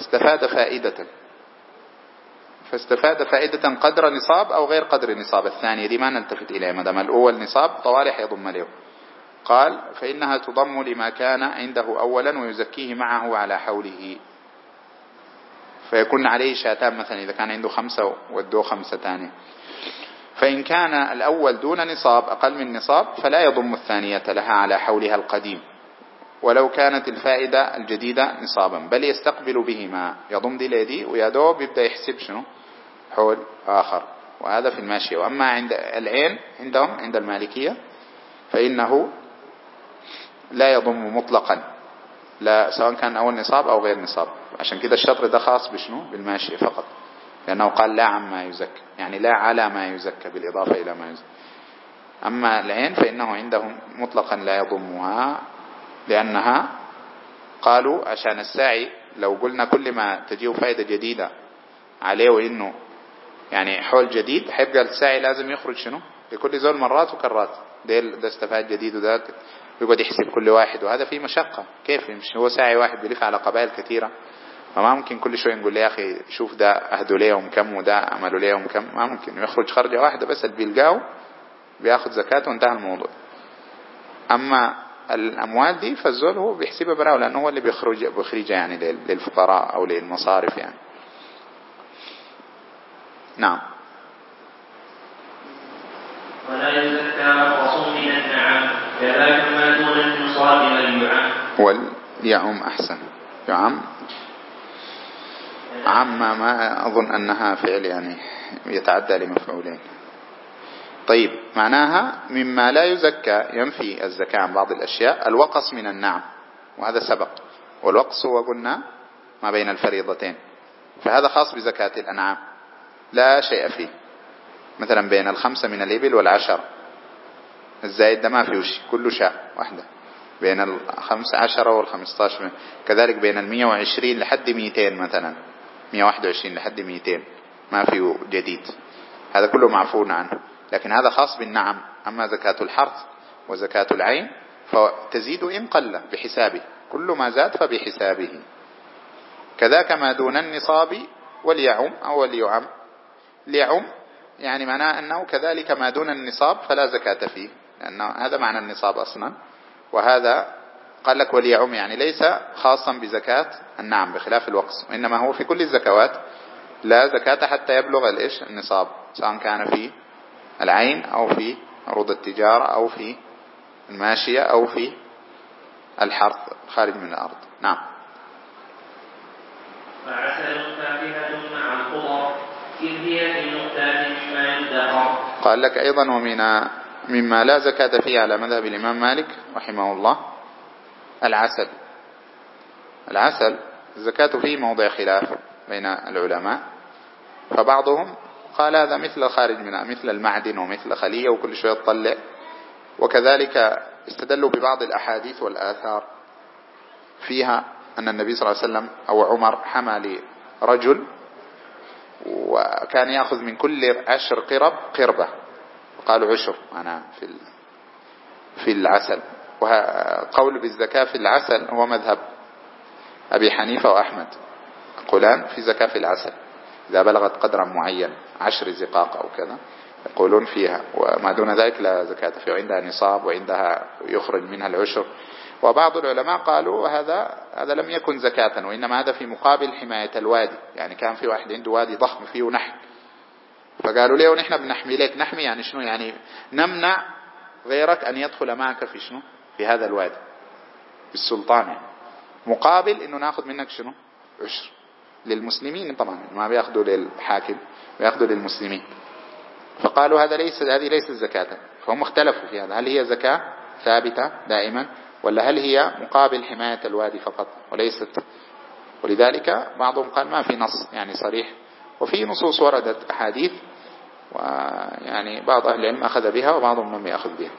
فاستفاد فائدة قدر نصاب أو غير قدر نصاب. الثانية دي ما نلتفت إليها ما دام الأول نصاب طوالي حيضم له. قال فإنها تضم لما كان عنده أولا ويزكيه معه على حوله فيكون عليه شاتان مثلا إذا كان عنده 5 ودوه 5 ثانية. فإن كان الأول دون نصاب أقل من نصاب فلا يضم الثانية لها على حولها القديم ولو كانت الفائدة الجديدة نصابا بل يستقبل بهما يضم دي لدي ويدوب يبدأ يحسب شنو حول آخر. وهذا في الماشية. وأما عند العين عندهم عند المالكية فإنه لا يضم مطلقا لا سواء كان أول نصاب أو غير نصاب. عشان كده الشطر ده خاص بشنو بالماشية فقط لأنه قال لا عما يزكى يعني لا على ما يزكى بالإضافة إلى ما يزكى. أما العين فإنه عندهم مطلقا لا يضمها لأنها قالوا عشان الساعي لو قلنا كل ما تجيه فائدة جديدة عليه وإنه يعني حول جديد حيبقى الساعي لازم يخرج شنو لكل زول مرات وكرات، ده استفاد جديد وده يقعد يحسب كل واحد، وهذا فيه مشقة. كيف يمشي هو ساعي واحد بيلف على قبائل كثيرة؟ فما ممكن كل شوية نقول له يا أخي شوف ده أهدوا ليهم كم وده عملوا ليهم كم، ما ممكن. يخرج خرجة واحدة بس اللي بيلقاه بياخد زكاة وانتهى الموضوع. أما الأموال دي فالزول هو بيحسبها براءه، لأنه هو اللي بيخرجها يعني للفقراء أو للمصارف يعني. نعم. ولا يزكى رخص من النعم كذاك ما دون النصاب واليعم. واليعم أحسن، يعم عم ما أظن أنها فعل يعني يتعدى لمفعولين. طيب معناها مما لا يزكى ينفي الزكاة عن بعض الأشياء الوقص من النعم، وهذا سبق. والوقص هو قلنا ما بين الفريضتين، فهذا خاص بزكاة الأنعام لا شيء فيه. مثلا بين 5 من الإبل و10 الزايد ده ما فيه شيء، كله شاء واحدة. بين 15 و15 كذلك. بين 120 لحد 200 مثلا، 121 لحد 200 ما فيه جديد، هذا كله معفو عنه. لكن هذا خاص بالنعم. أما زكاة الحرث وزكاة العين فتزيد إن قل بحسابه، كل ما زاد فبحسابه. كذاك ما دون النصاب واليعم أو اليعم. ليعم يعني معناه أنه كذلك ما دون النصاب فلا زكاة فيه، لأنه هذا معنى النصاب أصلا. وهذا قال لك وليعم يعني ليس خاصا بزكاة النعم بخلاف الوقص، وإنما هو في كل الزكوات لا زكاة حتى يبلغ النصاب، سواء كان في العين أو في عروض التجارة أو في الماشية أو في الحرث خارج من الأرض. نعم. فعسل فاكهة مع الخضر إذ هي في المختار مما يدخر. قال لك أيضا مما لا زكاة فيه على مذهب الإمام مالك رحمه الله العسل. العسل الزكاة فيه موضع خلاف بين العلماء، فبعضهم قال هذا مثل خارج منها مثل المعدن ومثل خلية وكل شوية تطلع. وكذلك استدلوا ببعض الأحاديث والآثار فيها أن النبي صلى الله عليه وسلم أو عمر حمى لرجل وكان يأخذ من كل 10 قرب قربة، وقالوا عشر أنا في العسل. وقول بالزكاة في العسل هو مذهب أبي حنيفة وأحمد، يقولان في زكاة في العسل إذا بلغت قدرا معين 10 زقاق أو كذا يقولون فيها، وما دون ذلك لا زكاة فيه، عندها نصاب وعندها يخرج منها العشر. وبعض العلماء قالوا هذا لم يكن زكاة، وإنما هذا في مقابل حماية الوادي. يعني كان في واحد عنده وادي ضخم فيه نحل، فقالوا له ونحن بنحمي لك. نحمي يعني شنو؟ يعني نمنع غيرك أن يدخل معك في شنو؟ في هذا الوادي بالسلطان، يعني مقابل إنه ناخذ منك شنو؟ عشر للمسلمين طبعا، ما بياخذوا للحاكم بياخذوا للمسلمين. فقالوا هذه ليست زكاة. فهم اختلفوا في هذا، هل هي زكاة ثابتة دائما ولا هل هي مقابل حماية الوادي فقط وليست. ولذلك بعضهم قال ما في نص يعني صريح، وفي نصوص وردت أحاديث، ويعني بعض أهل العلم أخذ بها وبعضهم لم يأخذ بها.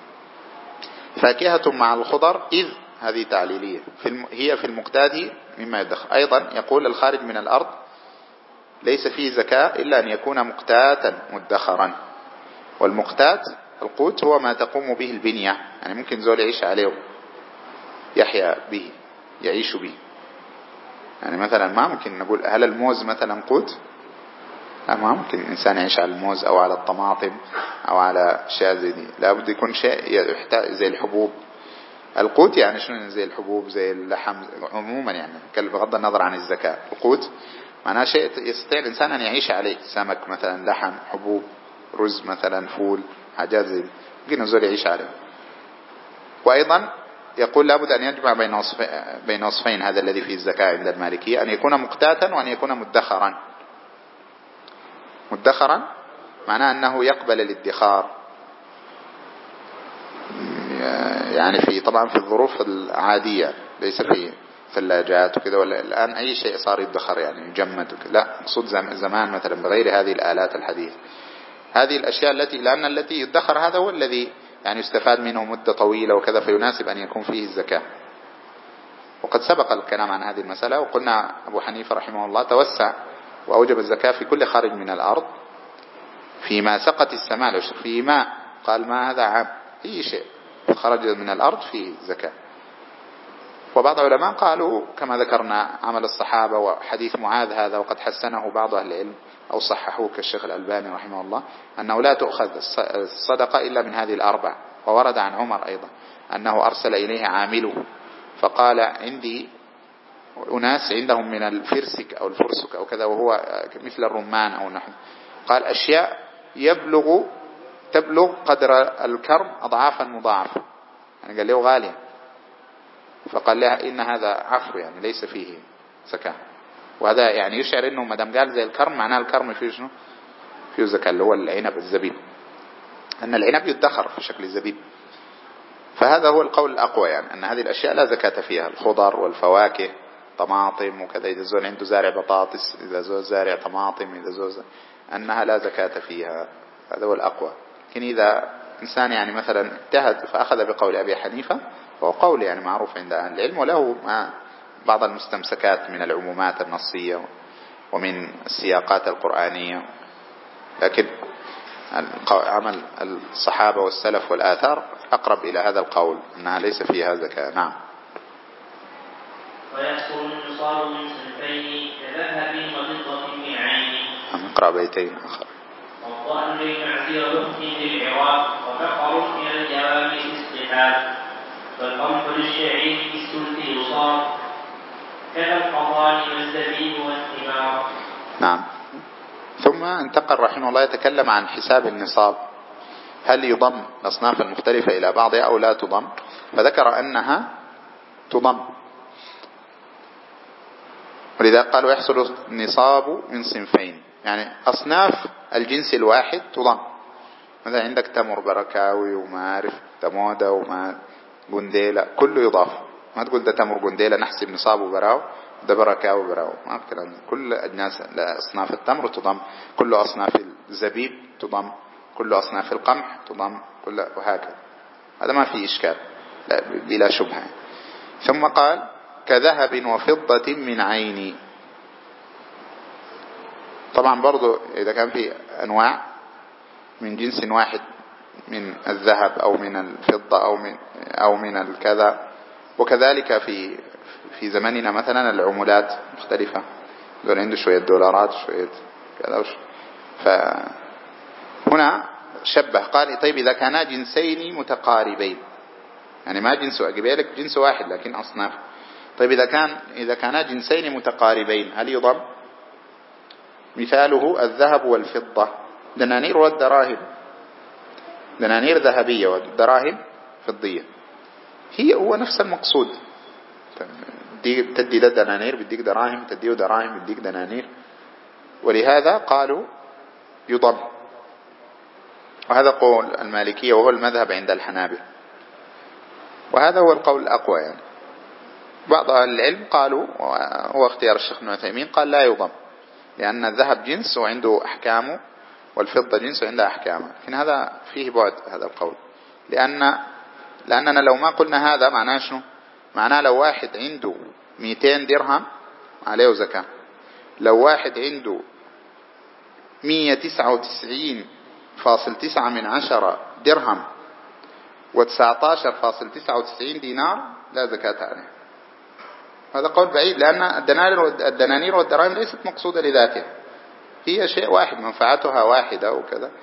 فاكهة مع الخضر إذ هذه تعليلية هي في المقتات مما يدخر. أيضا يقول الخارج من الأرض ليس فيه زكاة إلا أن يكون مقتاتا مدخرا. والمقتات القوت هو ما تقوم به البنية، يعني ممكن زول يعيش عليه يحيا به يعيش به. يعني مثلا ما ممكن نقول هل الموز مثلا قوت؟ لا، ما ممكن الإنسان يعيش على الموز أو على الطماطم أو على أشياء زي دي. لا بد يكون شيء يحتاج زي الحبوب. القوت يعني شنو؟ زي الحبوب زي اللحم عموما، يعني بغض النظر عن الزكاة. القوت معناه شيء يستطيع الإنسان أن يعيش عليه، سمك مثلا، لحم، حبوب، رز مثلا، فول، حاجات زي ممكن الزول يعيش عليه. وأيضا يقول لابد أن يجمع بين وصفين، هذا الذي فيه الزكاة عند المالكية، أن يكون مقتاتا وأن يكون مدخرا. مدخرا معناه أنه يقبل الادخار، يعني طبعا في الظروف العادية، ليس في ثلاجات وكذا، ولا الآن أي شيء صار يدخر يعني يجمد وكذا. لا، مقصود زمان مثلا بغير هذه الآلات الحديثة. هذه الأشياء لأن التي يدخر هذا هو الذي يعني يستفاد منه مدة طويلة وكذا، فيناسب أن يكون فيه الزكاة. وقد سبق الكلام عن هذه المسألة، وقلنا أبو حنيفة رحمه الله توسع وأوجب الزكاة في كل خارج من الأرض فيما سقط السماء العشر، في ماء قال ما هذا عام، أي شيء خرج من الأرض فيه زكاة. وبعض العلماء قالوا كما ذكرنا عمل الصحابة وحديث معاذ هذا، وقد حسنه بعض أهل العلم أو صححوه كالشيخ الألباني رحمه الله، أنه لا تؤخذ الصدقة إلا من هذه الأربع. وورد عن عمر أيضا أنه أرسل إليه عامله فقال عندي أناس عندهم من الفرسك أو الفرسك أو كذا، وهو مثل الرمان أو نحو، قال أشياء تبلغ قدر الكرم أضعافا مضاعفة، يعني قال له غالية، فقال لها إن هذا عفو يعني ليس فيه زكاة. وهذا يعني يشعر إنه ما دام قال زي الكرم معناه الكرم فيه شنو؟ فيه زكاة، اللي هو العنب الزبيب، أن العنب يدخر في شكل الزبيب. فهذا هو القول الأقوى، يعني أن هذه الأشياء لا زكاة فيها، الخضر والفواكه طماطم وكذا، إذا زول عنده زارع بطاطس، إذا زول زارع طماطم، إذا زول أنها لا زكاة فيها، هذا هو الأقوى. لكن إذا إنسان يعني مثلا اجتهد فأخذ بقول أبي حنيفة، وهو قول يعني معروف عند أهل العلم، وله بعض المستمسكات من العمومات النصية ومن السياقات القرآنية، لكن عمل الصحابة والسلف والآثار أقرب إلى هذا القول أنها ليس فيها زكاة. نعم. ويحصل النصاب من صنفين كذهب وفضة من عين. نقرأ بيتين آخر. والضأن للمعزية ضخم للعراق، وفقر من الجوامع الصحاب، والقمح للشعير بالسلط يصاب، كذا القضان والزبيب والثمار. نعم. ثم انتقل رحمه الله يتكلم عن حساب النصاب، هل يضم الأصناف المختلفة إلى بعضها أو لا تضم، فذكر أنها تضم، ولذا قال ويحصل النصاب من صنفين، يعني أصناف الجنس الواحد تضم. مثلا عندك تمر بركاوي ومعارف تمودة وما قنديلة، كله يضاف، ما تقول ده تمر قنديلة نحسب نصابه براو، ده بركاوي براو، ما الكلام. كل أجناس أصناف التمر تضم، كل أصناف الزبيب تضم، كل أصناف القمح تضم، كل وهكذا، هذا ما فيه إشكال بلا شبهة. ثم قال كذهب وفضة من عين. طبعا برضو إذا كان في أنواع من جنس واحد من الذهب أو من الفضة أو من الكذا، وكذلك في زماننا مثلا العملات مختلفة، دول عنده شوية دولارات شوية كذا، فهنا شبه قال طيب إذا كانا جنسين متقاربين، يعني ما جنس أقبالك جنس واحد لكن أصناف، طيب إذا كانا جنسين متقاربين هل يضم؟ مثاله الذهب والفضة، دنانير والدراهم، دنانير ذهبية والدراهم فضية، هو نفس المقصود، تدي ده دنانير بديك دراهم، تديه دراهم بديك دنانير، ولهذا قالوا يضم. وهذا قول المالكية وهو المذهب عند الحنابلة، وهذا هو القول الأقوى. يعني بعض أهل العلم قالوا، هو اختيار الشيخ ابن عثيمين، قال لا يضم، لأن الذهب جنس وعنده أحكامه، والفضة جنس وعنده أحكامه، لكن هذا فيه بعد هذا القول، لأننا لو ما قلنا هذا معناه شنو؟ معناه لو واحد عنده 200 درهم عليه زكاة، لو واحد عنده 199.9 درهم و19.99 دينار لا زكاة عليه. هذا قول بعيد، لأن الدنانير والدراهم ليست مقصودة لذاتها، هي شيء واحد منفعتها واحدة وكذا.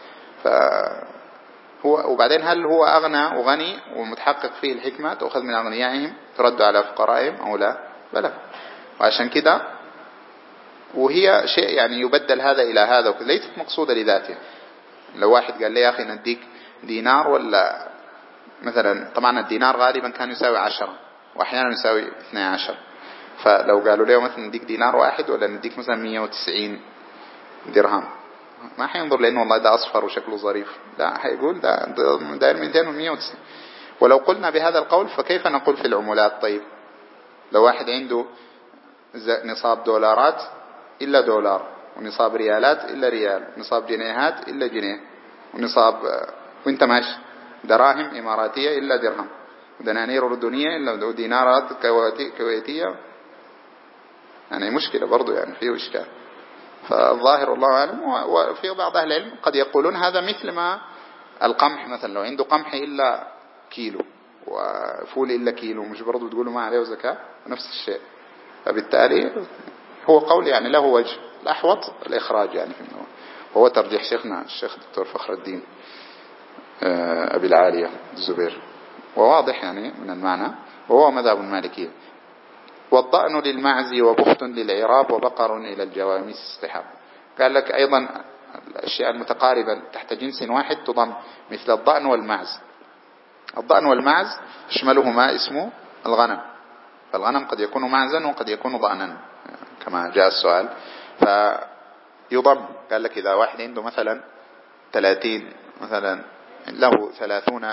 وبعدين هل هو أغنى وغني ومتحقق فيه الحكمة تأخذ من أغنيائهم ترد على فقرائهم أو لا؟ بلى. وعشان كده وهي شيء يعني يبدل هذا إلى هذا وكذا، ليست مقصودة لذاتها. لو واحد قال لي يا أخي نديك دينار، ولا مثلا طبعا الدينار غالبا كان يساوي 10 وأحيانا يساوي 12، فلو قالوا له مثلا نديك دينار واحد ولا نديك مثلا 190 درهم، ما حينظر لأنه والله ده أصفر وشكله ظريف، لا، حيقول ده داير 200 و 190. ولو قلنا بهذا القول فكيف نقول في العملات؟ طيب لو واحد عنده نصاب دولارات إلا دولار، ونصاب ريالات إلا ريال، ونصاب جنيهات إلا جنيه، ونصاب وانت ماشي دراهم إماراتية إلا درهم، ودنانير أردنية إلا دينارات كويتية، يعني مشكلة برضو، يعني فيه إشكال. فالظاهر الله أعلم، وفي بعض أهل العلم قد يقولون هذا مثل ما القمح مثلا لو عنده قمح إلا كيلو وفول إلا كيلو، مش برضو تقولوا ما عليه زكاة؟ نفس الشيء. فبالتالي هو قول يعني له وجه، الأحوط الإخراج يعني في النوع، وهو ترجيح شيخنا الشيخ الدكتور فخر الدين أبي العالية الزبير، وواضح يعني من المعنى، وهو مذهب المالكية. والضأن للمعز وبخت للعراب وبقر إلى الجواميس استحاب. قال لك أيضا الأشياء المتقاربة تحت جنس واحد تضم، مثل الضأن والمعز. الضأن والمعز يشملهما اسمه الغنم، فالغنم قد يكون معزا وقد يكون ضأنا كما جاء السؤال، فيضم. قال لك إذا واحد عنده مثلا 30 مثلا له 30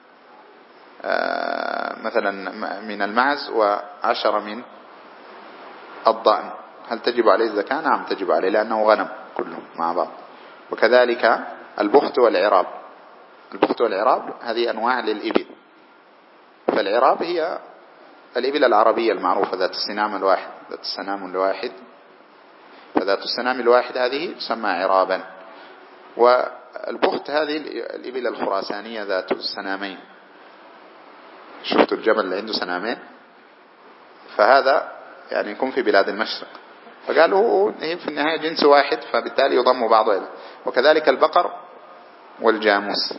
مثلا من المعز و10 من الضأن، هل تجب عليه الزكاة؟ نعم تجب عليه، لأنه غنم كله مع بعض. وكذلك البخت والعراب. البخت والعراب هذه أنواع للإبل، فالعراب هي الإبل العربية المعروفة ذات السنام الواحد، ذات السنام الواحد، فذات السنام الواحد هذه تسمى عرابا. والبخت هذه الإبل الخراسانية ذات السنامين، شفتوا الجمل اللي عنده سنامين، فهذا يعني يكون في بلاد المشرق، فقالوا هي في النهاية جنس واحد، فبالتالي يضم بعضه إليه. وكذلك البقر والجاموس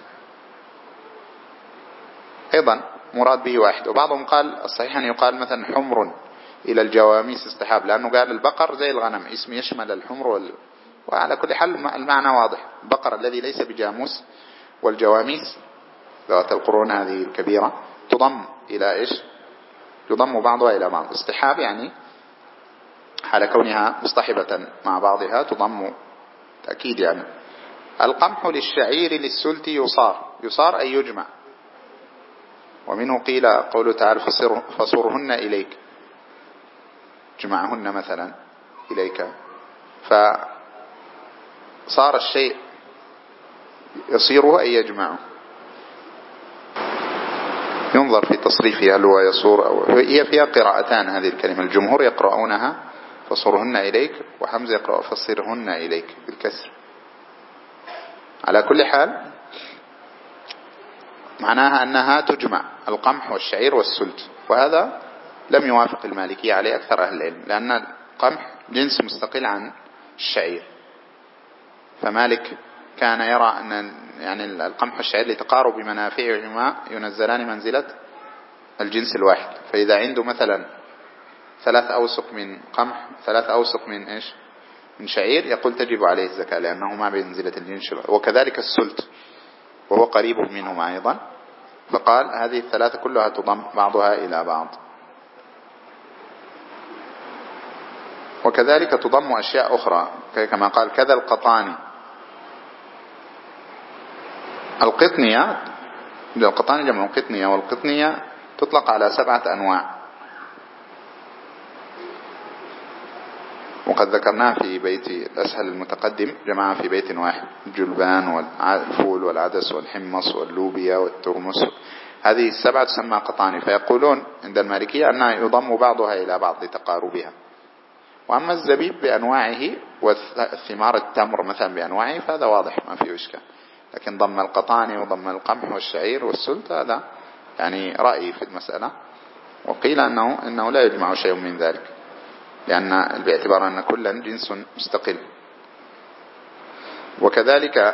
أيضا مراد به واحد. وبعضهم قال الصحيح أن يقال مثلا حمر إلى الجواميس استحاب، لأنه قال البقر زي الغنم اسم يشمل الحمر وعلى كل حال المعنى واضح. البقر الذي ليس بجاموس، والجواميس ذات القرون هذه الكبيرة تضم إلى إيش؟ يضم بعضها إلى بعض استحاب، يعني حال كونها مصطحبة مع بعضها تضم تأكيد يعني. القمح للشعير للسلت يصار أي يجمع، ومنه قيل قوله تعالى فصرهن إليك، جمعهن مثلا إليك، فصار الشيء يصيره أي يجمعه. ينظر في تصريفها هل هو يصور أو هي فيها قراءتان هذه الكلمة، الجمهور يقرؤونها فصرهن إليك، وحمزة يقرأ فصرهن إليك بالكسر. على كل حال معناها أنها تجمع القمح والشعير والسلت، وهذا لم يوافق المالكية عليه أكثر أهل العلم، لأن القمح جنس مستقل عن الشعير. فمالك كان يرى أن يعني القمح والشعير لتقارب منافعهما ينزلان منزلة الجنس الواحد. فإذا عنده مثلا 3 أوسق من قمح 3 أوسق من إيش؟ من شعير، يقول تجب عليه الزكاة لأنهما بمنزلة الجنس. وكذلك السلت وهو قريب منهما أيضا، فقال هذه الثلاثة كلها تضم بعضها إلى بعض. وكذلك تضم أشياء أخرى كما قال كذا القطاني. القطنية، القطاني جمع قطنية، والقطنية تطلق على 7 أنواع، وقد ذكرناه في بيت الأسهل المتقدم جماعة في بيت واحد: الجلبان والفول والعدس والحمص واللوبيا والترمس، هذه 7 تسمى قطاني. فيقولون عند المالكية أنها يضم بعضها إلى بعض لتقاربها. وأما الزبيب بأنواعه والثمار التمر مثلا بأنواعه فهذا واضح ما فيه إشكال، لكن ضم القطاني وضم القمح والشعير والسلت هذا يعني رأيي في المسألة. وقيل أنه لا يجمع شيء من ذلك، لأن باعتبار أن كلا جنس مستقل. وكذلك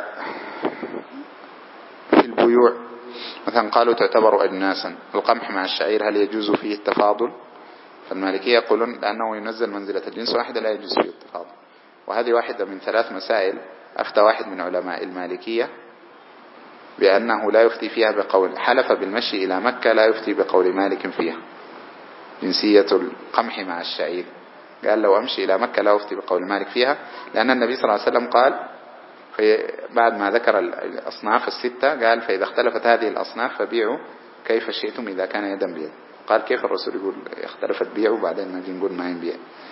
في البيوع مثلا قالوا تعتبر أجناسا، القمح مع الشعير هل يجوز فيه التفاضل؟ فالمالكية يقولون لأنه ينزل منزلة الجنس واحدة لا يجوز فيه التفاضل. وهذه واحدة من 3 مسائل أفتى واحد من علماء المالكية بأنه لا يفتي فيها بقول، حلف بالمشي إلى مكة لا يفتي بقول مالك فيها جنسية القمح مع الشعير. قال لو أمشي إلى مكة لا أفتي بقول مالك فيها، لأن النبي صلى الله عليه وسلم قال بعد ما ذكر الأصناف 6 قال فإذا اختلفت هذه الأصناف فبيعوا كيف شئتم إذا كان يدا بيد. قال كيف الرسول يقول اختلفت بيعوا بعدين نجي نقول ما ينبيع؟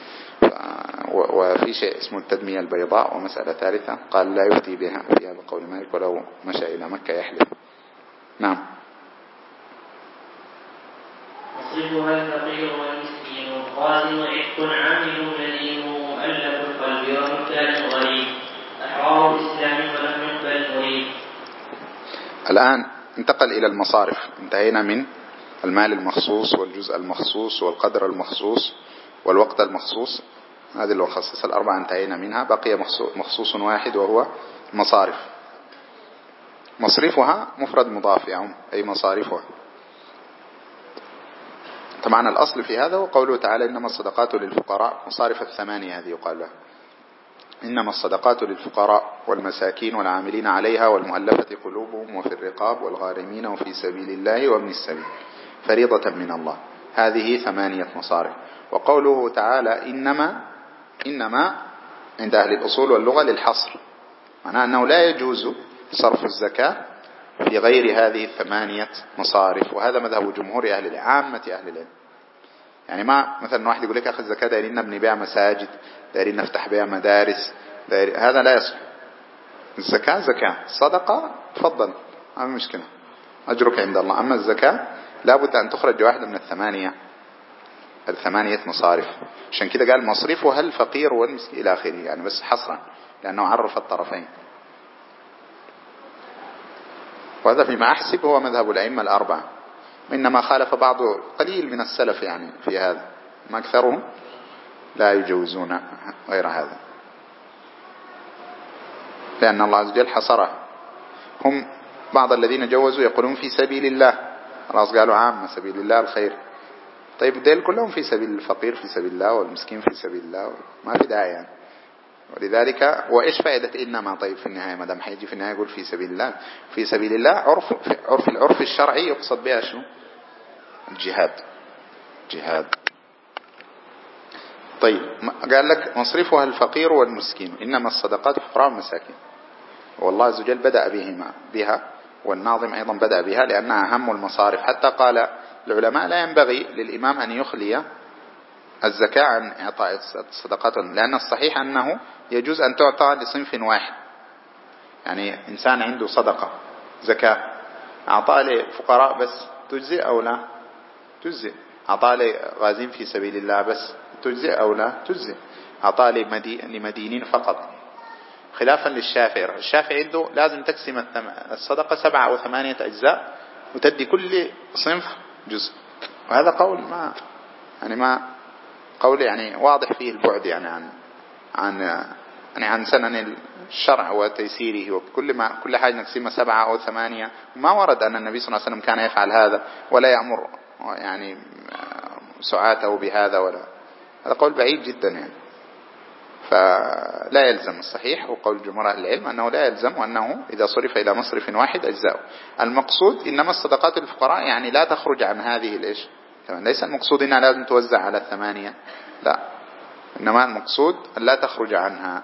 وفي شيء اسمه التدمية البيضاء. ومسألة ثالثة قال لا يفتي بها فيها بقول مالك ولو مشى إلى مكة يحلف. نعم. يصرفها الفقير والمسكين والغازي وعتق عامل مدين مؤلف القلب ومحتاج غريب أحرار الإسلام ولم يقبل مريد. الآن انتقل إلى المصارف. انتهينا من المال المخصوص والجزء المخصوص والقدر المخصوص والوقت المخصوص. هذه المخصصة الأربعة انتهينا منها. بقي مخصوص واحد وهو مصارف. مصرفها مفرد مضاف يعم أي مصارفها. طبعا الأصل في هذا وقوله تعالى إنما الصدقات للفقراء. مصارف الثمانية هذه يقال لها. إنما الصدقات للفقراء والمساكين والعاملين عليها والمؤلفة قلوبهم وفي الرقاب والغارمين وفي سبيل الله وابن السبيل فريضة من الله. هذه 8 مصارف. وقوله تعالى إنما عند أهل الأصول واللغة للحصر، معناه أنه لا يجوز صرف الزكاة في غير هذه 8 مصارف. وهذا مذهب جمهور عامة أهل العلم. يعني ما مثلا واحد يقول لك أخذ الزكاة دايرين نبني بها مساجد، دايرين نفتح بها مدارس، هذا لا يصح. الزكاة زكاة، صدقة تفضل ما مشكلة أجرك عند الله. أما الزكاة لابد أن تخرج واحدة من الثمانية مصارف. عشان كده قال مصرفها الفقير والمسكين إلى آخره، يعني بس حصرا لأنه عرف الطرفين. وهذا فيما أحسب هو مذهب الأئمة الأربعة، إنما خالف بعض قليل من السلف يعني في هذا، ما أكثرهم لا يجوزون غير هذا، لأن الله عز وجل حصره. هم بعض الذين جوزوا يقولون في سبيل الله، خلاص قالوا عامة سبيل الله الخير. طيب ديل كلهم في سبيل الفقير في سبيل الله والمسكين في سبيل الله، ما في داعي يعني. ولذلك وإيش فائدة إنما؟ طيب في النهاية ما دام حيجي في النهاية يقول في سبيل الله. في سبيل الله العرف الشرعي يقصد بها شنو؟ الجهاد، جهاد. طيب قال لك مصرفها الفقير والمسكين، إنما الصدقات فقراء المساكين. والله عز وجل بدأ بها والناظم أيضا بدأ بها لأنها أهم المصارف. حتى قال العلماء لا ينبغي للإمام أن يخلي الزكاة عن إعطاء الصدقات، لأن الصحيح أنه يجوز أن تعطى لصنف واحد. يعني إنسان عنده صدقة زكاة أعطاه لفقراء بس تجزئ أو لا تجزئ، أعطاه لغازين في سبيل الله بس تجزئ أو لا تجزئ، أعطاه لمدينين فقط. خلافا للشافعي، الشافعي عنده لازم تقسم الصدقة 7 أو 8 أجزاء وتدي كل صنف جزء. وهذا قول ما قول يعني واضح فيه البعد يعني عن سنن الشرع وتيسيره. كل حاجة نقسمها 7 أو 8. ما ورد أن النبي صلى الله عليه وسلم كان يفعل هذا ولا يأمر يعني سعاته بهذا ولا. هذا قول بعيد جدا يعني. فلا يلزم. الصحيح وقول جمهور أهل العلم أنه لا يلزم، وأنه إذا صرف إلى مصرف واحد أجزاء. المقصود إنما الصدقات للفقراء يعني لا تخرج عن هذه الإيش. ليس المقصود إنها لازم توزع على 8، لا، إنما المقصود أن لا تخرج عنها.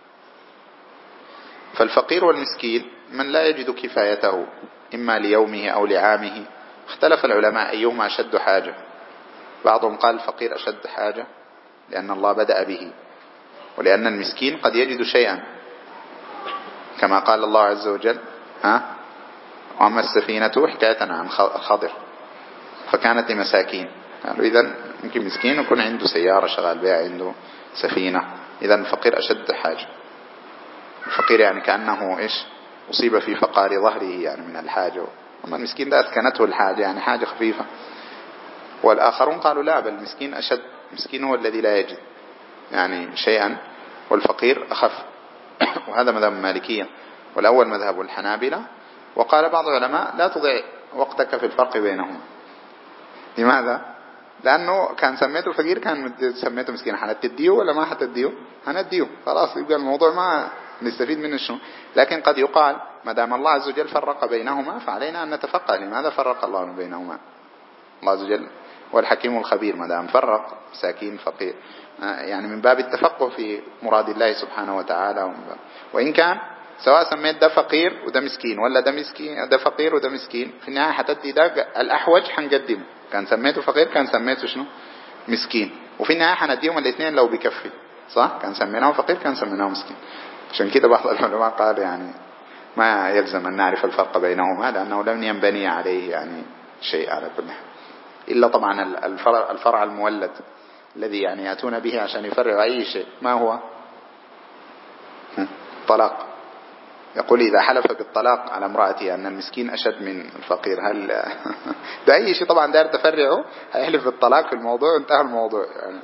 فالفقير والمسكين من لا يجد كفايته إما ليومه أو لعامه. اختلف العلماء أيهما أشد حاجة. بعضهم قال الفقير أشد حاجة لأن الله بدأ به، ولأن المسكين قد يجد شيئا كما قال الله عز وجل وأما السفينة حكاية عن خضر فكانت لمساكين. قالوا إذن يمكن مسكين يكون عنده سيارة شغال بها، عنده سفينة. إذن الفقير أشد حاجة. الفقير يعني كأنه إيش أصيب في فقار ظهره يعني من الحاجة. أما المسكين ده أسكنته الحاجة يعني حاجة خفيفة. والآخرون قالوا لا، بل المسكين أشد. المسكين هو الذي لا يجد يعني شيئا، والفقير أخف. وهذا مذهب المالكية، والأول مذهب الحنابلة. وقال بعض العلماء لا تضيع وقتك في الفرق بينهم. لماذا؟ لأنه كان سميته فقير كان سميته مسكين. هتديه ولا ما هتديه؟ هنديه خلاص، يبقى الموضوع ما نستفيد منه شنو. لكن قد يقال ما دام الله عز وجل فرق بينهما فعلينا أن نتفقه لماذا فرق الله بينهما. الله عز وجل هو الحكيم الخبير، ما دام فرق مساكين فقير يعني من باب التفقه في مراد الله سبحانه وتعالى. وإن كان سواء سميت ده فقير وده مسكين، ولا ده مسكين ده فقير وده مسكين، في النهاية حتدي ده الأحوج حنقدمه. كان سميته فقير كان سميته شنو مسكين، وفي النهاية حنديهم الاثنين لو بكفي. صح، كان سميناه فقير كان سميناه مسكين. عشان كده بعض العلماء قال يعني ما يلزم أن نعرف الفرق بينهما، لأنه لم ينبني عليه يعني شيء على كل حال، إلا طبعا الفرع المولد الذي يعني يأتون به عشان يفرعوا أي شيء. ما هو طلاق؟ يقول إذا حلف بالطلاق على امرأته أن المسكين أشد من الفقير، هل ده أي شيء طبعا داير تفرعه، هيحلف بالطلاق في الموضوع وانتهى الموضوع يعني.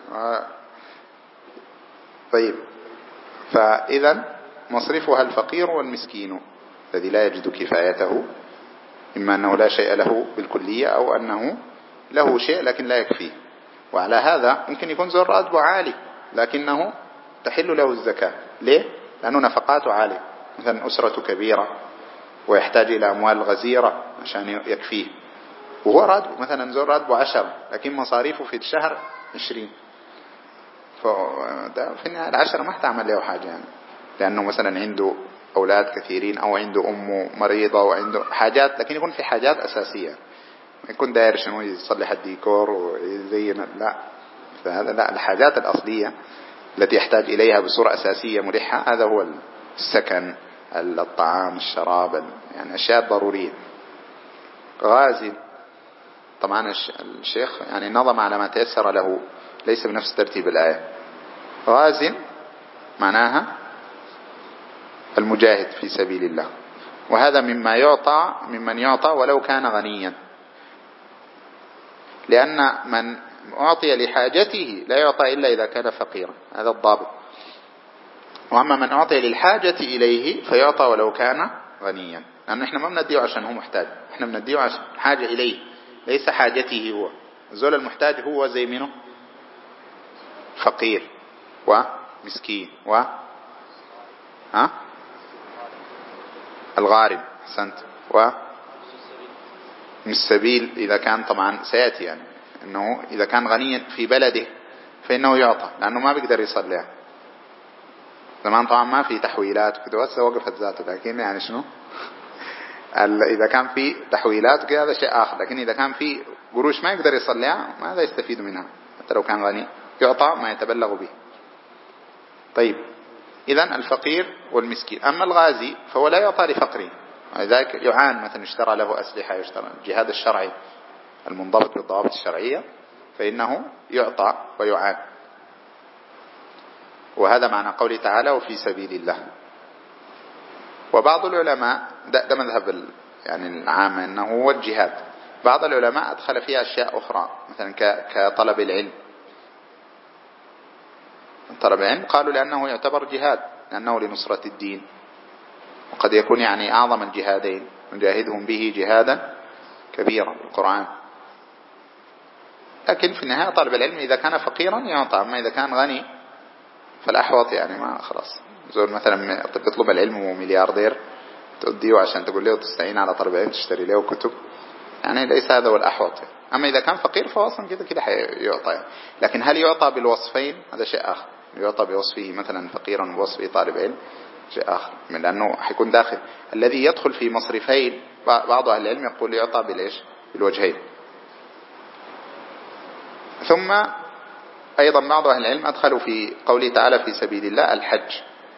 طيب، فإذا مصرفها الفقير والمسكين الذي لا يجد كفايته، إما أنه لا شيء له بالكلية أو أنه له شيء لكن لا يكفيه. وعلى هذا ممكن يكون ذو راتبه عالي لكنه تحل له الزكاة. ليه؟ لأنه نفقاته عالية، مثلا أسرة كبيرة ويحتاج إلى أموال غزيرة عشان يكفيه، وهو راتبه مثلا ذو راتبه 10 لكن مصاريفه في الشهر 20، فده في النهاية 10 ما تعمل له حاجة يعني، لأنه مثلا عنده أولاد كثيرين أو عنده أمه مريضة وعنده حاجات، لكن يكون في حاجات أساسية، ما يكون داير شنو يصلح الديكور ويزين، لا. فهذا لا، الحاجات الأصلية التي يحتاج إليها بصورة أساسية ملحة، هذا هو السكن، الطعام، الشراب، يعني أشياء ضرورية. غازي طبعا الشيخ يعني نظم على ما تيسر له، ليس بنفس ترتيب الآية. غازي معناها المجاهد في سبيل الله، وهذا ممن يعطى ولو كان غنيا، لأن من أعطي لحاجته لا يعطى إلا إذا كان فقيرا، هذا الضابط. وأما من أعطي للحاجة إليه فيعطى ولو كان غنيا، لأن إحنا ما بنديه عشان هو محتاج، إحنا بنديه عشان حاجة إليه، ليس حاجته هو. الزول المحتاج هو زي منه فقير ومسكين الغارب، أحسنت، ومن السبيل إذا كان طبعا سيأتي يعني أنه إذا كان غنيا في بلده فإنه يعطى، لأنه ما بيقدر يصلي. زمان طبعا ما في تحويلات وكده، بس وقفت ذاته، لكن يعني شنو إذا كان في تحويلات وكده هذا شيء آخر، لكن إذا كان في قروش ما يقدر يصليها ماذا يستفيد منها؟ حتى لو كان غني يعطى ما يتبلغ به. طيب، إذن الفقير والمسكين. أما الغازي فهو لا يعطى لفقره، ولذلك يعان، مثلا اشترى له أسلحة، يشترى الجهاد الشرعي المنضبط بالضوابط الشرعية فإنه يعطى ويعان. وهذا معنى قوله تعالى وفي سبيل الله. وبعض العلماء ده مذهب يعني العامة أنه هو الجهاد، بعض العلماء أدخل فيها أشياء أخرى، مثلا كطلب العلم. طلب العلم قالوا لأنه يعتبر جهاد، لأنه لنصرة الدين، وقد يكون يعني أعظم الجهادين، نجاهدهم به جهادا كبيرا القرآن. لكن في النهاية طالب العلم إذا كان فقيرا يعطى، أما إذا كان غني فالأحوط يعني ما خلاص. زول مثلا تطلب العلم وملياردير تؤديه عشان تقول له تستعين على طلب العلم تشتري له كتب، يعني ليس هذا هو الأحوط. أما إذا كان فقير فأصلا كده يعطى. لكن هل يعطى بالوصفين؟ هذا شيء آخر. يعطى بوصفه مثلا فقيرا ووصفه طالب علم شيء آخر، من لأنه حيكون داخل الذي يدخل في مصرفين. بعض أهل العلم يقول يعطى بالإيش؟ بالوجهين. ثم أيضا بعض أهل العلم أدخلوا في قوله تعالى في سبيل الله الحج،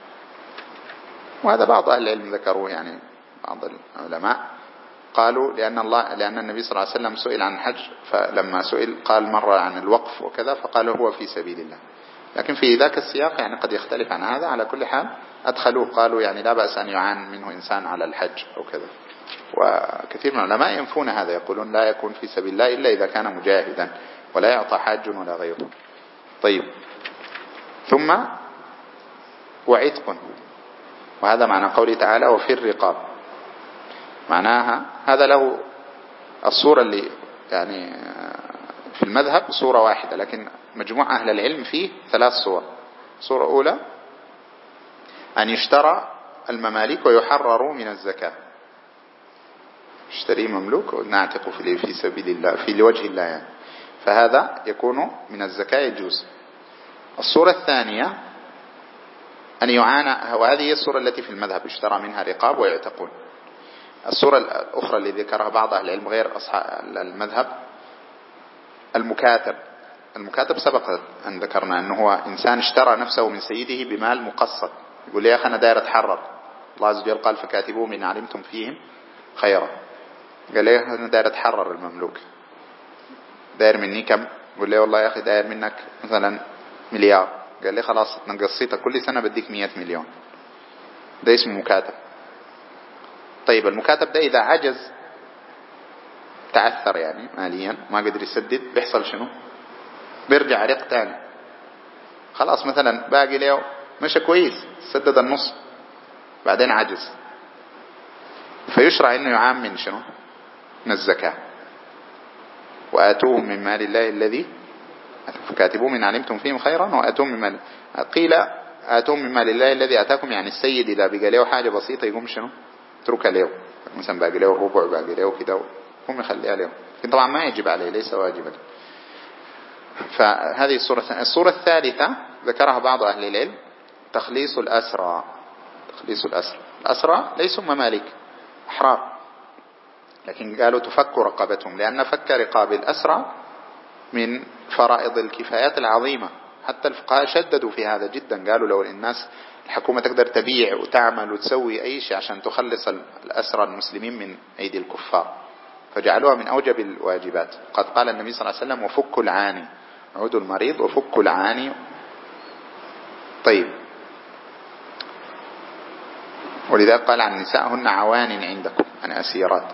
وهذا بعض أهل العلم ذكروا، يعني بعض العلماء قالوا لأن النبي صلى الله عليه وسلم سئل عن الحج، فلما سئل قال مرة عن الوقف وكذا، فقالوا هو في سبيل الله. لكن في ذاك السياق يعني قد يختلف عن هذا. على كل حال أدخلوه، قالوا يعني لا بأس أن يعان منه إنسان على الحج أو كذا. وكثير من العلماء ينفون هذا، يقولون لا يكون في سبيل الله إلا إذا كان مجاهدا ولا يعطى حاج ولا غيره. طيب، ثم وعتق، وهذا معنى قوله تعالى وفي الرقاب. معناها هذا له الصورة اللي يعني في المذهب صورة واحدة، لكن مجموع أهل العلم فيه 3 صور. صورة أولى أن يشترى المماليك ويحرروا من الزكاة، اشتري مملوك ونعتق في سبيل الله في لوجه الله يعني، فهذا يكون من الزكاة يجوز. الصورة الثانية أن يعانى، وهذه هي الصورة التي في المذهب يشترى منها رقاب ويعتقون. الصورة الأخرى اللي ذكرها بعض أهل العلم غير أصحاب المذهب المكاتب سبق أن ذكرنا أنه هو إنسان اشترى نفسه من سيده بمال مقسط، يقول لي يا أخي أنا داير أتحرر، الله عز وجل قال فكاتبوهم إن علمتم فيهم خيرا، قال لي أنا داير أتحرر المملوك، داير مني كم؟ يقول لي والله يا أخي داير منك مثلا مليار، قال لي خلاص نقسطك كل سنة بديك 100 مليون، ده اسمه مكاتب. طيب المكاتب ده إذا عجز، تعثر يعني ماليا ما قدر يسدد، بيحصل شنو؟ بيرجع رق تاني. خلاص مثلا باقي له مشى كويس، سدد النص بعدين عجز، فيشرع انه يعام من شنو؟ من الزكاة. وآتوهم من مال الله الذي فكاتبوه من علمتم فيهم خيرا وآتوهم من مال. قيل آتوهم من مال الله الذي آتاكم، يعني السيد إذا بقى له حاجة بسيطة يقوم شنو؟ ترك له، مثلا باقي له ربع، باقي له كده، هم يخليها له، لكن طبعا ما يجب عليه، ليس واجبا. فهذه الصورة الثالثة ذكرها بعض أهل العلم، تخليص الأسرى. تخليص الأسرى، الأسرى ليسوا ممالك، أحرار، لكن قالوا تفك رقبتهم، لأن فك رقاب الأسرى من فرائض الكفايات العظيمة. حتى الفقهاء شددوا في هذا جدا، قالوا لو الناس الحكومة تقدر تبيع وتعمل وتسوي أي شيء عشان تخلص الأسرى المسلمين من أيدي الكفار، فجعلوها من أوجب الواجبات. قد قال النبي صلى الله عليه وسلم وفك العاني، عود المريض وفك العاني. طيب، ولذلك قال عن النساء هن عوان عندكم، يعني أسيرات.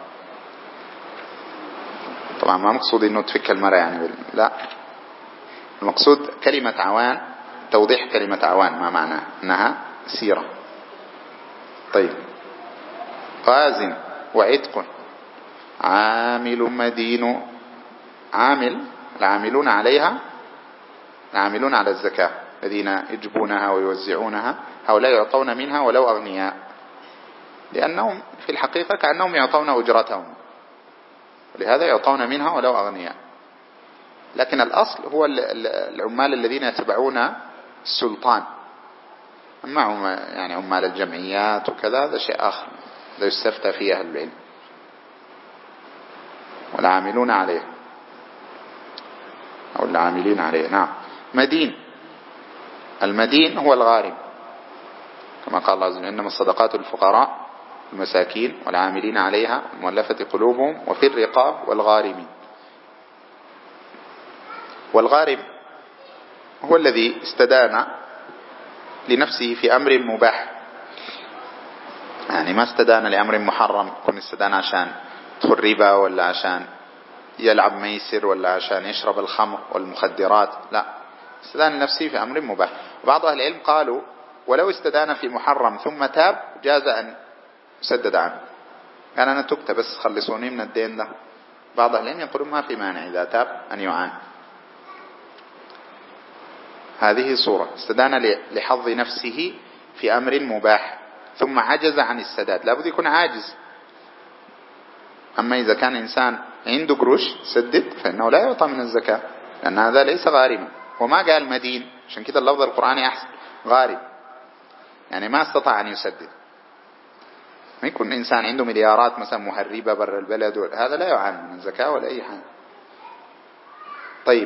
طبعا ما مقصود انه تفك المرأة يعني لا، المقصود كلمة عوان، توضيح كلمة عوان ما معناه انها أسيرة. طيب، غاز وعتق، عامل مدين. عامل، العاملون عليها، العاملون على الزكاة الذين يجبونها ويوزعونها، هؤلاء يعطون منها ولو أغنياء، لأنهم في الحقيقة كأنهم يعطون أجرتهم، ولهذا يعطون منها ولو أغنياء. لكن الأصل هو العمال الذين يتبعون السلطان، أما يعني عمال الجمعيات وكذا هذا شيء آخر، لا يستفتى فيه أهل العلم. والعاملون عليه أو العاملين عليه. نعم. مدين، المدين هو الغارم، كما قال الله عز وجل إنما الصدقات للفقراء المساكين والعاملين عليها المؤلفة قلوبهم وفي الرقاب والغارمين. والغارم هو الذي استدان لنفسه في أمر مباح، يعني ما استدان لأمر محرم، يكون استدان عشان يدخل ربا ولا عشان يلعب ميسر ولا عشان يشرب الخمر والمخدرات، لا، استدان لنفسه في أمر مباح. بعض أهل العلم قالوا ولو استدان في محرم ثم تاب جاز أن يسدد عنه، قال أنا تبت بس خلصوني من الدين ده. بعض أهل العلم يقولون ما في مانع إذا تاب أن يعان. هذه صورة استدان لحظ نفسه في أمر مباح ثم عجز عن السداد، لابد يكون عاجز. أما إذا كان إنسان عنده قروش سدد فإنه لا يعطى من الزكاة، لأن هذا ليس غارما. وما قال مدين، عشان كده اللفظ القرآني أحسن، غارم يعني ما استطاع أن يسدد. ما يكون إنسان عنده مليارات مثلا مهربة برا البلد، هذا لا يعان من الزكاة ولا أي حاجة. طيب،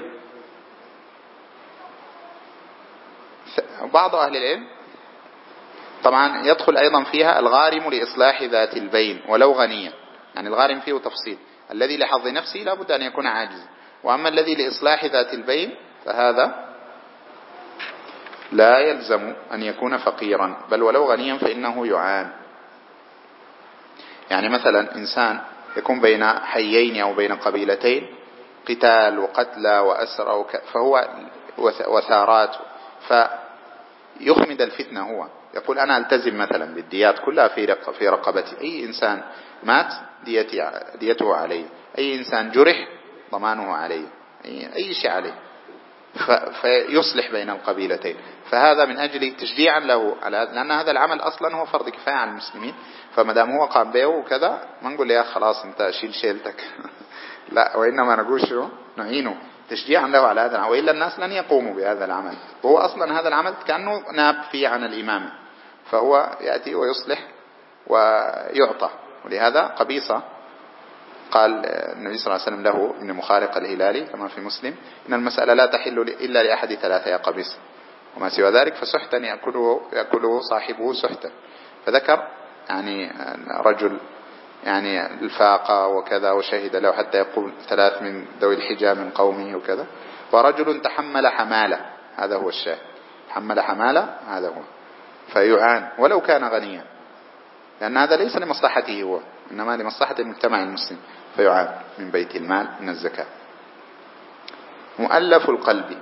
بعض أهل العلم طبعا يدخل أيضا فيها الغارم لإصلاح ذات البين ولو غنيا، يعني الغارم فيه تفصيل، الذي لحظ نفسه لا بد أن يكون عاجزا، وأما الذي لإصلاح ذات البين فهذا لا يلزم أن يكون فقيرا، بل ولو غنيا فإنه يعان. يعني مثلا إنسان يكون بين حيين أو بين قبيلتين قتال وقتلى وأسرى فهو وثارات، فيخمد الفتنة، هو يقول أنا ألتزم مثلا بالديات كلها في رقبتي، أي إنسان مات ديته عليه، أي إنسان جرح ضمانه عليه، أي شيء عليه، فيصلح بين القبيلتين. فهذا من أجل تشجيعا له على هذا، لأن هذا العمل أصلا هو فرض كفاية على المسلمين، فمدام هو قام به وكذا ما نقول يا خلاص أنت شيل شيلتك لا، وإنما نقول شو نعينه تشجيعا له على هذا العمل، وإلا الناس لن يقوموا بهذا العمل. وهو أصلا هذا العمل كأنه ناب فيه عن الإمام، فهو يأتي ويصلح ويعطى. ولهذا قبيصة قال النبي صلى الله عليه وسلم له ابن مخارق الهلالي كما في مسلم إن المسألة لا تحل إلا لأحد ثلاثة يا قبيصة، وما سوى ذلك فسحتا يأكله صاحبه سحتا. فذكر يعني رجل يعني الفاقة وكذا وشهد له حتى يقول 3 من ذوي الحجى من قومه وكذا، ورجل تحمل حمالة، هذا هو الشاهد، تحمل حمالة هذا هو، فيعان ولو كان غنيا. لأن هذا ليس لمصلحته هو، إنما لمصلحة المجتمع المسلم، فيعاد من بيت المال من الزكاة. مؤلف القلب،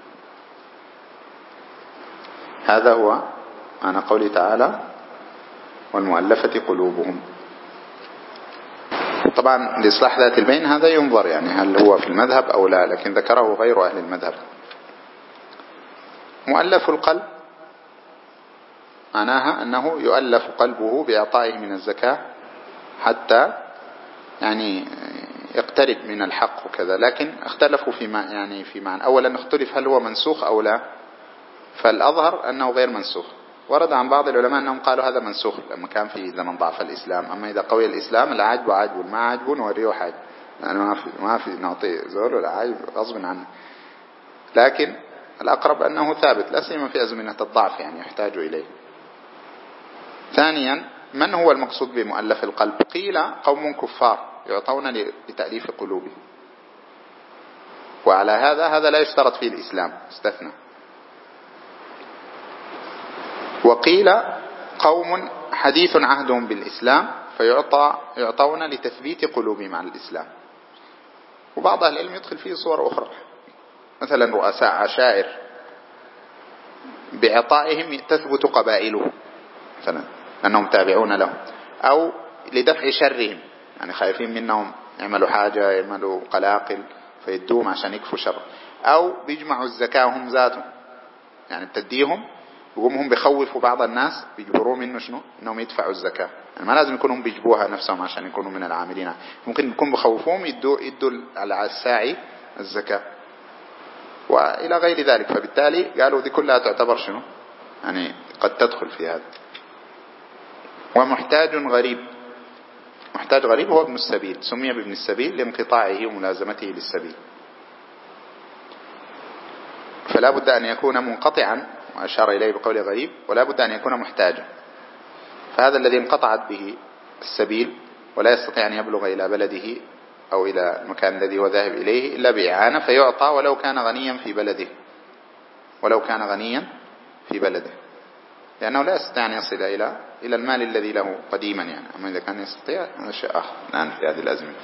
هذا هو معنى قوله تعالى والمؤلفة قلوبهم. طبعا لإصلاح ذات البين هذا ينظر يعني هل هو في المذهب أو لا، لكن ذكره غير أهل المذهب. مؤلف القلب معناها أنه يؤلف قلبه بإعطائه من الزكاة حتى يعني يقترب من الحق وكذا، لكن اختلفوا في معنى. أولا اختلف هل هو منسوخ أو لا، فالأظهر أنه غير منسوخ. ورد عن بعض العلماء أنهم قالوا هذا منسوخ لما كان في زمن ضعف الإسلام، أما إذا قوي الإسلام لا عاجب عاجب، ما عاجبه نوريه حاجة، يعني ما في نعطيه زول ولا عاجب غصب عنه. لكن الأقرب أنه ثابت، لا سيما في أزمنة الضعف يعني يحتاج إليه. ثانيا من هو المقصود بمؤلف القلب؟ قيل قوم كفار يعطون لتأليف قلوبهم، وعلى هذا لا يشترط فيه الإسلام، استثنى. وقيل قوم حديث عهدهم بالإسلام فيعطون لتثبيت قلوبهم على الإسلام. وبعض أهل العلم يدخل فيه صور أخرى، مثلا رؤساء عشائر بعطائهم تثبت قبائلهم مثلا أنهم تابعون لهم، أو لدفع شرهم يعني خايفين منهم يعملوا حاجة يعملوا قلاقل فيدوهم عشان يكفوا شر، أو بيجمعوا الزكاة هم ذاتهم يعني بتديهم يقوم هم بيخوفوا بعض الناس بيجبروهم إنه شنو إنهم يدفعوا الزكاة، يعني ما لازم يكونوا بيجبوها نفسهم عشان يكونوا من العاملين، ممكن يكون بخوفوهم يدوا على الساعي الزكاة وإلى غير ذلك. فبالتالي قالوا دي كلها تعتبر شنو يعني قد تدخل في هذا. ومحتاج غريب، محتاج غريب هو ابن السبيل، سمي بابن السبيل لانقطاعه وملازمته للسبيل، فلا بد أن يكون منقطعا، وأشار إليه بقول غريب، ولا بد أن يكون محتاجا. فهذا الذي انقطعت به السبيل ولا يستطيع أن يبلغ إلى بلده أو إلى المكان الذي هو ذاهب إليه إلا بإعانة، فيعطى ولو كان غنيا في بلده، ولو كان غنيا في بلده، لأنه لا يستطيع أن يصل إلى المال الذي له قديما يعني. أما إذا كان يستطيع هذا شيء آخر الآن في هذه الأزمنة.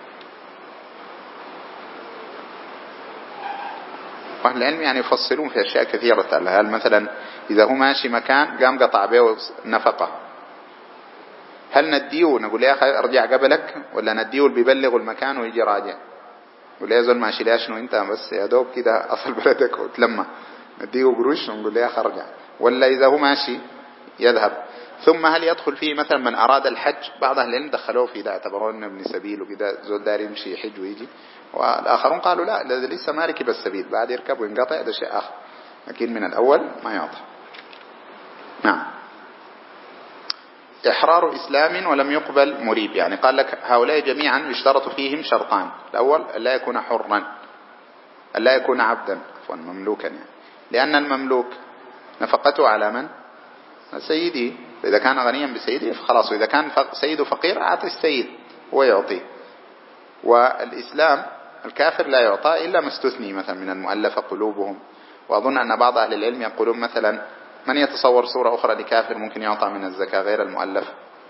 وأهل العلم يعني يفصلون في أشياء كثيرة. هل مثلا إذا هو ماشي مكان قام قطع به نفقة، هل نديه نقول يا أخي أرجع قبلك، ولا نديه اللي بيبلغ المكان ويجي راجع، ولا يزول ماشي لا شنو أنت بس يا دوب كده أصل بلدك وتلمى، نديه قروش ونقول يا أخي أرجع، ولا إذا هو ماشي يذهب. ثم هل يدخل فيه مثلا من أراد الحج؟ بعض أهل العلم دخلوه في ذا اعتبروه ابن سبيل وكذا زول داري يمشي يحج ويجي، والآخرون قالوا لا لسه ما ركب السبيل بعد يركب وينقطع هذا شيء آخر، لكن من الأول ما يعطى. نعم. إحرار إسلام ولم يقبل مريب، يعني قال لك هؤلاء جميعا يشترط فيهم شرطان، الأول لا يكون حرا، لا يكون عبدا عفوا مملوكا يعني، لأن المملوك نفقته على من؟ سيدي، فإذا كان غنيا بسيده فخلاص، وإذا كان سيده فقير أعطي السيد هو يعطيه. والإسلام الكافر لا يعطى إلا ما استثني مثلا من المؤلفة قلوبهم. وأظن أن بعض أهل العلم يقولون مثلا من يتصور صورة أخرى لكافر ممكن يعطى من الزكاة غير المؤلف؟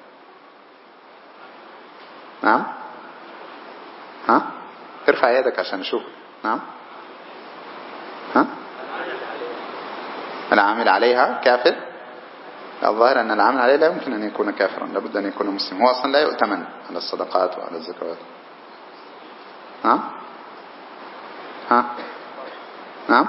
نعم ها ارفع يدك عشان نشوف. نعم ها العامل عليها كافر؟ الظاهر أن العامل عليه لا يمكن أن يكون كافرا، لابد أن يكون مسلم، هو أصلا لا يؤتمن على الصدقات وعلى الزكوات. نعم نعم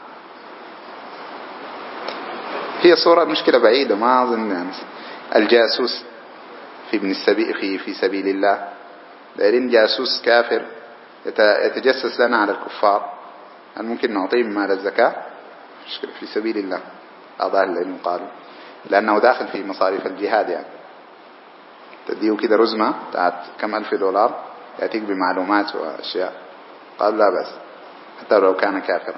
هي صورة مشكلة بعيدة ما أظن يعني. الجاسوس في ابن السبيل في سبيل الله، دايرين جاسوس كافر يتجسس لنا على الكفار، هل ممكن نعطيه مال الزكاة في سبيل الله؟ بعض أهل العلم قالوا لأنه داخل في مصاريف الجهاد، يعني تديه كده رزمة بتاعت كم $1000 يأتيك بمعلومات وأشياء، قال لا بأس حتى لو كان كافرا.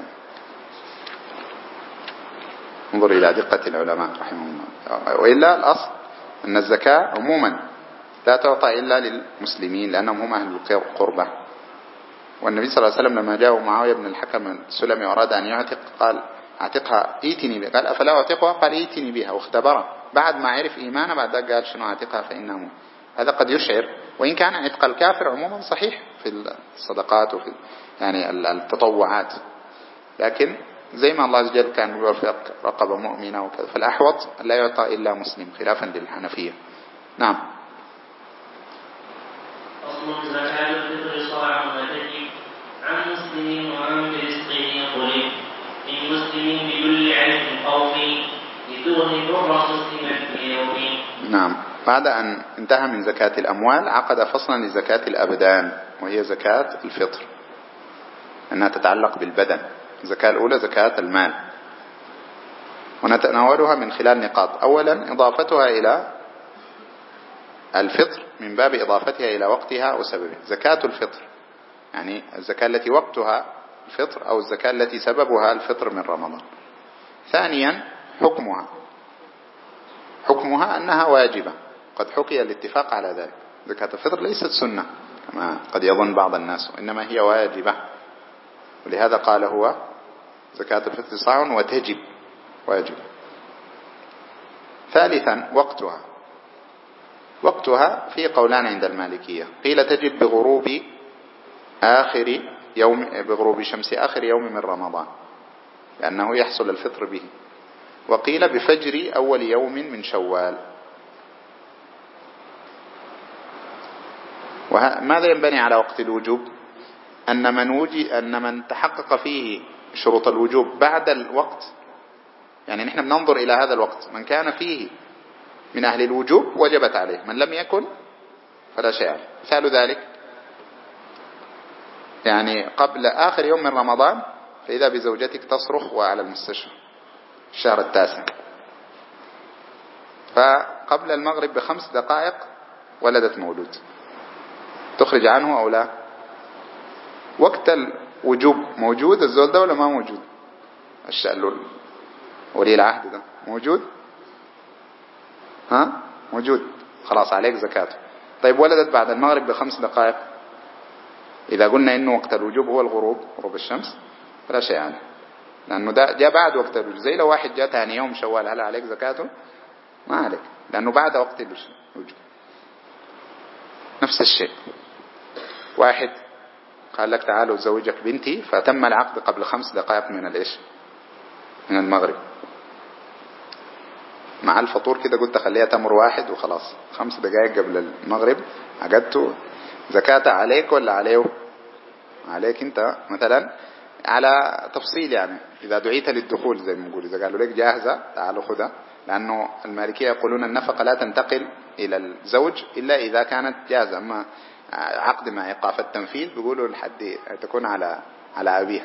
انظر إلى دقة العلماء رحمهم الله. وإلا الأصل أن الزكاة عموما لا تعطى إلا للمسلمين لأنهم هم أهل القربة. والنبي صلى الله عليه وسلم لما جاءه معاوية بن الحكم السلمي وأراد أن يعتق قال اعتقها ائتني بها، قال أفلا أعتقها؟ قال ائتني بها، واختبره بعد ما عرف إيمانه بعد ذلك قال شنو اعتقها فإنها مؤمنة. هذا قد يشعر، وإن كان عتق الكافر عموما صحيح في الصدقات وفي يعني التطوعات، لكن زي ما الله عز وجل كان يقول في رقبة مؤمنة وكذا، فالأحوط لا يعطى إلا مسلم خلافا للحنفية. نعم. أصل زكاة الفطر صاع وتجب عن مسلم وعن برزقه قرب من مسلم بكل عيش قومي لتغني ضر مسلما في يوم. نعم. بعد أن انتهى من زكاة الأموال عقد فصلا لزكاة الأبدان، وهي زكاة الفطر، أنها تتعلق بالبدن. الزكاة الأولى زكاة المال، ونتناولها من خلال نقاط. أولا إضافتها إلى الفطر من باب إضافتها إلى وقتها وسببه. زكاة الفطر يعني الزكاة التي وقتها الفطر، أو الزكاة التي سببها الفطر من رمضان. ثانيا حكمها أنها واجبة، قد حكي الاتفاق على ذلك. زكاة الفطر ليست سنة كما قد يظن بعض الناس، وإنما هي واجبة، ولهذا قال هو زكاة الفطر صاع وتجب واجب. ثالثا وقتها في قولان عند المالكية، قيل تجب بغروب شمس آخر يوم من رمضان لأنه يحصل الفطر به، وقيل بفجر أول يوم من شوال. وماذا ينبني على وقت الوجوب؟ أن من تحقق فيه شروط الوجوب بعد الوقت، يعني نحن بننظر إلى هذا الوقت، من كان فيه من أهل الوجوب وجبت عليه، من لم يكن فلا شيء عليه. مثال ذلك يعني قبل آخر يوم من رمضان فإذا بزوجتك تصرخ وعلى المستشفى الشهر التاسع، فقبل المغرب ب5 دقائق ولدت مولود، تخرج عنه أو لا؟ وقت الوجوب موجود الزول ده ولا ما موجود؟ ولي العهد ده موجود؟ موجود، خلاص عليك زكاته. طيب ولدت بعد المغرب ب5 دقائق، إذا قلنا إنه وقت الوجوب هو غروب الشمس فلا شيء عليه، لأنه ده جاء بعد وقت الوجوب. زي لو واحد جاء ثاني يوم شوال، هل عليك زكاته؟ ما عليك، لأنه بعد وقت الوجوب. نفس الشيء، واحد قال لك تعالوا زوجك بنتي، فتم العقد قبل 5 دقائق من المغرب، مع الفطور كده قلت خليها تمر 1 وخلاص، 5 دقائق قبل المغرب عقدته، زكاة عليك ولا عليه؟ عليك انت مثلا، على تفصيل يعني إذا دعيت للدخول زي ما نقول، إذا قالوا لك جاهزة تعالوا خذها، لأنه المالكية يقولون النفقة لا تنتقل إلى الزوج إلا إذا كانت جاهزة، أما عقد مع إيقاف التنفيذ بيقولوا لحد تكون على أبيها،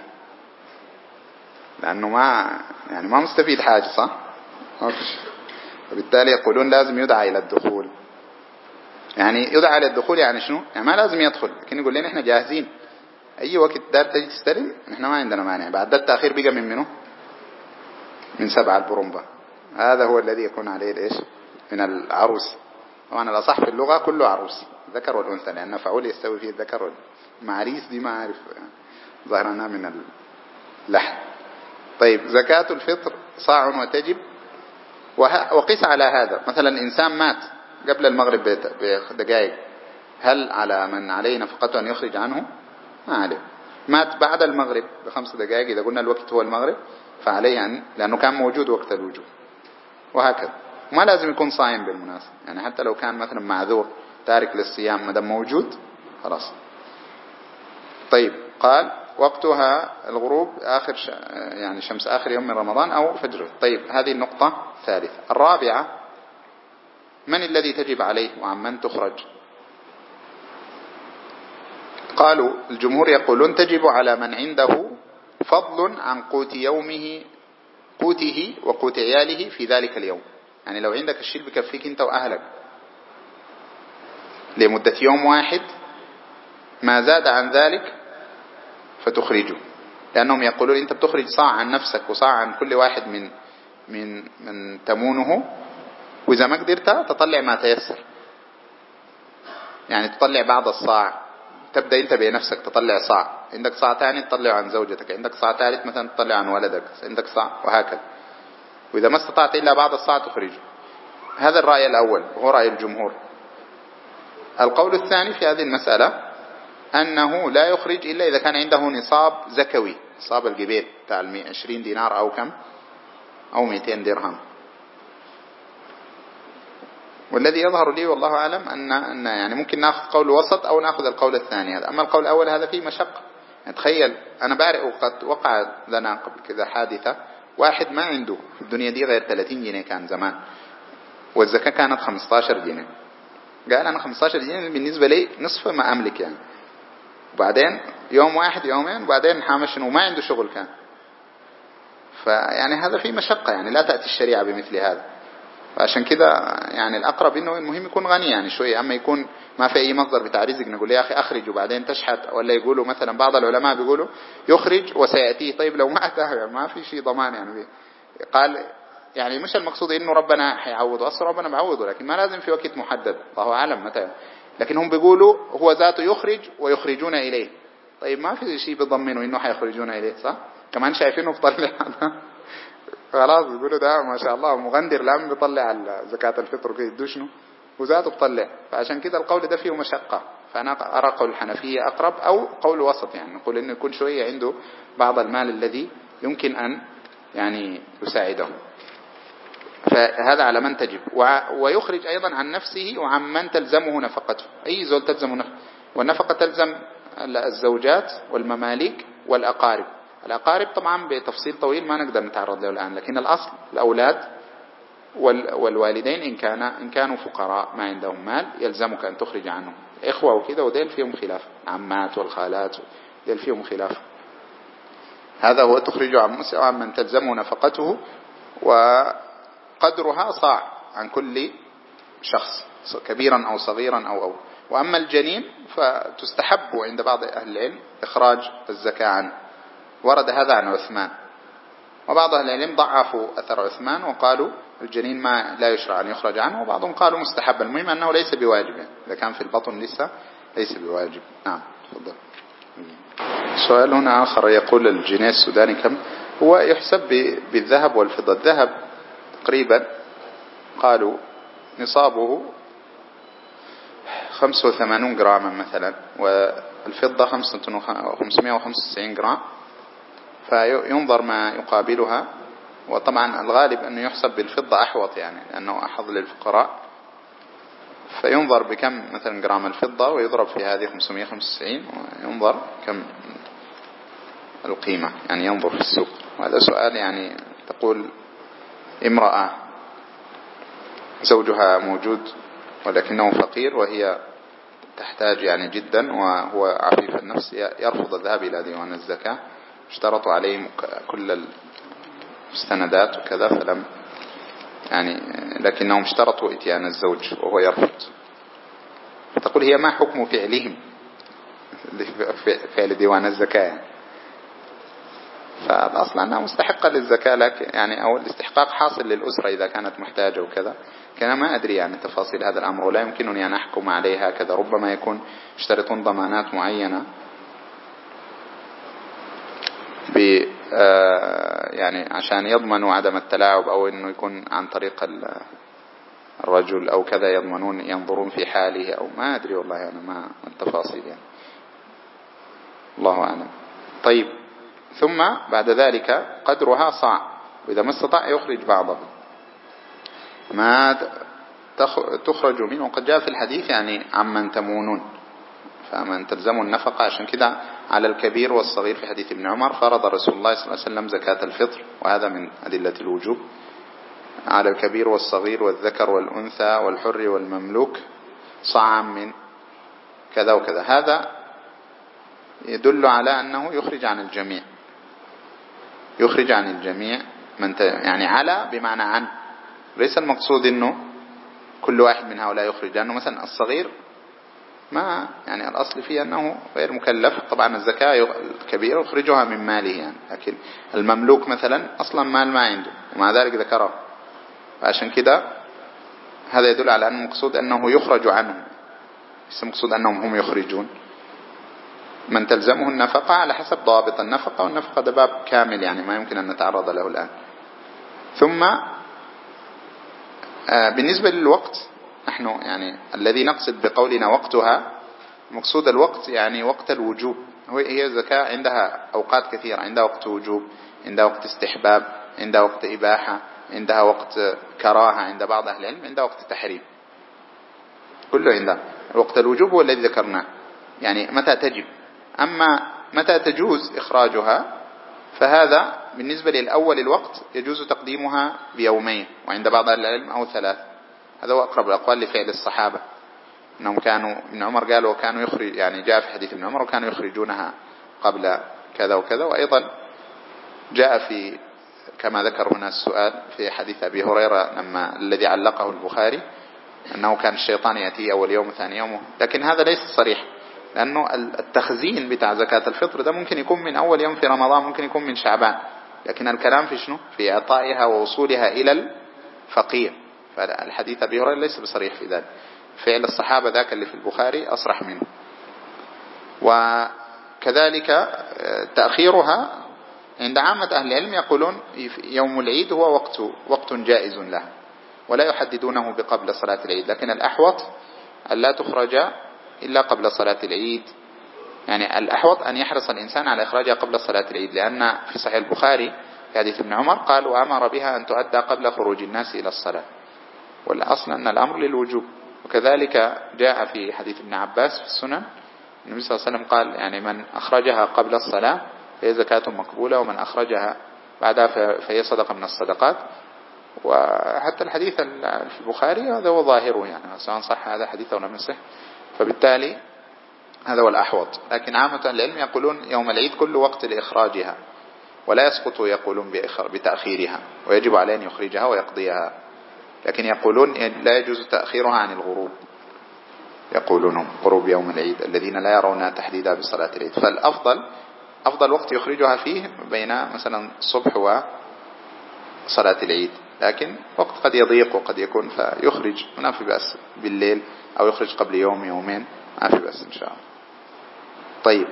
لأنه ما مستفيد حاجة، صح؟ وبالتالي يقولون لازم يدعى إلى الدخول. يعني يدعى إلى الدخول يعني شنو؟ يعني ما لازم يدخل، لكن يقول لنا إحنا جاهزين أي وقت دار تجي تستلم، إحنا ما عندنا مانع. بعد ده التأخير بقى من منه؟ من 7 البرمبة. هذا هو الذي يكون عليه من العروس. طبعا الأصح في اللغة كله عروس، ذكر والأنثى، لأن فعول يستوي فيه الذكر والمعاريس دي ما أعرف ظهرنا من اللحن. طيب زكاة الفطر صاع وتجب. وقيس على هذا، مثلا إنسان مات قبل المغرب بدقائق، هل على من عليه نفقته أن يخرج عنه؟ ما عليه. مات بعد المغرب ب5 دقائق، إذا قلنا الوقت هو المغرب فعليه لأنه كان موجود وقت الوجوب، وهكذا. وما لازم يكون صائم بالمناسبة، يعني حتى لو كان مثلا معذور تارك للصيام ما دام موجود خلاص. طيب قال وقتها الغروب يعني شمس آخر يوم من رمضان أو فجره. طيب هذه النقطة الثالثة. الرابعة، من الذي تجب عليه وعن من تخرج؟ قالوا الجمهور يقولون تجب على من عنده فضل عن قوته وقوت عياله في ذلك اليوم. يعني لو عندك الشيء بكفيك انت وأهلك لمدة يوم واحد، ما زاد عن ذلك فتخرجه، لأنهم يقولون أنت بتخرج صاع عن نفسك وصاع عن كل واحد من تمونه، وإذا ما قدرت تطلع ما تيسر، يعني تطلع بعض الصاع، تبدأ أنت بنفسك تطلع صاع، عندك صاع ثاني تطلع عن زوجتك، عندك صاع ثالث مثلا تطلع عن ولدك، عندك صاع، وهكذا. وإذا ما استطعت إلا بعض الصاع تخرجه. هذا الرأي الأول وهو رأي الجمهور. القول الثاني في هذه المسألة أنه لا يخرج إلا إذا كان عنده نصاب زكوي، نصاب الجبير بتاع 20 دينار أو كم أو 200 درهم. والذي يظهر لي والله أعلم أن يعني ممكن نأخذ قول وسط أو نأخذ القول الثاني هذا. أما القول الأول هذا فيه مشقة. يعني تخيل أنا بعرف وقد وقع لنا قبل كذا حادثة، واحد ما عنده في الدنيا دي غير 30 جنيه كان زمان، والزكاة كانت 15 جنيه. قال أنا 15 جنيه بالنسبة لي نصف ما أملك يعني. وبعدين يوم واحد يومين وبعدين حامش وما عنده شغل كان. فيعني هذا فيه مشقة، يعني لا تأتي الشريعة بمثل هذا. فعشان كده يعني الأقرب إنه المهم يكون غني يعني شوية. أما يكون ما في أي مصدر بتاع رزق نقول يا أخي أخرج وبعدين تشحت، ولا يقولوا مثلا بعض العلماء بيقولوا يخرج وسيأتيه. طيب لو ما أتاه يعني ما في شيء ضمان يعني. قال يعني مش المقصود إنه ربنا حيعوضه، أصلا ربنا بعوضه، لكن ما لازم في وقت محدد، الله أعلم متى. لكن هم بيقولوا هو ذاته يخرج ويخرجون إليه. طيب ما في شيء بيضمنه إنه حيخرجون إليه، صح؟ كمان شايفينه بطلع خلاص بيقولوا ده ما شاء الله مغندر الآن بيطلع زكاة الفطر كده يدوه شنو وذاته بطلع. فعشان كده القول ده فيه مشقة. فأنا أرى قول الحنفية أقرب أو قول وسط، يعني نقول إنه يكون شوية عنده بعض المال الذي يمكن أن يعني يساعده. فهذا على من تجب. ويخرج أيضا عن نفسه وعن من تلزمه نفقته. أي زول تلزمه نفقه، والنفقة تلزم الزوجات والمماليك والأقارب. الأقارب طبعا بتفصيل طويل ما نقدر نتعرض له الآن، لكن الأصل الأولاد والوالدين إن كانوا فقراء ما عندهم مال يلزمك أن تخرج عنهم. إخوة وكذا وديل فيهم خلاف، عمات والخالات ديل فيهم خلاف. هذا هو تخرج عن من تلزمه نفقته، وقدرها صاع عن كل شخص كبيرا أو صغيرا أو. وأما الجنين فتستحب عند بعض أهل العلم إخراج الزكاة عنه. ورد هذا عن عثمان، وبعض أهل العلم ضعفوا أثر عثمان وقالوا الجنين ما لا يشرع أن يخرج عنه، وبعضهم قالوا مستحب. المهم أنه ليس بواجب، يعني إذا كان في البطن لسه ليس بواجب. نعم تفضل. سؤال هنا آخر يقول الجنيه السوداني كم هو؟ يحسب بالذهب والفضة. الذهب تقريبا قالوا نصابه 85 جراما مثلا، والفضة 595 جرام، فينظر ما يقابلها. وطبعا الغالب أنه يحسب بالفضة أحوط يعني لأنه أحظ للفقراء. فينظر بكم مثلا جرام الفضة ويضرب في هذه 595 وينظر كم القيمة، يعني ينظر في السوق. وهذا سؤال يعني تقول امرأة زوجها موجود ولكنه فقير وهي تحتاج يعني جدا، وهو عفيف النفس، يرفض الذهاب إلى ديوان الزكاة. اشترطوا عليه كل المستندات وكذا فلم يعني، لكنهم اشترطوا اتيان الزوج وهو يرفض. فتقول هي ما حكم فعلهم فعل ديوان الزكاة يعني. فالأصل أنها مستحقة للزكاة، لكن يعني أو الاستحقاق حاصل للأسرة إذا كانت محتاجة وكذا. كان ما أدري يعني تفاصيل هذا الأمر ولا يمكنني أن أحكم عليها كذا. ربما يكون يشترطون ضمانات معينة يعني عشان يضمنوا عدم التلاعب، أو إنه يكون عن طريق الرجل أو كذا، ينظرون في حاله أو ما أدري والله أنا ما التفاصيل يعني، الله أعلم. طيب ثم بعد ذلك قدرها صاع، وإذا ما استطاع يخرج بعضه ما تخرج منه. وقد جاء في الحديث يعني عمن تمونون، فمن تلزم النفقة. عشان كده على الكبير والصغير في حديث ابن عمر فرض رسول الله صلى الله عليه وسلم زكاة الفطر، وهذا من أدلة الوجوب، على الكبير والصغير والذكر والأنثى والحر والمملوك صاعا من كذا وكذا. هذا يدل على أنه يخرج عن الجميع، يخرج عن الجميع من يعني على بمعنى عن، ليس المقصود أنه كل واحد من هؤلاء يخرج، لأنه مثلا الصغير ما يعني الأصل فيه أنه غير مكلف. طبعا الزكاة الكبير يخرجها من ماله يعني، لكن المملوك مثلا أصلا مال ما عنده ومع ذلك ذكره. فعشان كده هذا يدل على أن المقصود أنه يخرج عنه، ليس المقصود أنهم هم يخرجون. من تلزمه النفقة على حسب ضوابط النفقة، والنفقة ده باب كامل يعني ما يمكن أن نتعرض له الآن. ثم بالنسبة للوقت نحن يعني الذي نقصد بقولنا وقتها، مقصود الوقت يعني وقت الوجوب. هي الزكاة عندها أوقات كثيرة، عندها وقت وجوب، عندها وقت استحباب، عندها وقت إباحة، عندها وقت كراهة عند بعض أهل العلم، عندها وقت تحريم، كله عندها. وقت الوجوب هو الذي ذكرناه، يعني متى تجب. أما متى تجوز إخراجها فهذا بالنسبة للأول الوقت يجوز تقديمها بيومين، وعند بعض أهل العلم أو 3. هذا هو أقرب الأقوال لفعل الصحابة، أنهم كانوا، ابن عمر قال وكانوا يخرج، يعني جاء في حديث ابن عمر وكانوا يخرجونها قبل كذا وكذا. وأيضا جاء في كما ذكر هنا السؤال في حديث أبي هريرة لما الذي علقه البخاري أنه كان الشيطان يأتي أول يوم ثاني يوم، لكن هذا ليس صريح، لأنه التخزين بتاع زكاة الفطر ده ممكن يكون من أول يوم في رمضان، ممكن يكون من شعبان، لكن الكلام في شنو؟ في إعطائها ووصولها إلى الفقير. فالحديث أبي هريرة ليس بصريح في ذلك. فعل الصحابة ذاك اللي في البخاري أصرح منه. وكذلك تأخيرها عند عامة أهل العلم يقولون يوم العيد هو وقت جائز له، ولا يحددونه بقبل صلاة العيد، لكن الأحوط أن لا تخرج إلا قبل صلاة العيد. يعني الأحوط أن يحرص الإنسان على إخراجها قبل صلاة العيد، لأن في صحيح البخاري في حديث ابن عمر قال وأمر بها أن تؤدى قبل خروج الناس إلى الصلاة، والأصل أن الأمر للوجوب. وكذلك جاء في حديث ابن عباس في السنن النبي صلى الله عليه وسلم قال يعني من أخرجها قبل الصلاة فهي زكاة مقبولة، ومن أخرجها بعدها فهي صدقة من الصدقات. وحتى الحديث في البخاري هذا هو ظاهره، يعني سواء صح هذا الحديث أو لم يصح، فبالتالي هذا هو الأحوط. لكن عامة العلم يقولون يوم العيد كل وقت لإخراجها، ولا يسقط يقولون بتأخيرها، ويجب عليه أن يخرجها ويقضيها. لكن يقولون لا يجوز تأخيرها عن الغروب، يقولون غروب يوم العيد الذين لا يرون تحديدا بصلاة العيد. فالأفضل أفضل وقت يخرجها فيه بين مثلا الصبح وصلاة العيد، لكن وقت قد يضيق وقد يكون فيخرج ما في بأس بالليل، أو يخرج قبل يوم يومين ما في بأس إن شاء الله. طيب،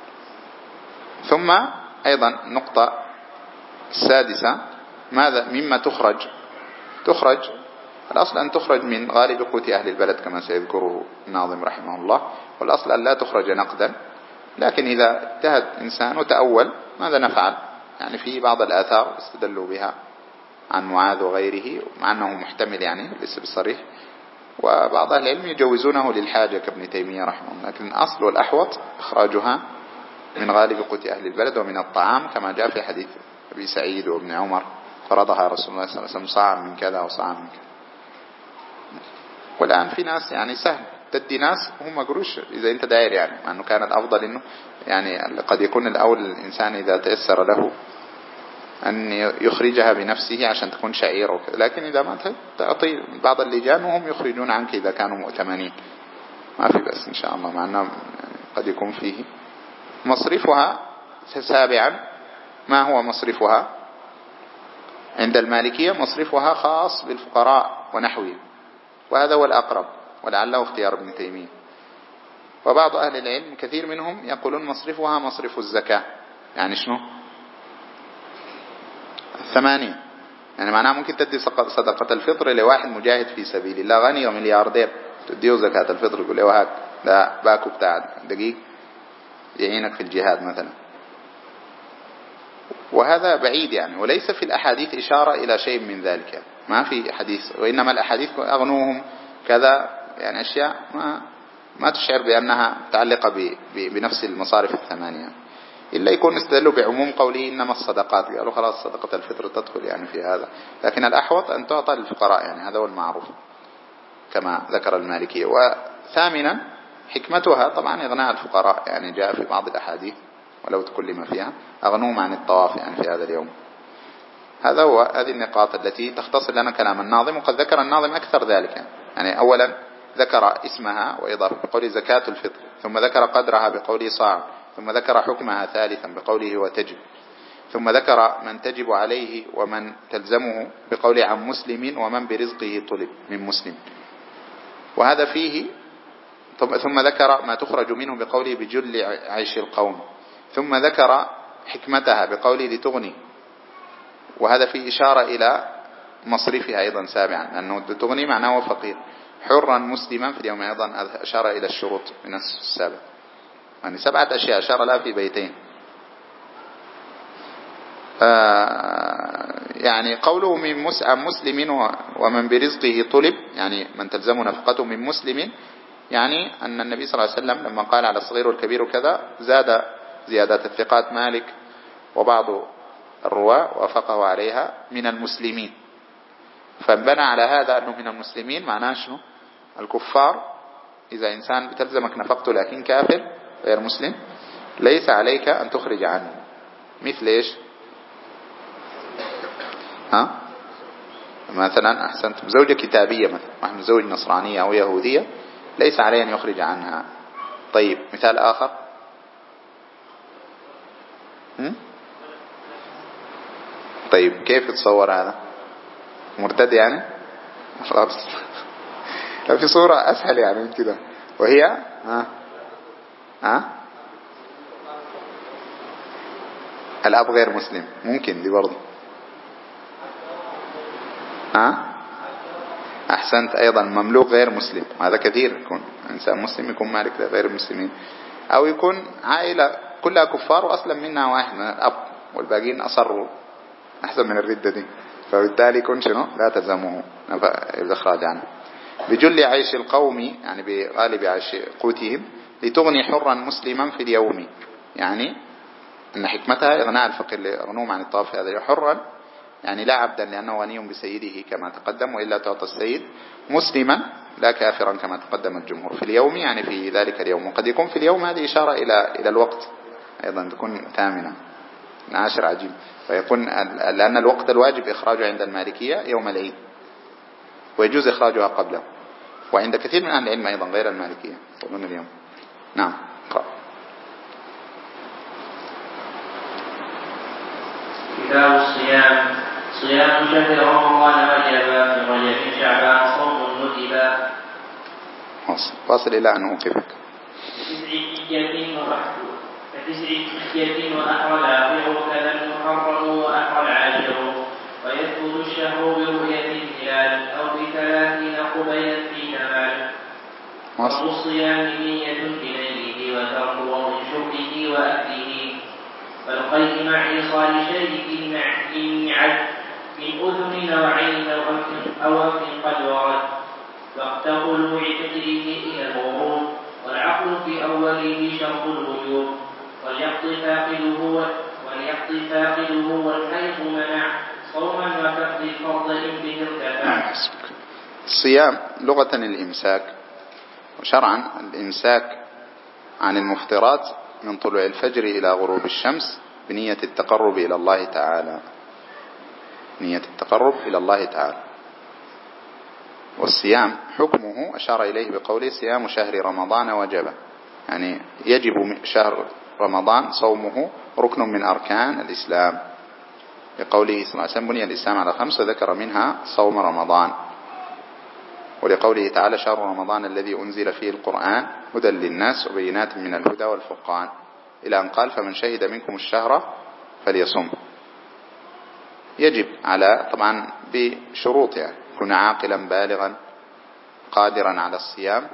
ثم أيضا النقطة السادسة ماذا مما تخرج الأصل أن تخرج من غالب قوت أهل البلد كما سيذكره الناظم رحمه الله، والأصل أن لا تخرج نقدا. لكن إذا اجتهد إنسان وتأول ماذا نفعل؟ يعني في بعض الآثار استدلوا بها عن معاذ وغيره، مع أنه محتمل يعني ليس بالصريح، وبعض أهل العلم يجوزونه للحاجة كابن تيمية رحمه الله. لكن الأصل والأحوط إخراجها من غالب قوت أهل البلد ومن الطعام، كما جاء في حديث أبي سعيد وابن عمر فرضها رسول الله صلى الله عليه وسلم صاعا من كذا وصاعا من كذا. والآن في ناس يعني سهل تدي ناس هم قروش إذا أنت داير، يعني مع أنه كان الأفضل إنه يعني قد يكون الأول الإنسان إذا تيسر له أن يخرجها بنفسه عشان تكون شعير وكذا، لكن إذا ما تعطي بعض اللجان وهم يخرجون عنك إذا كانوا مؤتمنين ما في بأس إن شاء الله، مع أنه قد يكون فيه مصرفها. سابعا ما هو مصرفها؟ عند المالكية مصرفها خاص بالفقراء ونحوهم، وهذا هو الأقرب ولعله اختيار ابن تيمية. وبعض أهل العلم كثير منهم يقولون مصرفها مصرف الزكاة. يعني شنو؟ 8، يعني معناه ممكن تدي صدقة الفطر لواحد مجاهد في سبيل الله غني وملياردير، تديه زكاة الفطر يقول له هاك ده باكو بتاع دقيق يعينك في الجهاد مثلا. وهذا بعيد يعني، وليس في الأحاديث إشارة إلى شيء من ذلك، يعني ما في حديث، وإنما الأحاديث أغنوهم كذا، يعني أشياء ما تشعر بأنها متعلقة بنفس المصارف 8، إلا يكون استدلوا بعموم قوله إنما الصدقات، قالوا خلاص صدقة الفطر تدخل يعني في هذا. لكن الأحوط أن تعطى للفقراء، يعني هذا هو المعروف كما ذكر المالكية. وثامنا حكمتها طبعا إغناء الفقراء، يعني جاء في بعض الأحاديث ولو تكلم فيها أغنوهم عن الطواف يعني في هذا اليوم. هذا هو هذه النقاط التي تختصر لنا كلام الناظم، وقد ذكر الناظم أكثر ذلك. يعني أولا ذكر اسمها وإضافة بقوله زكاة الفطر، ثم ذكر قدرها بقوله صاع، ثم ذكر حكمها ثالثا بقوله وتجب، ثم ذكر من تجب عليه ومن تلزمه بقوله عن مسلم ومن برزقه طلب من مسلم، وهذا فيه. ثم ذكر ما تخرج منه بقوله بجل عيش القوم، ثم ذكر حكمتها بقوله لتغني، وهذا فيه إشارة إلى مصرفها أيضا سابعا، لأنه تغني معناه هو فقير. حرا مسلما في اليوم أيضا أشار إلى الشروط من السابع، يعني 7 أشياء أشار لها في بيتين. يعني قوله من مسلم ومن برزقه طلب، يعني من تلزم نفقته من مسلم، يعني أن النبي صلى الله عليه وسلم لما قال على الصغير والكبير وكذا زاد زيادات الثقات مالك وبعض الرواة وافقه عليها من المسلمين، فانبنى على هذا أنه من المسلمين معناه شنو؟ الكفار. إذا إنسان بتلزمك نفقته لكن كافر غير مسلم ليس عليك أن تخرج عنه. مثل إيش؟ مثلا أحسنت، زوجة كتابية مثلا، واحد زوج نصرانية أو يهودية ليس عليه أن يخرج عنها. طيب مثال آخر، طيب كيف تصور هذا؟ مرتد يعني؟ خلاص لا، في صورة أسهل يعني من كده، وهي الأب غير مسلم، ممكن دي برضه. أحسنت، أيضا مملوك غير مسلم، هذا كثير، يكون إنسان مسلم يكون مالك غير المسلمين، أو يكون عائلة كلها كفار وأسلم منها واحد من الأب والباقيين أصروا، أحسن من الردة دي، فبالتالي يكون شنو؟ لا تلزمه الإخراج عنه. بجل عيش القوم، يعني بغالب عيش قوتهم، لتغني حرا مسلما في اليوم، يعني أن حكمتها إغناء الفقير لأغنوهم عن الطواف في هذا حرا، يعني لا عبدا لأنه غني بسيده كما تقدم، وإلا تعطى السيد، مسلما لا كافرا كما تقدم الجمهور، في اليوم يعني في ذلك اليوم. وقد يكون في اليوم هذه إشارة إلى الوقت أيضا، تكون ثامنة 10 عجيب، فيكون لأن الوقت الواجب إخراجه عند المالكية يوم العيد، ويجوز إخراجها قبله، وعند كثير من أهل العلم أيضا غير المالكية يقولون اليوم. نعم. كتاب الصيام. صيام شهر رمضان وجب، في رجب شعبان صوم ندب. واصل إلى أن أوقفك. كتسع حجة وأحرى العاشر، كذا المحرم وأحرى العاشر، ويثبت الشهر برؤية الهلال أو ب30 قبيلا في تمام. فرض الصيام نية بليله وترك وضع شربه وأكله، فالقيء مع إيصال شيء مع من أذن أو عين أو أنف قد ورد، وقت طلوع فجره إلى الغروب، والعقل في أوله شرط الوجوب، وليقضي فاقده والحيض منع صوما وتقضي الفرض إن به ارتفع. الصيام لغة الإمساك، وشرعا الإمساك عن المفطرات من طلوع الفجر إلى غروب الشمس بنية التقرب إلى الله تعالى، نية التقرب إلى الله تعالى. والصيام حكمه أشار إليه بقوله صيام شهر رمضان وجب، يعني يجب شهر رمضان صومه، ركن من أركان الإسلام، لقوله صلى الله عليه وسلم بني الإسلام على 5 وذكر منها صوم رمضان، ولقوله تعالى شهر رمضان الذي أنزل فيه القرآن هدى للناس وبينات من الهدى والفرقان، إلى أن قال فمن شهد منكم الشهر فليصم. يجب على طبعا بشروط، يعني يكون عاقلا بالغا قادرا على الصيام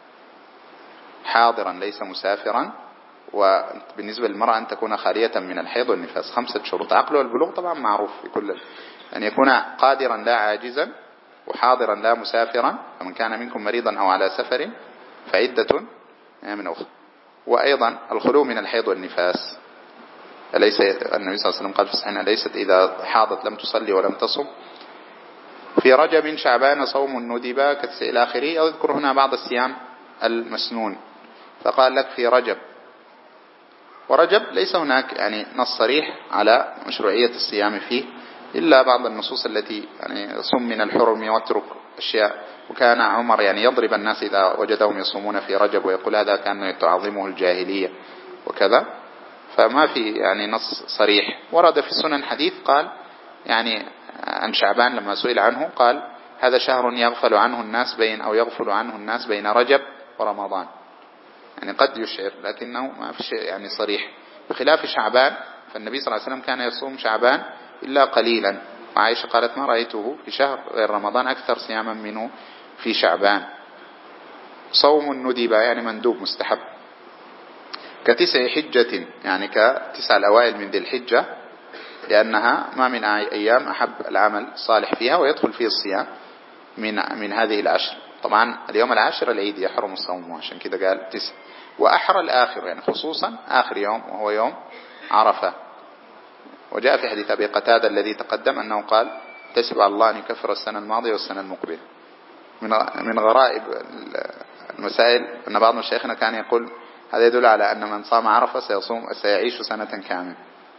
حاضرا ليس مسافرا، وبالنسبة للمرأة أن تكون خالية من الحيض والنفاس. 5 شروط. عقله والبلوغ طبعا معروف في كل، أن يكون قادرا لا عاجزا، وحاضرا لا مسافرا، فمن كان منكم مريضا أو على سفر فعدة من أخرى. وأيضا الخلو من الحيض والنفاس، أليس النبي صلى الله عليه وسلم قال في الصحيح أليست إذا حاضت لم تصلي ولم تصم. في رجب شعبان صوم ندب كتسع إلى آخره، يذكر هنا بعض الصيام المسنون، فقال لك في رجب، ورجب ليس هناك يعني نص صريح على مشروعية الصيام فيه، إلا بعض النصوص التي يعني صم من الحرم واترك أشياء. وكان عمر يعني يضرب الناس إذا وجدهم يصومون في رجب، ويقول هذا كان تعظمه الجاهلية وكذا، فما في يعني نص صريح. ورد في السنن حديث قال يعني عن شعبان لما سئل عنه قال هذا شهر يغفل عنه الناس يغفل عنه الناس بين رجب ورمضان، يعني قد يشعر لكنه ما في شيء يعني صريح، بخلاف شعبان فالنبي صلى الله عليه وسلم كان يصوم شعبان إلا قليلا، وعائشة قالت ما رأيته في شهر غير رمضان أكثر صياما منه في شعبان. صوم الندب يعني مندوب مستحب، كتسع حجة يعني كتسع الأوائل من ذي الحجة، لأنها ما من أيام أحب العمل الصالح فيها ويدخل فيه الصيام من هذه العشر. طبعا اليوم العاشر العيد يحرم الصوم، عشان كده قال 9. وأحرى الآخر يعني خصوصا آخر يوم وهو يوم عرفة. وجاء في حديث أبي قتادة الذي تقدم أنه قال احتسب على الله أن يكفر السنة الماضية والسنة المقبلة. من غرائب المسائل أن بعض مشايخنا كان يقول هذا يدل على أن من صام عرفة سيعيش سنة كاملة.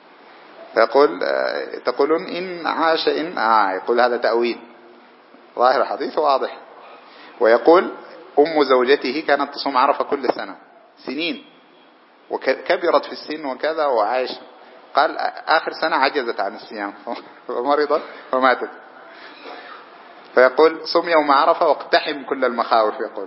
تقولون إن عاش يقول هذا تأويل، ظاهر الحديث واضح. ويقول أم زوجته كانت تصوم عرفة كل سنة سنين وكبرت في السن وكذا وعايش، قال آخر سنة عجزت عن الصيام ومرضت وماتت، فيقول صم يوم عرفة واقتحم كل المخاوف. يقول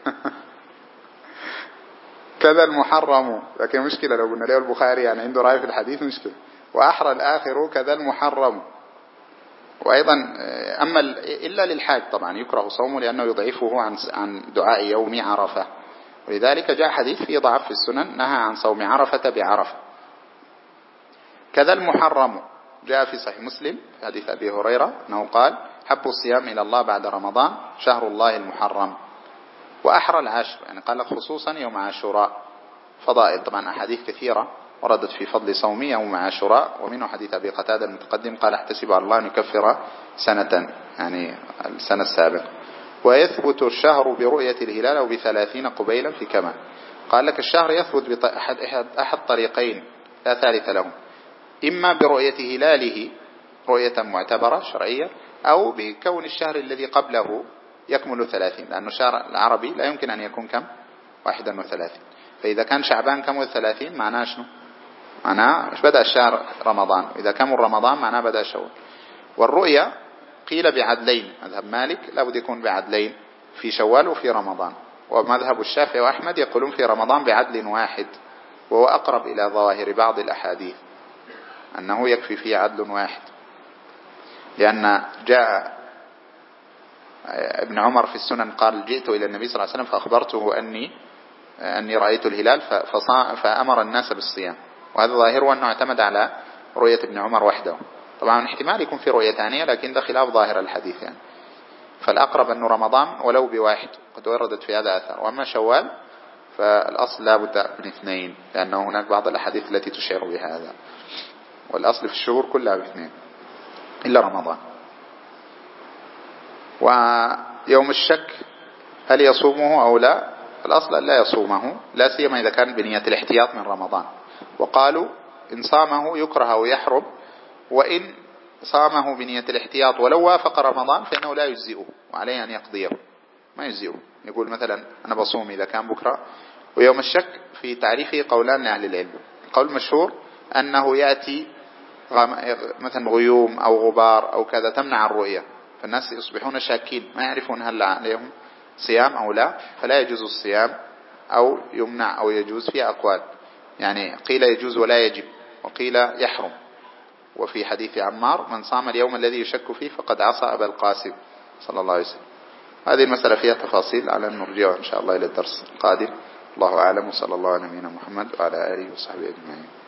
كذا المحرم، لكن مشكلة لو قلنا له البخاري يعني عنده رأي في الحديث مشكلة. وأحرى الآخر كذا المحرم. وأيضا أما إلا للحاج طبعا يكره صومه لأنه يضعفه عن دعاء يوم عرفة، ولذلك جاء حديث فيه ضعف في السنن نهى عن صوم عرفة بعرفة. كذا المحرم جاء في صحيح مسلم في حديث أبي هريرة أنه قال حب الصيام إلى الله بعد رمضان شهر الله المحرم. وأحرى العشر يعني قال خصوصا يوم عاشوراء. فضائل طبعا أحاديث كثيرة وردت في فضل صوم يوم عاشوراء، ومنه حديث أبي قتادة المتقدم قال احتسب على الله أن يكفر سنة يعني السنة السابقة. ويثبت الشهر برؤية الهلال أو ب30 قبيلا في كمان. قال لك الشهر يثبت بأحد طريقين لا ثالث لهم، إما برؤية هلاله رؤية معتبرة شرعية، أو بكون الشهر الذي قبله يكمل 30، لأن الشهر العربي لا يمكن أن يكون كم 31. فإذا كان شعبان كمل 30 معناه شنو؟ معناه بدأ الشهر رمضان، إذا كمل رمضان معناه بدأ شوال. والرؤية قيل بعدلين، مذهب مالك لا بد يكون بعدلين في شوال وفي رمضان، ومذهب الشافعي وأحمد يقولون في رمضان بعدل واحد، وهو أقرب إلى ظواهر بعض الأحاديث أنه يكفي فيه عدل واحد، لأن جاء ابن عمر في السنن قال جئت إلى النبي صلى الله عليه وسلم فأخبرته أني رأيت الهلال فأمر الناس بالصيام، وهذا ظاهره أنه اعتمد على رؤية ابن عمر وحده. طبعا احتمال يكون في رؤية ثانية لكن ده خلاف ظاهر الحديث يعني، فالأقرب أنه رمضان ولو بواحد، قد وردت في هذا أثر. وأما شوال فالأصل لا بد من 2، لأنه هناك بعض الأحاديث التي تشير بهذا، والأصل في الشهور كلها ب2 إلا رمضان. ويوم الشك هل يصومه أو لا؟ الأصل أن لا يصومه، لا سيما إذا كان بنية الاحتياط من رمضان. وقالوا إن صامه يكره أو يحرم، وإن صامه بنية الاحتياط ولو وافق رمضان فإنه لا يجزئه وعليه أن يقضيه، ما يجزئه. يقول مثلا أنا بصوم إذا كان بكرة. ويوم الشك في تعريفه قولان لأهل العلم. القول المشهور أنه يأتي مثلا غيوم أو غبار أو كذا تمنع الرؤية، فالناس يصبحون شاكين ما يعرفون هل عليهم صيام أو لا، فلا يجوز الصيام أو يمنع أو يجوز، في أقوال يعني قيل يجوز ولا يجب، وقيل يحرم. وفي حديث عمار من صام اليوم الذي يشك فيه فقد عصى أبا القاسم صلى الله عليه وسلم. هذه المسألة فيها تفاصيل على أن نرجعها إن شاء الله إلى الدرس القادم. الله أعلم، وصلى الله على نبينا محمد وعلى آله وصحبه أجمعين.